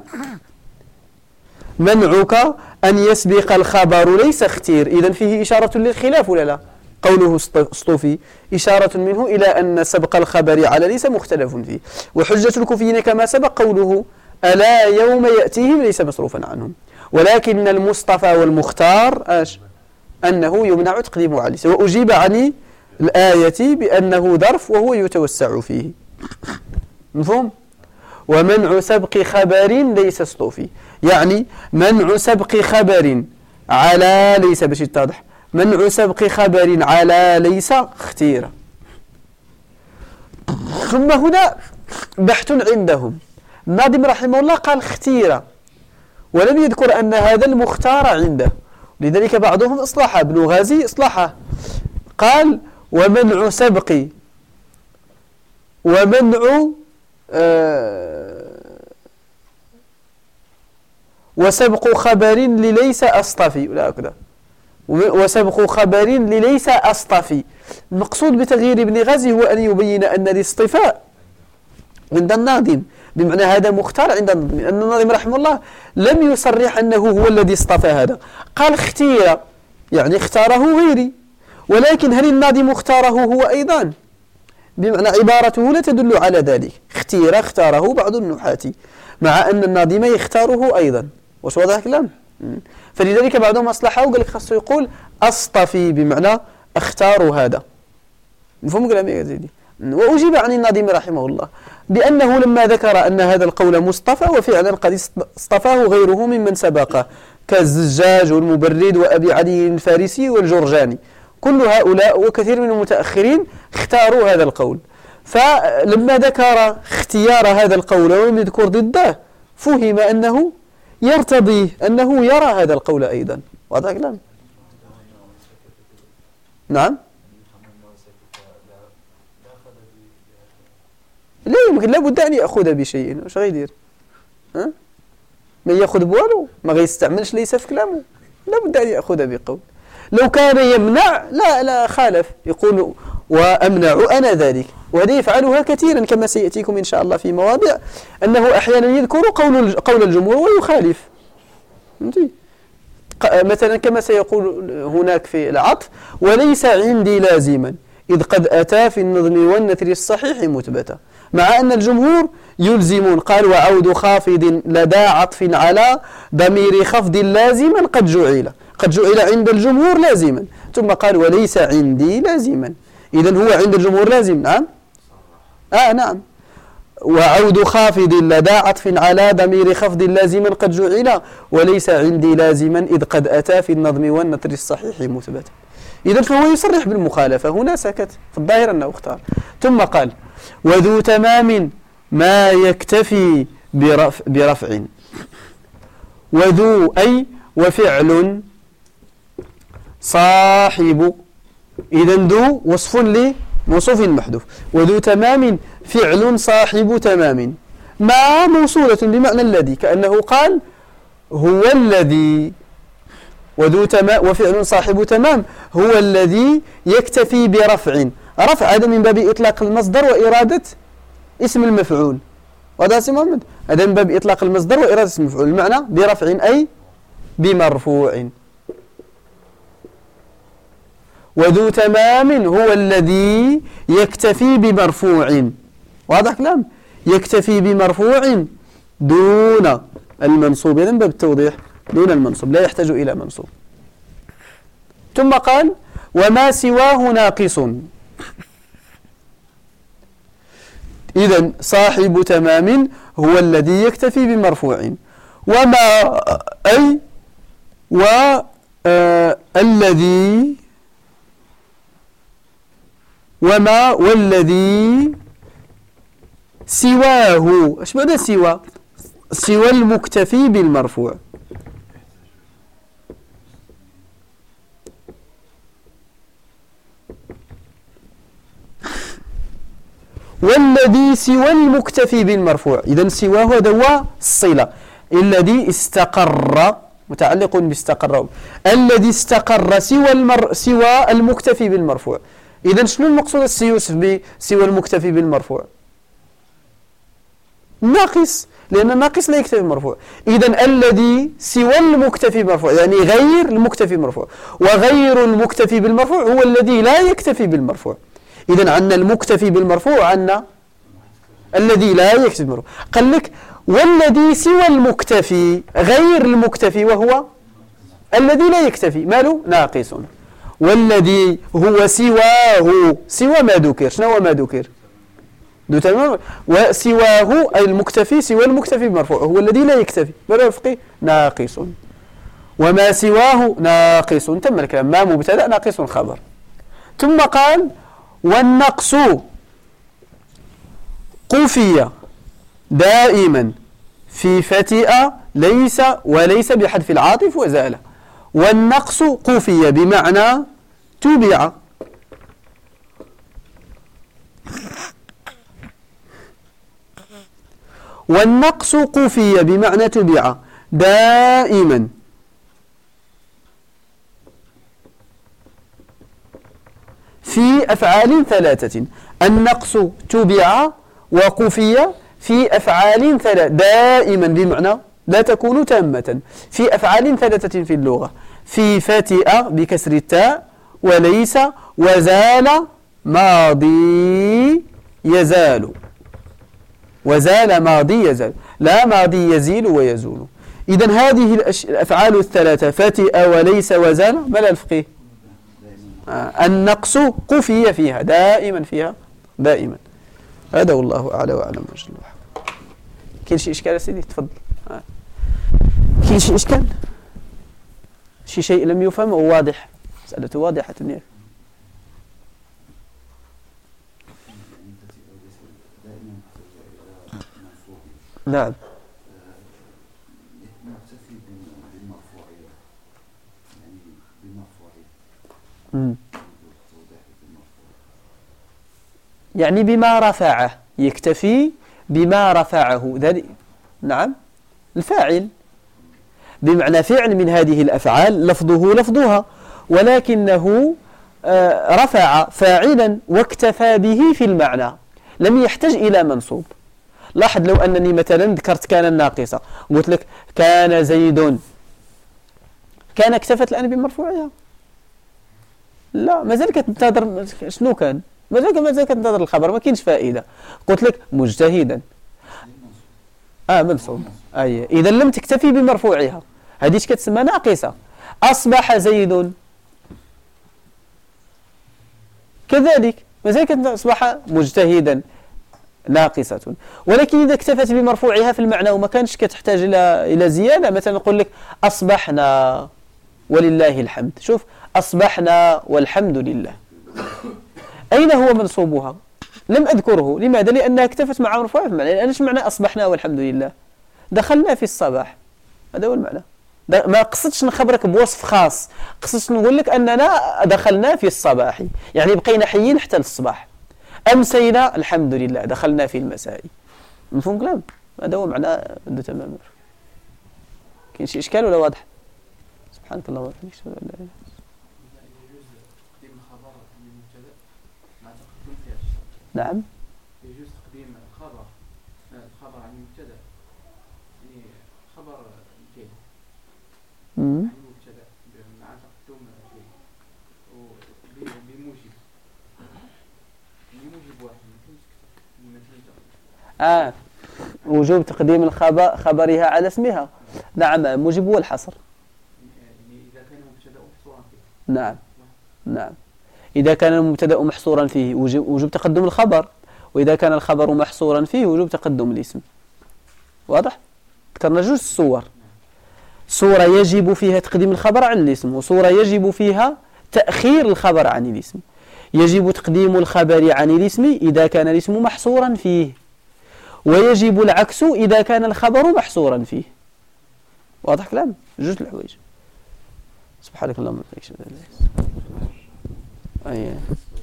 منعك أن يسبق الخبر ليس اختير، إذن فيه إشارة للخلاف ولا لا؟ قوله اصطفي إشارة منه إلى أن سبق الخبر على ليس مختلف فيه. وحجة الكوفيين كما سبق قوله ألا يوم يأتيهم ليس مصروفا عنهم، ولكن المصطفى والمختار أنه يمنع تقديمه عليه. وأجيب عن الآية بأنه ظرف وهو يتوسع فيه، مفهوم؟ ومنع سبق خبر ليس اصطفي، يعني منع سبق خبر على ليس باش يتضح، منع سبق خبر على ليس اختير. ثم هنا بحث عندهم، الناظم رحمه الله قال اختير ولم يذكر أن هذا المختار عنده، لذلك بعضهم اصلحه، ابن غازي اصلحه قال ومنع سبق ومنع وسبق خبر لليس أصطفي، لا كذا، وسبق خبر لليس أصطفي. المقصود بتغيير ابن غازي هو أن يبين أن الاصطفاء عند الناظم بمعنى هذا مختار عند الناظم، أن الناظم رحمه الله لم يصرح أنه هو الذي اصطفى هذا، قال اختير يعني اختاره غيري، ولكن هل الناظم اختاره هو أيضا؟ بمعنى عبارته لا تدل على ذلك، اختاره بعض النحاة مع أن الناظم يختاره أيضا، واش واضح الكلام؟ فلذلك بعضهم أصلحه وقال لك خاصه يقول أصطفي بمعنى اختار هذا، مفهوم كلامي يا زيدي؟ وأجيب عن الناظم رحمه الله بأنه لما ذكر أن هذا القول مصطفى وفعلا قد اصطفاه غيره ممن سبقه كالزجاج والمبرد وأبي علي الفارسي والجرجاني، كل هؤلاء وكثير من المتأخرين اختاروا هذا القول، فلما ذكر اختيار هذا القول ولم يذكر ضده فهم أنه يرتضيه أنه يرى هذا القول أيضا، واضح الكلام؟ نعم، لا يمكن، لا بد أن يأخذ بشيء، واش غيدير؟ ما يأخذ بوالو، ما غيستعملش ليس في كلامه، لا بد أن يأخذ بقول. لو كان يمنع لا خالف، يقول وأمنع أنا ذلك، وهذا يفعلها كثيرا كما سيأتيكم إن شاء الله في مواضع، أنه أحيانا يذكر قول الجمهور ويخالف، مثلا كما سيقول هناك في العطف وليس عندي لازما إذ قد أتى في النظم والنثر الصحيح مثبتا، مع أن الجمهور يلزمون، قال وعود خافض لدى عطف على ضمير خفض لازما قد جعل عند الجمهور لازما، ثم قال وليس عندي لازما، إذن هو عند الجمهور لازم. نعم نعم، وعود خافض لدى عطف على ضمير خفض لازما قد جعل وليس عندي لازما إذ قد أتى في النظم والنثر الصحيح مثبتا، إذن فهو يصرح بالمخالفة، هنا سكت في الظاهر أنه اختار. ثم قال وذو تمام ما يكتفي برفع، وذو أي وفعل صاحب، إذن ذو وصف لموصوف محذوف، وذو تمام فعل صاحب تمام، ما موصولة بمعنى الذي، كأنه قال هو الذي، وذو تمام وفعل صاحب تمام هو الذي يكتفي برفع، رفع هذا من باب إطلاق المصدر وإرادة اسم المفعول، وهذا سي محمد هذا من باب إطلاق المصدر وإرادة المفعول، المعنى برفع أي بمرفوع. وذو تمام هو الذي يكتفي بمرفوع، واضح كلام، يكتفي بمرفوع دون المنصوب، إذن باب التوضيح دون المنصوب لا يحتاج إلى منصوب. ثم قال وما سواه ناقص. إذن صاحب تمام هو الذي يكتفي بمرفوع، وما أي الذي وما والذي سواه. ايش معنى سوى؟ سوى المكتفي بالمرفوع. والذي سوى المكتفي بالمرفوع، إذن سواه هذا هو الصلة، الذي استقر متعلق باستقر، الذي استقر سوى المكتفي بالمرفوع. إذن شنو المقصود بسوى المكتفي بالمرفوع؟ ناقص، لأن الناقص لا يكتفي بالمرفوع. إذن الذي سوى المكتفي بالمرفوع يعني غير المكتفي بالمرفوع، وغير المكتفي بالمرفوع هو الذي لا يكتفي بالمرفوع. إذن عندنا المكتفي بالمرفوع، عندنا الذي لا يكتفي بالمرفوع. قال لك والذي سوى المكتفي غير المكتفي وهو الذي لا يكتفي ماله ناقص. والذي هو سواه، سوى ما ذكر، شنو هو ما ذكر؟ وسواه أي المكتفي سوى المكتفي بالمرفوع هو الذي لا يكتفي بلا فقه ناقص. وما سواه ناقص، تم الكلام، ما مبتدأ ناقص خبر. ثم قال والنقص قفي دائما في فتئ ليس وليس بحذف العاطف وزال. والنقص قفي بمعنى تبع، والنقص قفي بمعنى تبع دائما في أفعال ثلاثة. النقص تبع وقفي في أفعال ثلاثة دائما بمعنى لا تكون تامة، في أفعال ثلاثة في اللغة، في فتئ بكسر التاء، وليس، وزال ماضي يزال، وزال ماضي يزال، لا ماضي يزيل ويزول. إذن هذه الأفعال الثلاثة فتئ وليس وزال ما لا الفقه؟ النقص قفي فيها دائما، فيها دائما. هذا والله أعلى وأعلم. كاين شي إشكال يا سيدي؟ تفضل. كاين شي إشكال؟ شي شيء لم يفهم أو واضح؟ مسألة واضحة ياك؟ نعم. يعني بما رفعه، يكتفي بما رفعه ذلك. نعم الفاعل بمعنى فعل من هذه الأفعال لفظه لفظها، ولكنه رفع فاعلا واكتفى به في المعنى، لم يحتاج إلى منصوب. لاحظ لو أنني مثلا ذكرت كان الناقصة قلت لك كان زيد، كان اكتفت الآن بمرفوعها؟ لا، مازال كتنتظر شنو كان، مازال كتنتظر الخبر، ما كاينش فائدة. قلت لك مجتهدا منصوب، إذا لم تكتفي بمرفوعها، هذه كتسمى ناقصة. أصبح زيد كذلك مازال أصبح مجتهدا، ناقصة. ولكن إذا اكتفت بمرفوعها في المعنى وما كانش كتحتاج إلى زيادة، مثلا نقول لك أصبحنا ولله الحمد، شوف أصبحنا والحمد لله، أين هو منصوبها؟ لم أذكره. لماذا؟ لأنها اكتفت مع مرفوعها في المعنى. لأن ايش معنى أصبحنا والحمد لله؟ دخلنا في الصباح، هذا هو المعنى. ما قصدتش نخبرك بوصف خاص، قصدت نقول لك أننا دخلنا في الصباح، يعني بقينا حيين حتى الصباح. أمسينا الحمد لله، دخلنا في المساء. مفهوم كلام؟ هذا هو معنى عنده تمام. كاين شي إشكال ولا واضح؟ سبحانك اللهم وبحمدك أشهد أن لا إله إلا أنت. نعم. يجوز تقديم الخبر الخبر عن المبتدا يعني خبر فيه مم. عن المبتدا مع تقدم فيه بموجب واحد مثلا وجوب تقديم الخبر خبرها على اسمها. نعم، موجب هو الحصر. يعني إذا كان المبتدا محصورا فيه. نعم نعم، إذا كان المبتدا محصورا فيه وجوب تقدم الخبر، وإذا كان الخبر محصورا فيه وجوب تقدم الاسم. واضح؟ ذكرنا جوج الصور، صورة يجب فيها تقديم الخبر عن الاسم، وصورة يجب فيها تأخير الخبر عن الاسم. يجب تقديم الخبر عن الاسم إذا كان الاسم محصورا فيه، ويجب العكس إذا كان الخبر محصورا فيه. واضح كلام؟ جوج الحوايج. سبحانك اللهم وبحمدك.